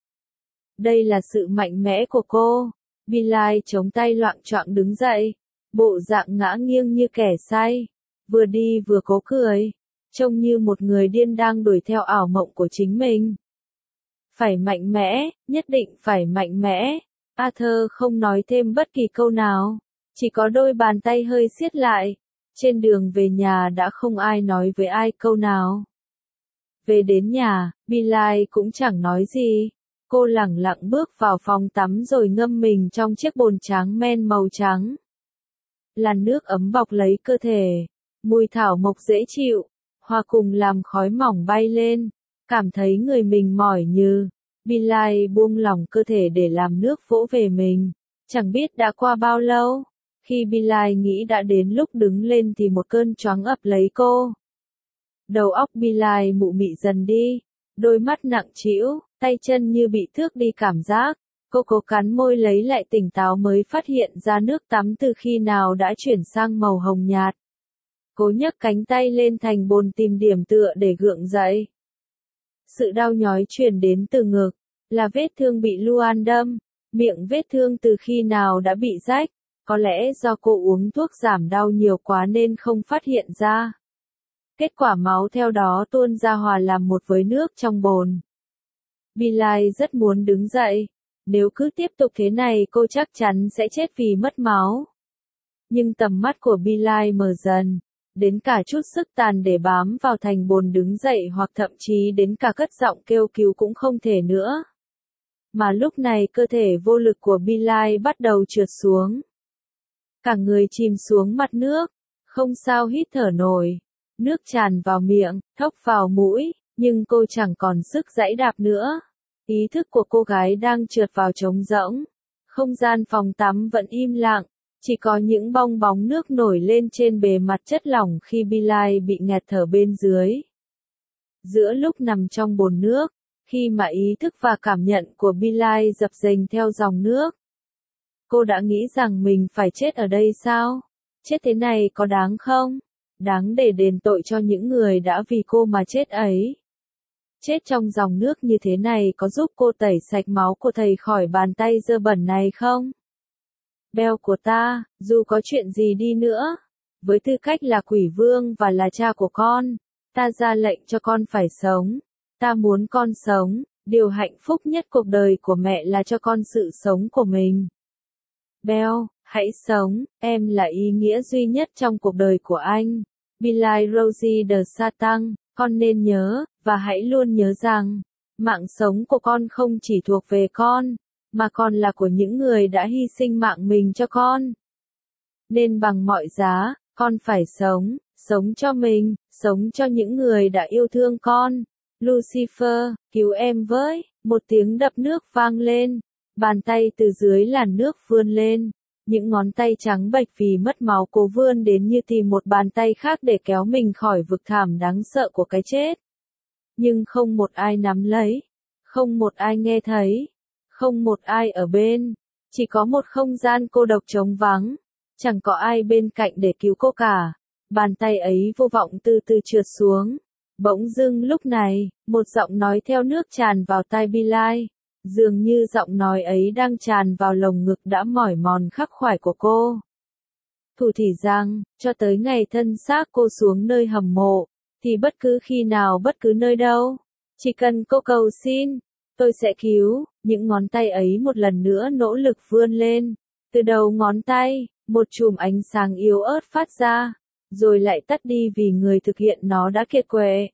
Đây là sự mạnh mẽ của cô. Billy chống tay loạng choạng đứng dậy. Bộ dạng ngã nghiêng như kẻ say. Vừa đi vừa cố cười. Trông như một người điên đang đuổi theo ảo mộng của chính mình. Phải mạnh mẽ, nhất định phải mạnh mẽ. Arthur không nói thêm bất kỳ câu nào. Chỉ có đôi bàn tay hơi siết lại. Trên đường về nhà đã không ai nói với ai câu nào. Về đến nhà, Billy cũng chẳng nói gì. Cô lẳng lặng bước vào phòng tắm rồi ngâm mình trong chiếc bồn tráng men màu trắng. Làn nước ấm bọc lấy cơ thể. Mùi thảo mộc dễ chịu. Hòa cùng làm khói mỏng bay lên. Cảm thấy người mình mỏi như. Billy buông lỏng cơ thể để làm nước vỗ về mình. Chẳng biết đã qua bao lâu. Khi Billy nghĩ đã đến lúc đứng lên thì một cơn choáng ập lấy cô. Đầu óc Billy mụ mị dần đi. Đôi mắt nặng trĩu, tay chân như bị thước đi cảm giác. Cô cố cắn môi lấy lại tỉnh táo mới phát hiện ra nước tắm từ khi nào đã chuyển sang màu hồng nhạt. Cố nhấc cánh tay lên thành bồn tìm điểm tựa để gượng dậy. Sự đau nhói truyền đến từ ngực, là vết thương bị Luan đâm, miệng vết thương từ khi nào đã bị rách, có lẽ do cô uống thuốc giảm đau nhiều quá nên không phát hiện ra. Kết quả máu theo đó tuôn ra hòa làm một với nước trong bồn. Billy rất muốn đứng dậy, nếu cứ tiếp tục thế này cô chắc chắn sẽ chết vì mất máu. Nhưng tầm mắt của Billy mờ dần. Đến cả chút sức tàn để bám vào thành bồn đứng dậy hoặc thậm chí đến cả cất giọng kêu cứu cũng không thể nữa. Mà lúc này cơ thể vô lực của Billy bắt đầu trượt xuống. Cả người chìm xuống mặt nước, không sao hít thở nổi. Nước tràn vào miệng, thốc vào mũi, nhưng cô chẳng còn sức giãy đạp nữa. Ý thức của cô gái đang trượt vào trống rỗng. Không gian phòng tắm vẫn im lặng. Chỉ có những bong bóng nước nổi lên trên bề mặt chất lỏng khi Billy bị nghẹt thở bên dưới. Giữa lúc nằm trong bồn nước, khi mà ý thức và cảm nhận của Billy dập dềnh theo dòng nước. Cô đã nghĩ rằng mình phải chết ở đây sao? Chết thế này có đáng không? Đáng để đền tội cho những người đã vì cô mà chết ấy. Chết trong dòng nước như thế này có giúp cô tẩy sạch máu của thầy khỏi bàn tay dơ bẩn này không? Beo của ta, dù có chuyện gì đi nữa, với tư cách là quỷ vương và là cha của con, ta ra lệnh cho con phải sống. Ta muốn con sống, điều hạnh phúc nhất cuộc đời của mẹ là cho con sự sống của mình. Beo, hãy sống, em là ý nghĩa duy nhất trong cuộc đời của anh. Billy Rosie de Satan, con nên nhớ, và hãy luôn nhớ rằng, mạng sống của con không chỉ thuộc về con, mà còn là của những người đã hy sinh mạng mình cho con. Nên bằng mọi giá, con phải sống, sống cho mình, sống cho những người đã yêu thương con. Lucifer, cứu em với, một tiếng đập nước vang lên, bàn tay từ dưới làn nước vươn lên, những ngón tay trắng bệch vì mất máu cố vươn đến như tìm một bàn tay khác để kéo mình khỏi vực thẳm đáng sợ của cái chết. Nhưng không một ai nắm lấy, không một ai nghe thấy, không một ai ở bên, chỉ có một không gian cô độc trống vắng, chẳng có ai bên cạnh để cứu cô cả. Bàn tay ấy vô vọng từ từ trượt xuống. Bỗng dưng lúc này, một giọng nói theo nước tràn vào tai Billy, dường như giọng nói ấy đang tràn vào lồng ngực đã mỏi mòn khắc khoải của cô. Thủ thì rằng, cho tới ngày thân xác cô xuống nơi hầm mộ, thì bất cứ khi nào bất cứ nơi đâu, chỉ cần cô cầu xin, tôi sẽ cứu. Những ngón tay ấy một lần nữa nỗ lực vươn lên, từ đầu ngón tay, Một chùm ánh sáng yếu ớt phát ra, rồi lại tắt đi vì người thực hiện nó đã kiệt quệ.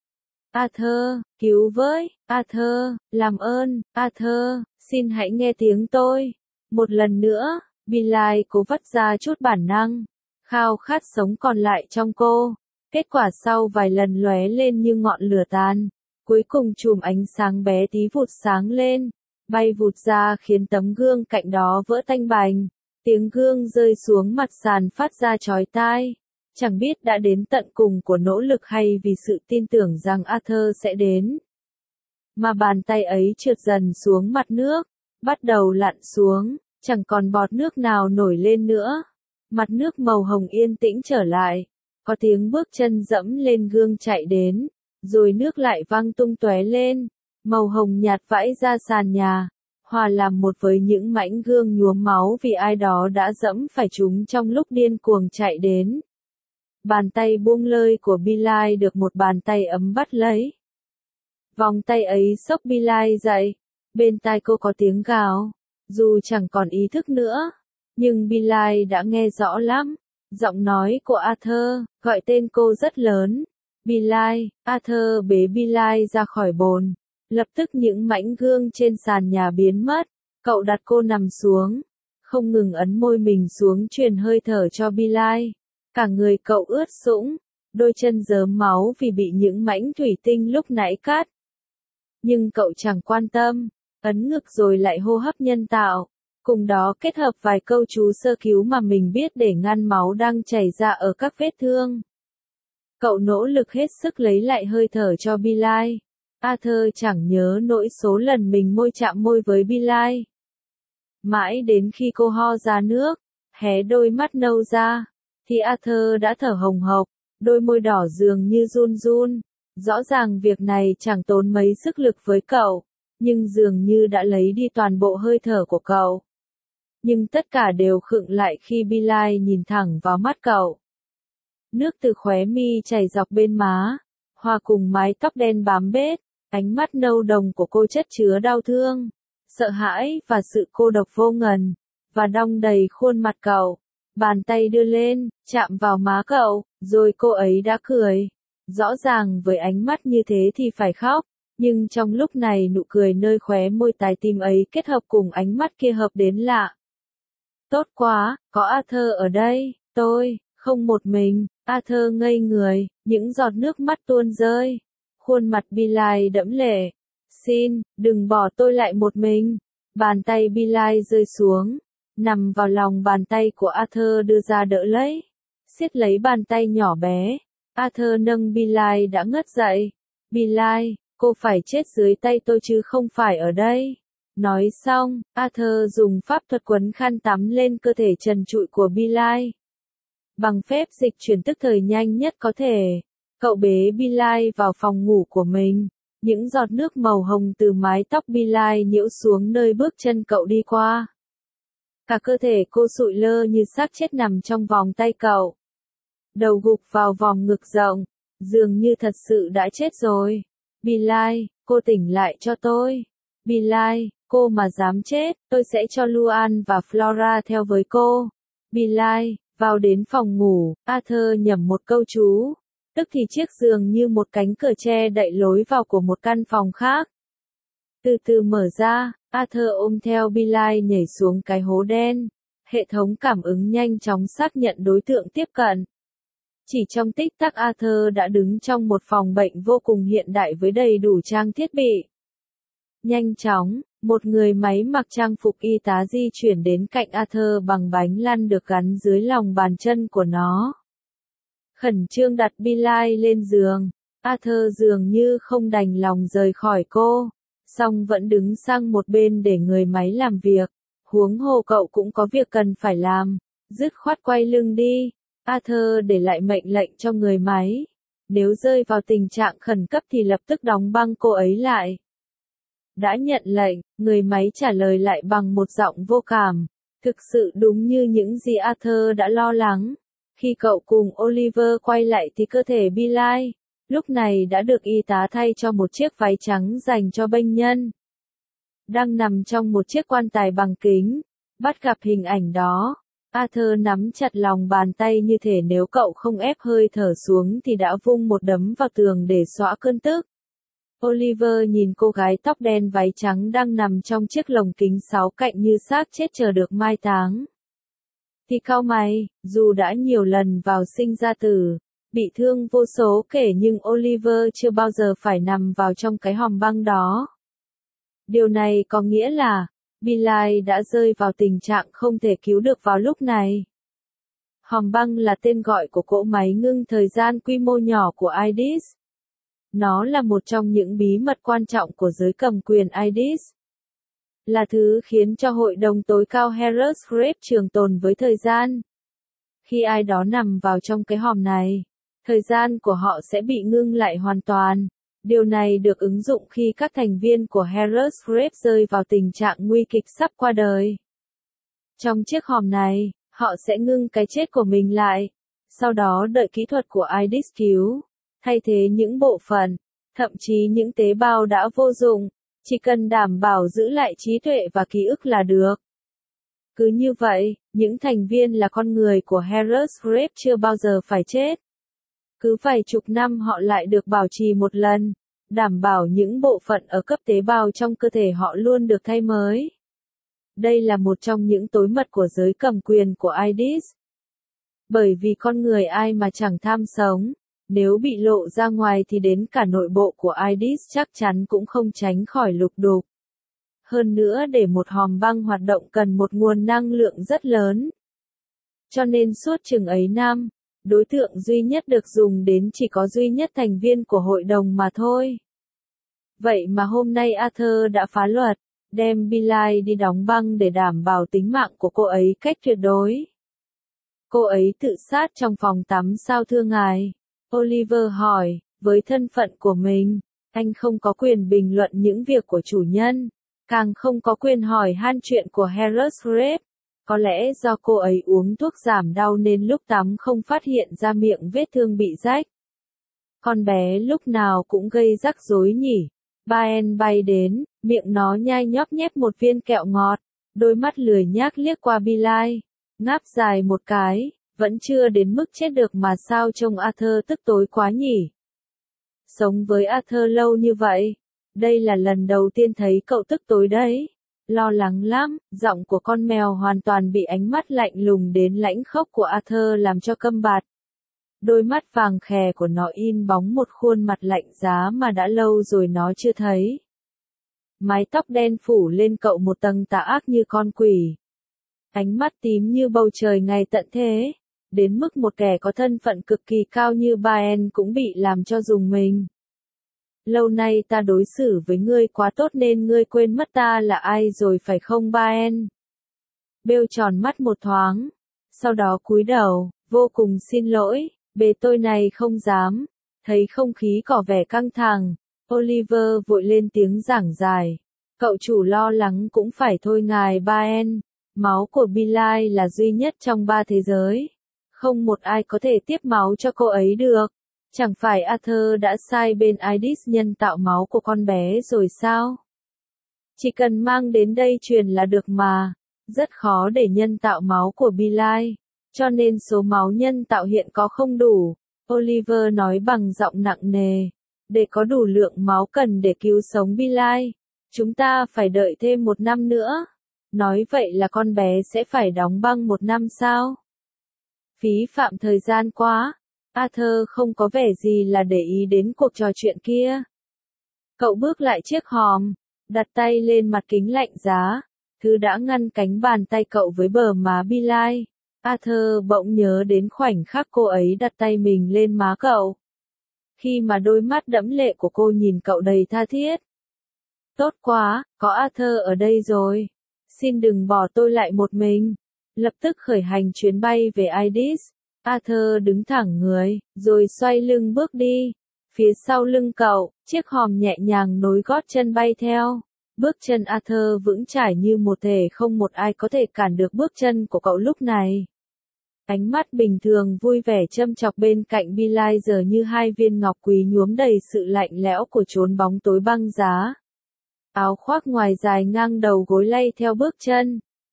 Arthur, cứu với, Arthur, làm ơn, Arthur, xin hãy nghe tiếng tôi. Một lần nữa, Billie cố vắt ra chút bản năng, khao khát sống còn lại trong cô. Kết quả sau vài lần lóe lên như ngọn lửa tàn, cuối cùng chùm ánh sáng bé tí vụt sáng lên, bay vụt ra khiến tấm gương cạnh đó vỡ tanh bành. Tiếng gương rơi xuống mặt sàn phát ra chói tai. Chẳng biết đã đến tận cùng của nỗ lực hay vì sự tin tưởng rằng Arthur sẽ đến. Mà bàn tay ấy trượt dần xuống mặt nước, bắt đầu lặn xuống, chẳng còn bọt nước nào nổi lên nữa. Mặt nước màu hồng yên tĩnh trở lại, có tiếng bước chân dẫm lên gương chạy đến, rồi nước lại văng tung tóe lên, màu hồng nhạt vãi ra sàn nhà, hòa làm một với những mảnh gương nhuốm máu vì ai đó đã dẫm phải chúng trong lúc điên cuồng chạy đến. Bàn tay buông lơi của Billie được một bàn tay ấm bắt lấy. Vòng tay ấy xốc Billie dậy, bên tai cô có tiếng gào, dù chẳng còn ý thức nữa, nhưng Billie đã nghe rõ lắm. Giọng nói của Arthur, gọi tên cô rất lớn. Billie, Arthur bế Billie ra khỏi bồn. Lập tức những mảnh gương trên sàn nhà biến mất, cậu đặt cô nằm xuống, không ngừng ấn môi mình xuống truyền hơi thở cho Billie. Cả người cậu ướt sũng, đôi chân rớm máu vì bị những mảnh thủy tinh lúc nãy cắt. Nhưng cậu chẳng quan tâm, ấn ngực rồi lại hô hấp nhân tạo, cùng đó kết hợp vài câu chú sơ cứu mà mình biết để ngăn máu đang chảy ra ở các vết thương. Cậu nỗ lực hết sức lấy lại hơi thở cho Billie. Arthur chẳng nhớ nỗi số lần mình môi chạm môi với Billie. Mãi đến khi cô ho ra nước, hé đôi mắt nâu ra, thì Arthur đã thở hồng hộc, đôi môi đỏ dường như run run. Rõ ràng việc này chẳng tốn mấy sức lực với cậu, nhưng dường như đã lấy đi toàn bộ hơi thở của cậu. Nhưng tất cả đều khựng lại khi Billie nhìn thẳng vào mắt cậu. Nước từ khóe mi chảy dọc bên má, hòa cùng mái tóc đen bám bết, ánh mắt nâu đồng của cô chất chứa đau thương, sợ hãi và sự cô độc vô ngần, và đong đầy khuôn mặt cậu. Bàn tay đưa lên, chạm vào má cậu, rồi cô ấy đã cười. Rõ ràng với ánh mắt như thế thì phải khóc, nhưng trong lúc này nụ cười nơi khóe môi tái tim ấy kết hợp cùng ánh mắt kia hợp đến lạ. Tốt quá, có Arthur ở đây, tôi, không một mình. Arthur ngây người, những giọt nước mắt tuôn rơi. Khuôn mặt Billie đẫm lệ. Xin, đừng bỏ tôi lại một mình. Bàn tay Billie rơi xuống, nằm vào lòng bàn tay của Arthur đưa ra đỡ lấy. Siết lấy bàn tay nhỏ bé. Arthur nâng Billie đã ngất dậy. Billie, cô phải chết dưới tay tôi chứ không phải ở đây. Nói xong, Arthur dùng pháp thuật quấn khăn tắm lên cơ thể trần trụi của Billie. Bằng phép dịch chuyển tức thời nhanh nhất có thể, cậu bế Billie vào phòng ngủ của mình. Những giọt nước màu hồng từ mái tóc Billie nhiễu xuống nơi bước chân cậu đi qua. Cả cơ thể cô sụi lơ như xác chết nằm trong vòng tay cậu. Đầu gục vào vòng ngực rộng, dường như thật sự đã chết rồi. Billie, cô tỉnh lại cho tôi. Billie, cô mà dám chết, tôi sẽ cho Luan và Flora theo với cô. Billie, vào đến phòng ngủ, Arthur nhẩm một câu chú. Tức thì chiếc giường như một cánh cửa che đậy lối vào của một căn phòng khác. Từ từ mở ra, Arthur ôm theo Billie nhảy xuống cái hố đen. Hệ thống cảm ứng nhanh chóng xác nhận đối tượng tiếp cận. Chỉ trong tích tắc Arthur đã đứng trong một phòng bệnh vô cùng hiện đại với đầy đủ trang thiết bị. Nhanh chóng, một người máy mặc trang phục y tá di chuyển đến cạnh Arthur bằng bánh lăn được gắn dưới lòng bàn chân của nó. Khẩn trương đặt Billie lên giường, Arthur dường như không đành lòng rời khỏi cô, song vẫn đứng sang một bên để người máy làm việc. Huống hồ cậu cũng có việc cần phải làm, dứt khoát quay lưng đi. Arthur để lại mệnh lệnh cho người máy. Nếu rơi vào tình trạng khẩn cấp thì lập tức đóng băng cô ấy lại. Đã nhận lệnh, người máy trả lời lại bằng một giọng vô cảm. Thực sự đúng như những gì Arthur đã lo lắng. Khi cậu cùng Oliver quay lại thì cơ thể Billie, lúc này đã được y tá thay cho một chiếc váy trắng dành cho bệnh nhân. Đang nằm trong một chiếc quan tài bằng kính. Bắt gặp hình ảnh đó, Arthur nắm chặt lòng bàn tay như thể nếu cậu không ép hơi thở xuống thì đã vung một đấm vào tường để xóa cơn tức. Oliver nhìn cô gái tóc đen váy trắng đang nằm trong chiếc lồng kính sáu cạnh như xác chết chờ được mai táng. Thì cau mày, dù đã nhiều lần vào sinh ra tử, bị thương vô số kể nhưng Oliver chưa bao giờ phải nằm vào trong cái hòm băng đó. Điều này có nghĩa là, Billy đã rơi vào tình trạng không thể cứu được vào lúc này. Hòm băng là tên gọi của cỗ máy ngưng thời gian quy mô nhỏ của i đê i ét. Nó là một trong những bí mật quan trọng của giới cầm quyền i đê i ét. Là thứ khiến cho hội đồng tối cao Harris Grave trường tồn với thời gian. Khi ai đó nằm vào trong cái hòm này, thời gian của họ sẽ bị ngưng lại hoàn toàn. Điều này được ứng dụng khi các thành viên của Harris Grave rơi vào tình trạng nguy kịch sắp qua đời. Trong chiếc hòm này, họ sẽ ngưng cái chết của mình lại, sau đó đợi kỹ thuật của i đê i ét cứu, thay thế những bộ phận, thậm chí những tế bào đã vô dụng, chỉ cần đảm bảo giữ lại trí tuệ và ký ức là được. Cứ như vậy, những thành viên là con người của Harris Grave chưa bao giờ phải chết. Cứ vài chục năm họ lại được bảo trì một lần, đảm bảo những bộ phận ở cấp tế bào trong cơ thể họ luôn được thay mới. Đây là một trong những tối mật của giới cầm quyền của i đê i ét. Bởi vì con người ai mà chẳng tham sống, nếu bị lộ ra ngoài thì đến cả nội bộ của i đê i ét chắc chắn cũng không tránh khỏi lục đục. Hơn nữa để một hòm băng hoạt động cần một nguồn năng lượng rất lớn. Cho nên suốt chừng ấy năm, đối tượng duy nhất được dùng đến chỉ có duy nhất thành viên của hội đồng mà thôi. Vậy mà hôm nay Arthur đã phá luật, đem Billy đi đóng băng để đảm bảo tính mạng của cô ấy cách tuyệt đối. Cô ấy tự sát trong phòng tắm sao thưa ngài? Oliver hỏi, với thân phận của mình, anh không có quyền bình luận những việc của chủ nhân, càng không có quyền hỏi han chuyện của Harris Grave. Có lẽ do cô ấy uống thuốc giảm đau nên lúc tắm không phát hiện ra miệng vết thương bị rách. Con bé lúc nào cũng gây rắc rối nhỉ. Baen bay đến, miệng nó nhai nhóp nhép một viên kẹo ngọt, đôi mắt lười nhác liếc qua Billy, ngáp dài một cái, vẫn chưa đến mức chết được mà sao trông Arthur tức tối quá nhỉ. Sống với Arthur lâu như vậy, đây là lần đầu tiên thấy cậu tức tối đấy. Lo lắng lắm, giọng của con mèo hoàn toàn bị ánh mắt lạnh lùng đến lãnh khốc của Arthur làm cho câm bạt. Đôi mắt vàng khè của nó in bóng một khuôn mặt lạnh giá mà đã lâu rồi nó chưa thấy. Mái tóc đen phủ lên cậu một tầng tà ác như con quỷ. Ánh mắt tím như bầu trời ngày tận thế, đến mức một kẻ có thân phận cực kỳ cao như Baen cũng bị làm cho rùng mình. Lâu nay ta đối xử với ngươi quá tốt nên ngươi quên mất ta là ai rồi phải không Baen? Bêu tròn mắt một thoáng, sau đó cúi đầu, vô cùng xin lỗi, bề tôi này không dám. Thấy không khí có vẻ căng thẳng, Oliver vội lên tiếng giảng giải. Cậu chủ lo lắng cũng phải thôi ngài Baen, máu của Billy là duy nhất trong ba thế giới. Không một ai có thể tiếp máu cho cô ấy được. Chẳng phải Arthur đã sai bên i đê i ét nhân tạo máu của con bé rồi sao? Chỉ cần mang đến đây truyền là được mà. Rất khó để nhân tạo máu của Billy, cho nên số máu nhân tạo hiện có không đủ. Oliver nói bằng giọng nặng nề. Để có đủ lượng máu cần để cứu sống Billy, chúng ta phải đợi thêm một năm nữa. Nói vậy là con bé sẽ phải đóng băng một năm sao? Phí phạm thời gian quá. Arthur không có vẻ gì là để ý đến cuộc trò chuyện kia. Cậu bước lại chiếc hòm, đặt tay lên mặt kính lạnh giá, thứ đã ngăn cánh bàn tay cậu với bờ má Billy. Arthur bỗng nhớ đến khoảnh khắc cô ấy đặt tay mình lên má cậu. Khi mà đôi mắt đẫm lệ của cô nhìn cậu đầy tha thiết. Tốt quá, có Arthur ở đây rồi. Xin đừng bỏ tôi lại một mình. Lập tức khởi hành chuyến bay về i đê i ét. Arthur đứng thẳng người, rồi xoay lưng bước đi. Phía sau lưng cậu, chiếc hòm nhẹ nhàng nối gót chân bay theo. Bước chân Arthur vững chãi như một thể không một ai có thể cản được bước chân của cậu lúc này. Ánh mắt bình thường vui vẻ châm chọc bên cạnh Billy giờ như hai viên ngọc quý nhuốm đầy sự lạnh lẽo của chốn bóng tối băng giá. Áo khoác ngoài dài ngang đầu gối lay theo bước chân.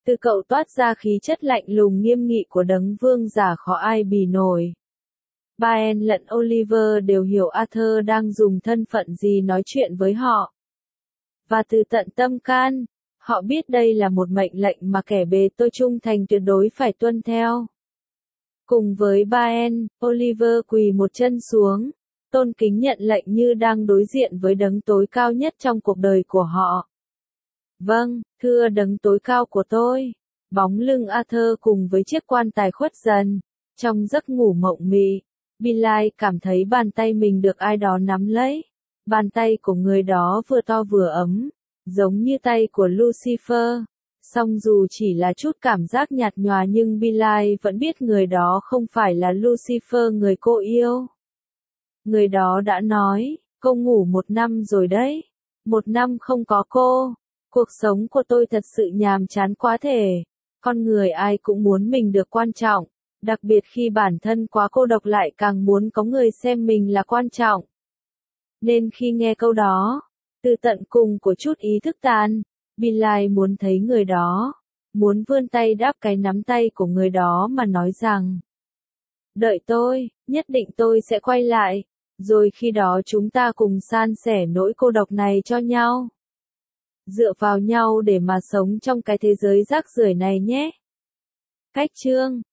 Từ cậu toát ra khí chất lạnh lùng nghiêm nghị của đấng vương giả khó ai bì nổi. Brian lẫn Oliver đều hiểu Arthur đang dùng thân phận gì nói chuyện với họ. Và từ tận tâm can, họ biết đây là một mệnh lệnh mà kẻ bề tôi trung thành tuyệt đối phải tuân theo. Cùng với Brian, Oliver quỳ một chân xuống, tôn kính nhận lệnh như đang đối diện với đấng tối cao nhất trong cuộc đời của họ. Vâng, thưa đấng tối cao của tôi. Bóng lưng Arthur cùng với chiếc quan tài khuất dần. Trong giấc ngủ mộng mị, Billy cảm thấy bàn tay mình được ai đó nắm lấy. Bàn tay của người đó vừa to vừa ấm, giống như tay của Lucifer. Song dù chỉ là chút cảm giác nhạt nhòa nhưng Billy vẫn biết người đó không phải là Lucifer người cô yêu. Người đó đã nói, cô ngủ một năm rồi đấy. Một năm không có cô. Cuộc sống của tôi thật sự nhàm chán quá thể. Con người ai cũng muốn mình được quan trọng. Đặc biệt khi bản thân quá cô độc lại càng muốn có người xem mình là quan trọng. Nên khi nghe câu đó, từ tận cùng của chút ý thức tàn, Billy muốn thấy người đó, muốn vươn tay đáp cái nắm tay của người đó mà nói rằng: đợi tôi, nhất định tôi sẽ quay lại, rồi khi đó chúng ta cùng san sẻ nỗi cô độc này cho nhau. Dựa vào nhau để mà sống trong cái thế giới rác rưởi này nhé. Cách chương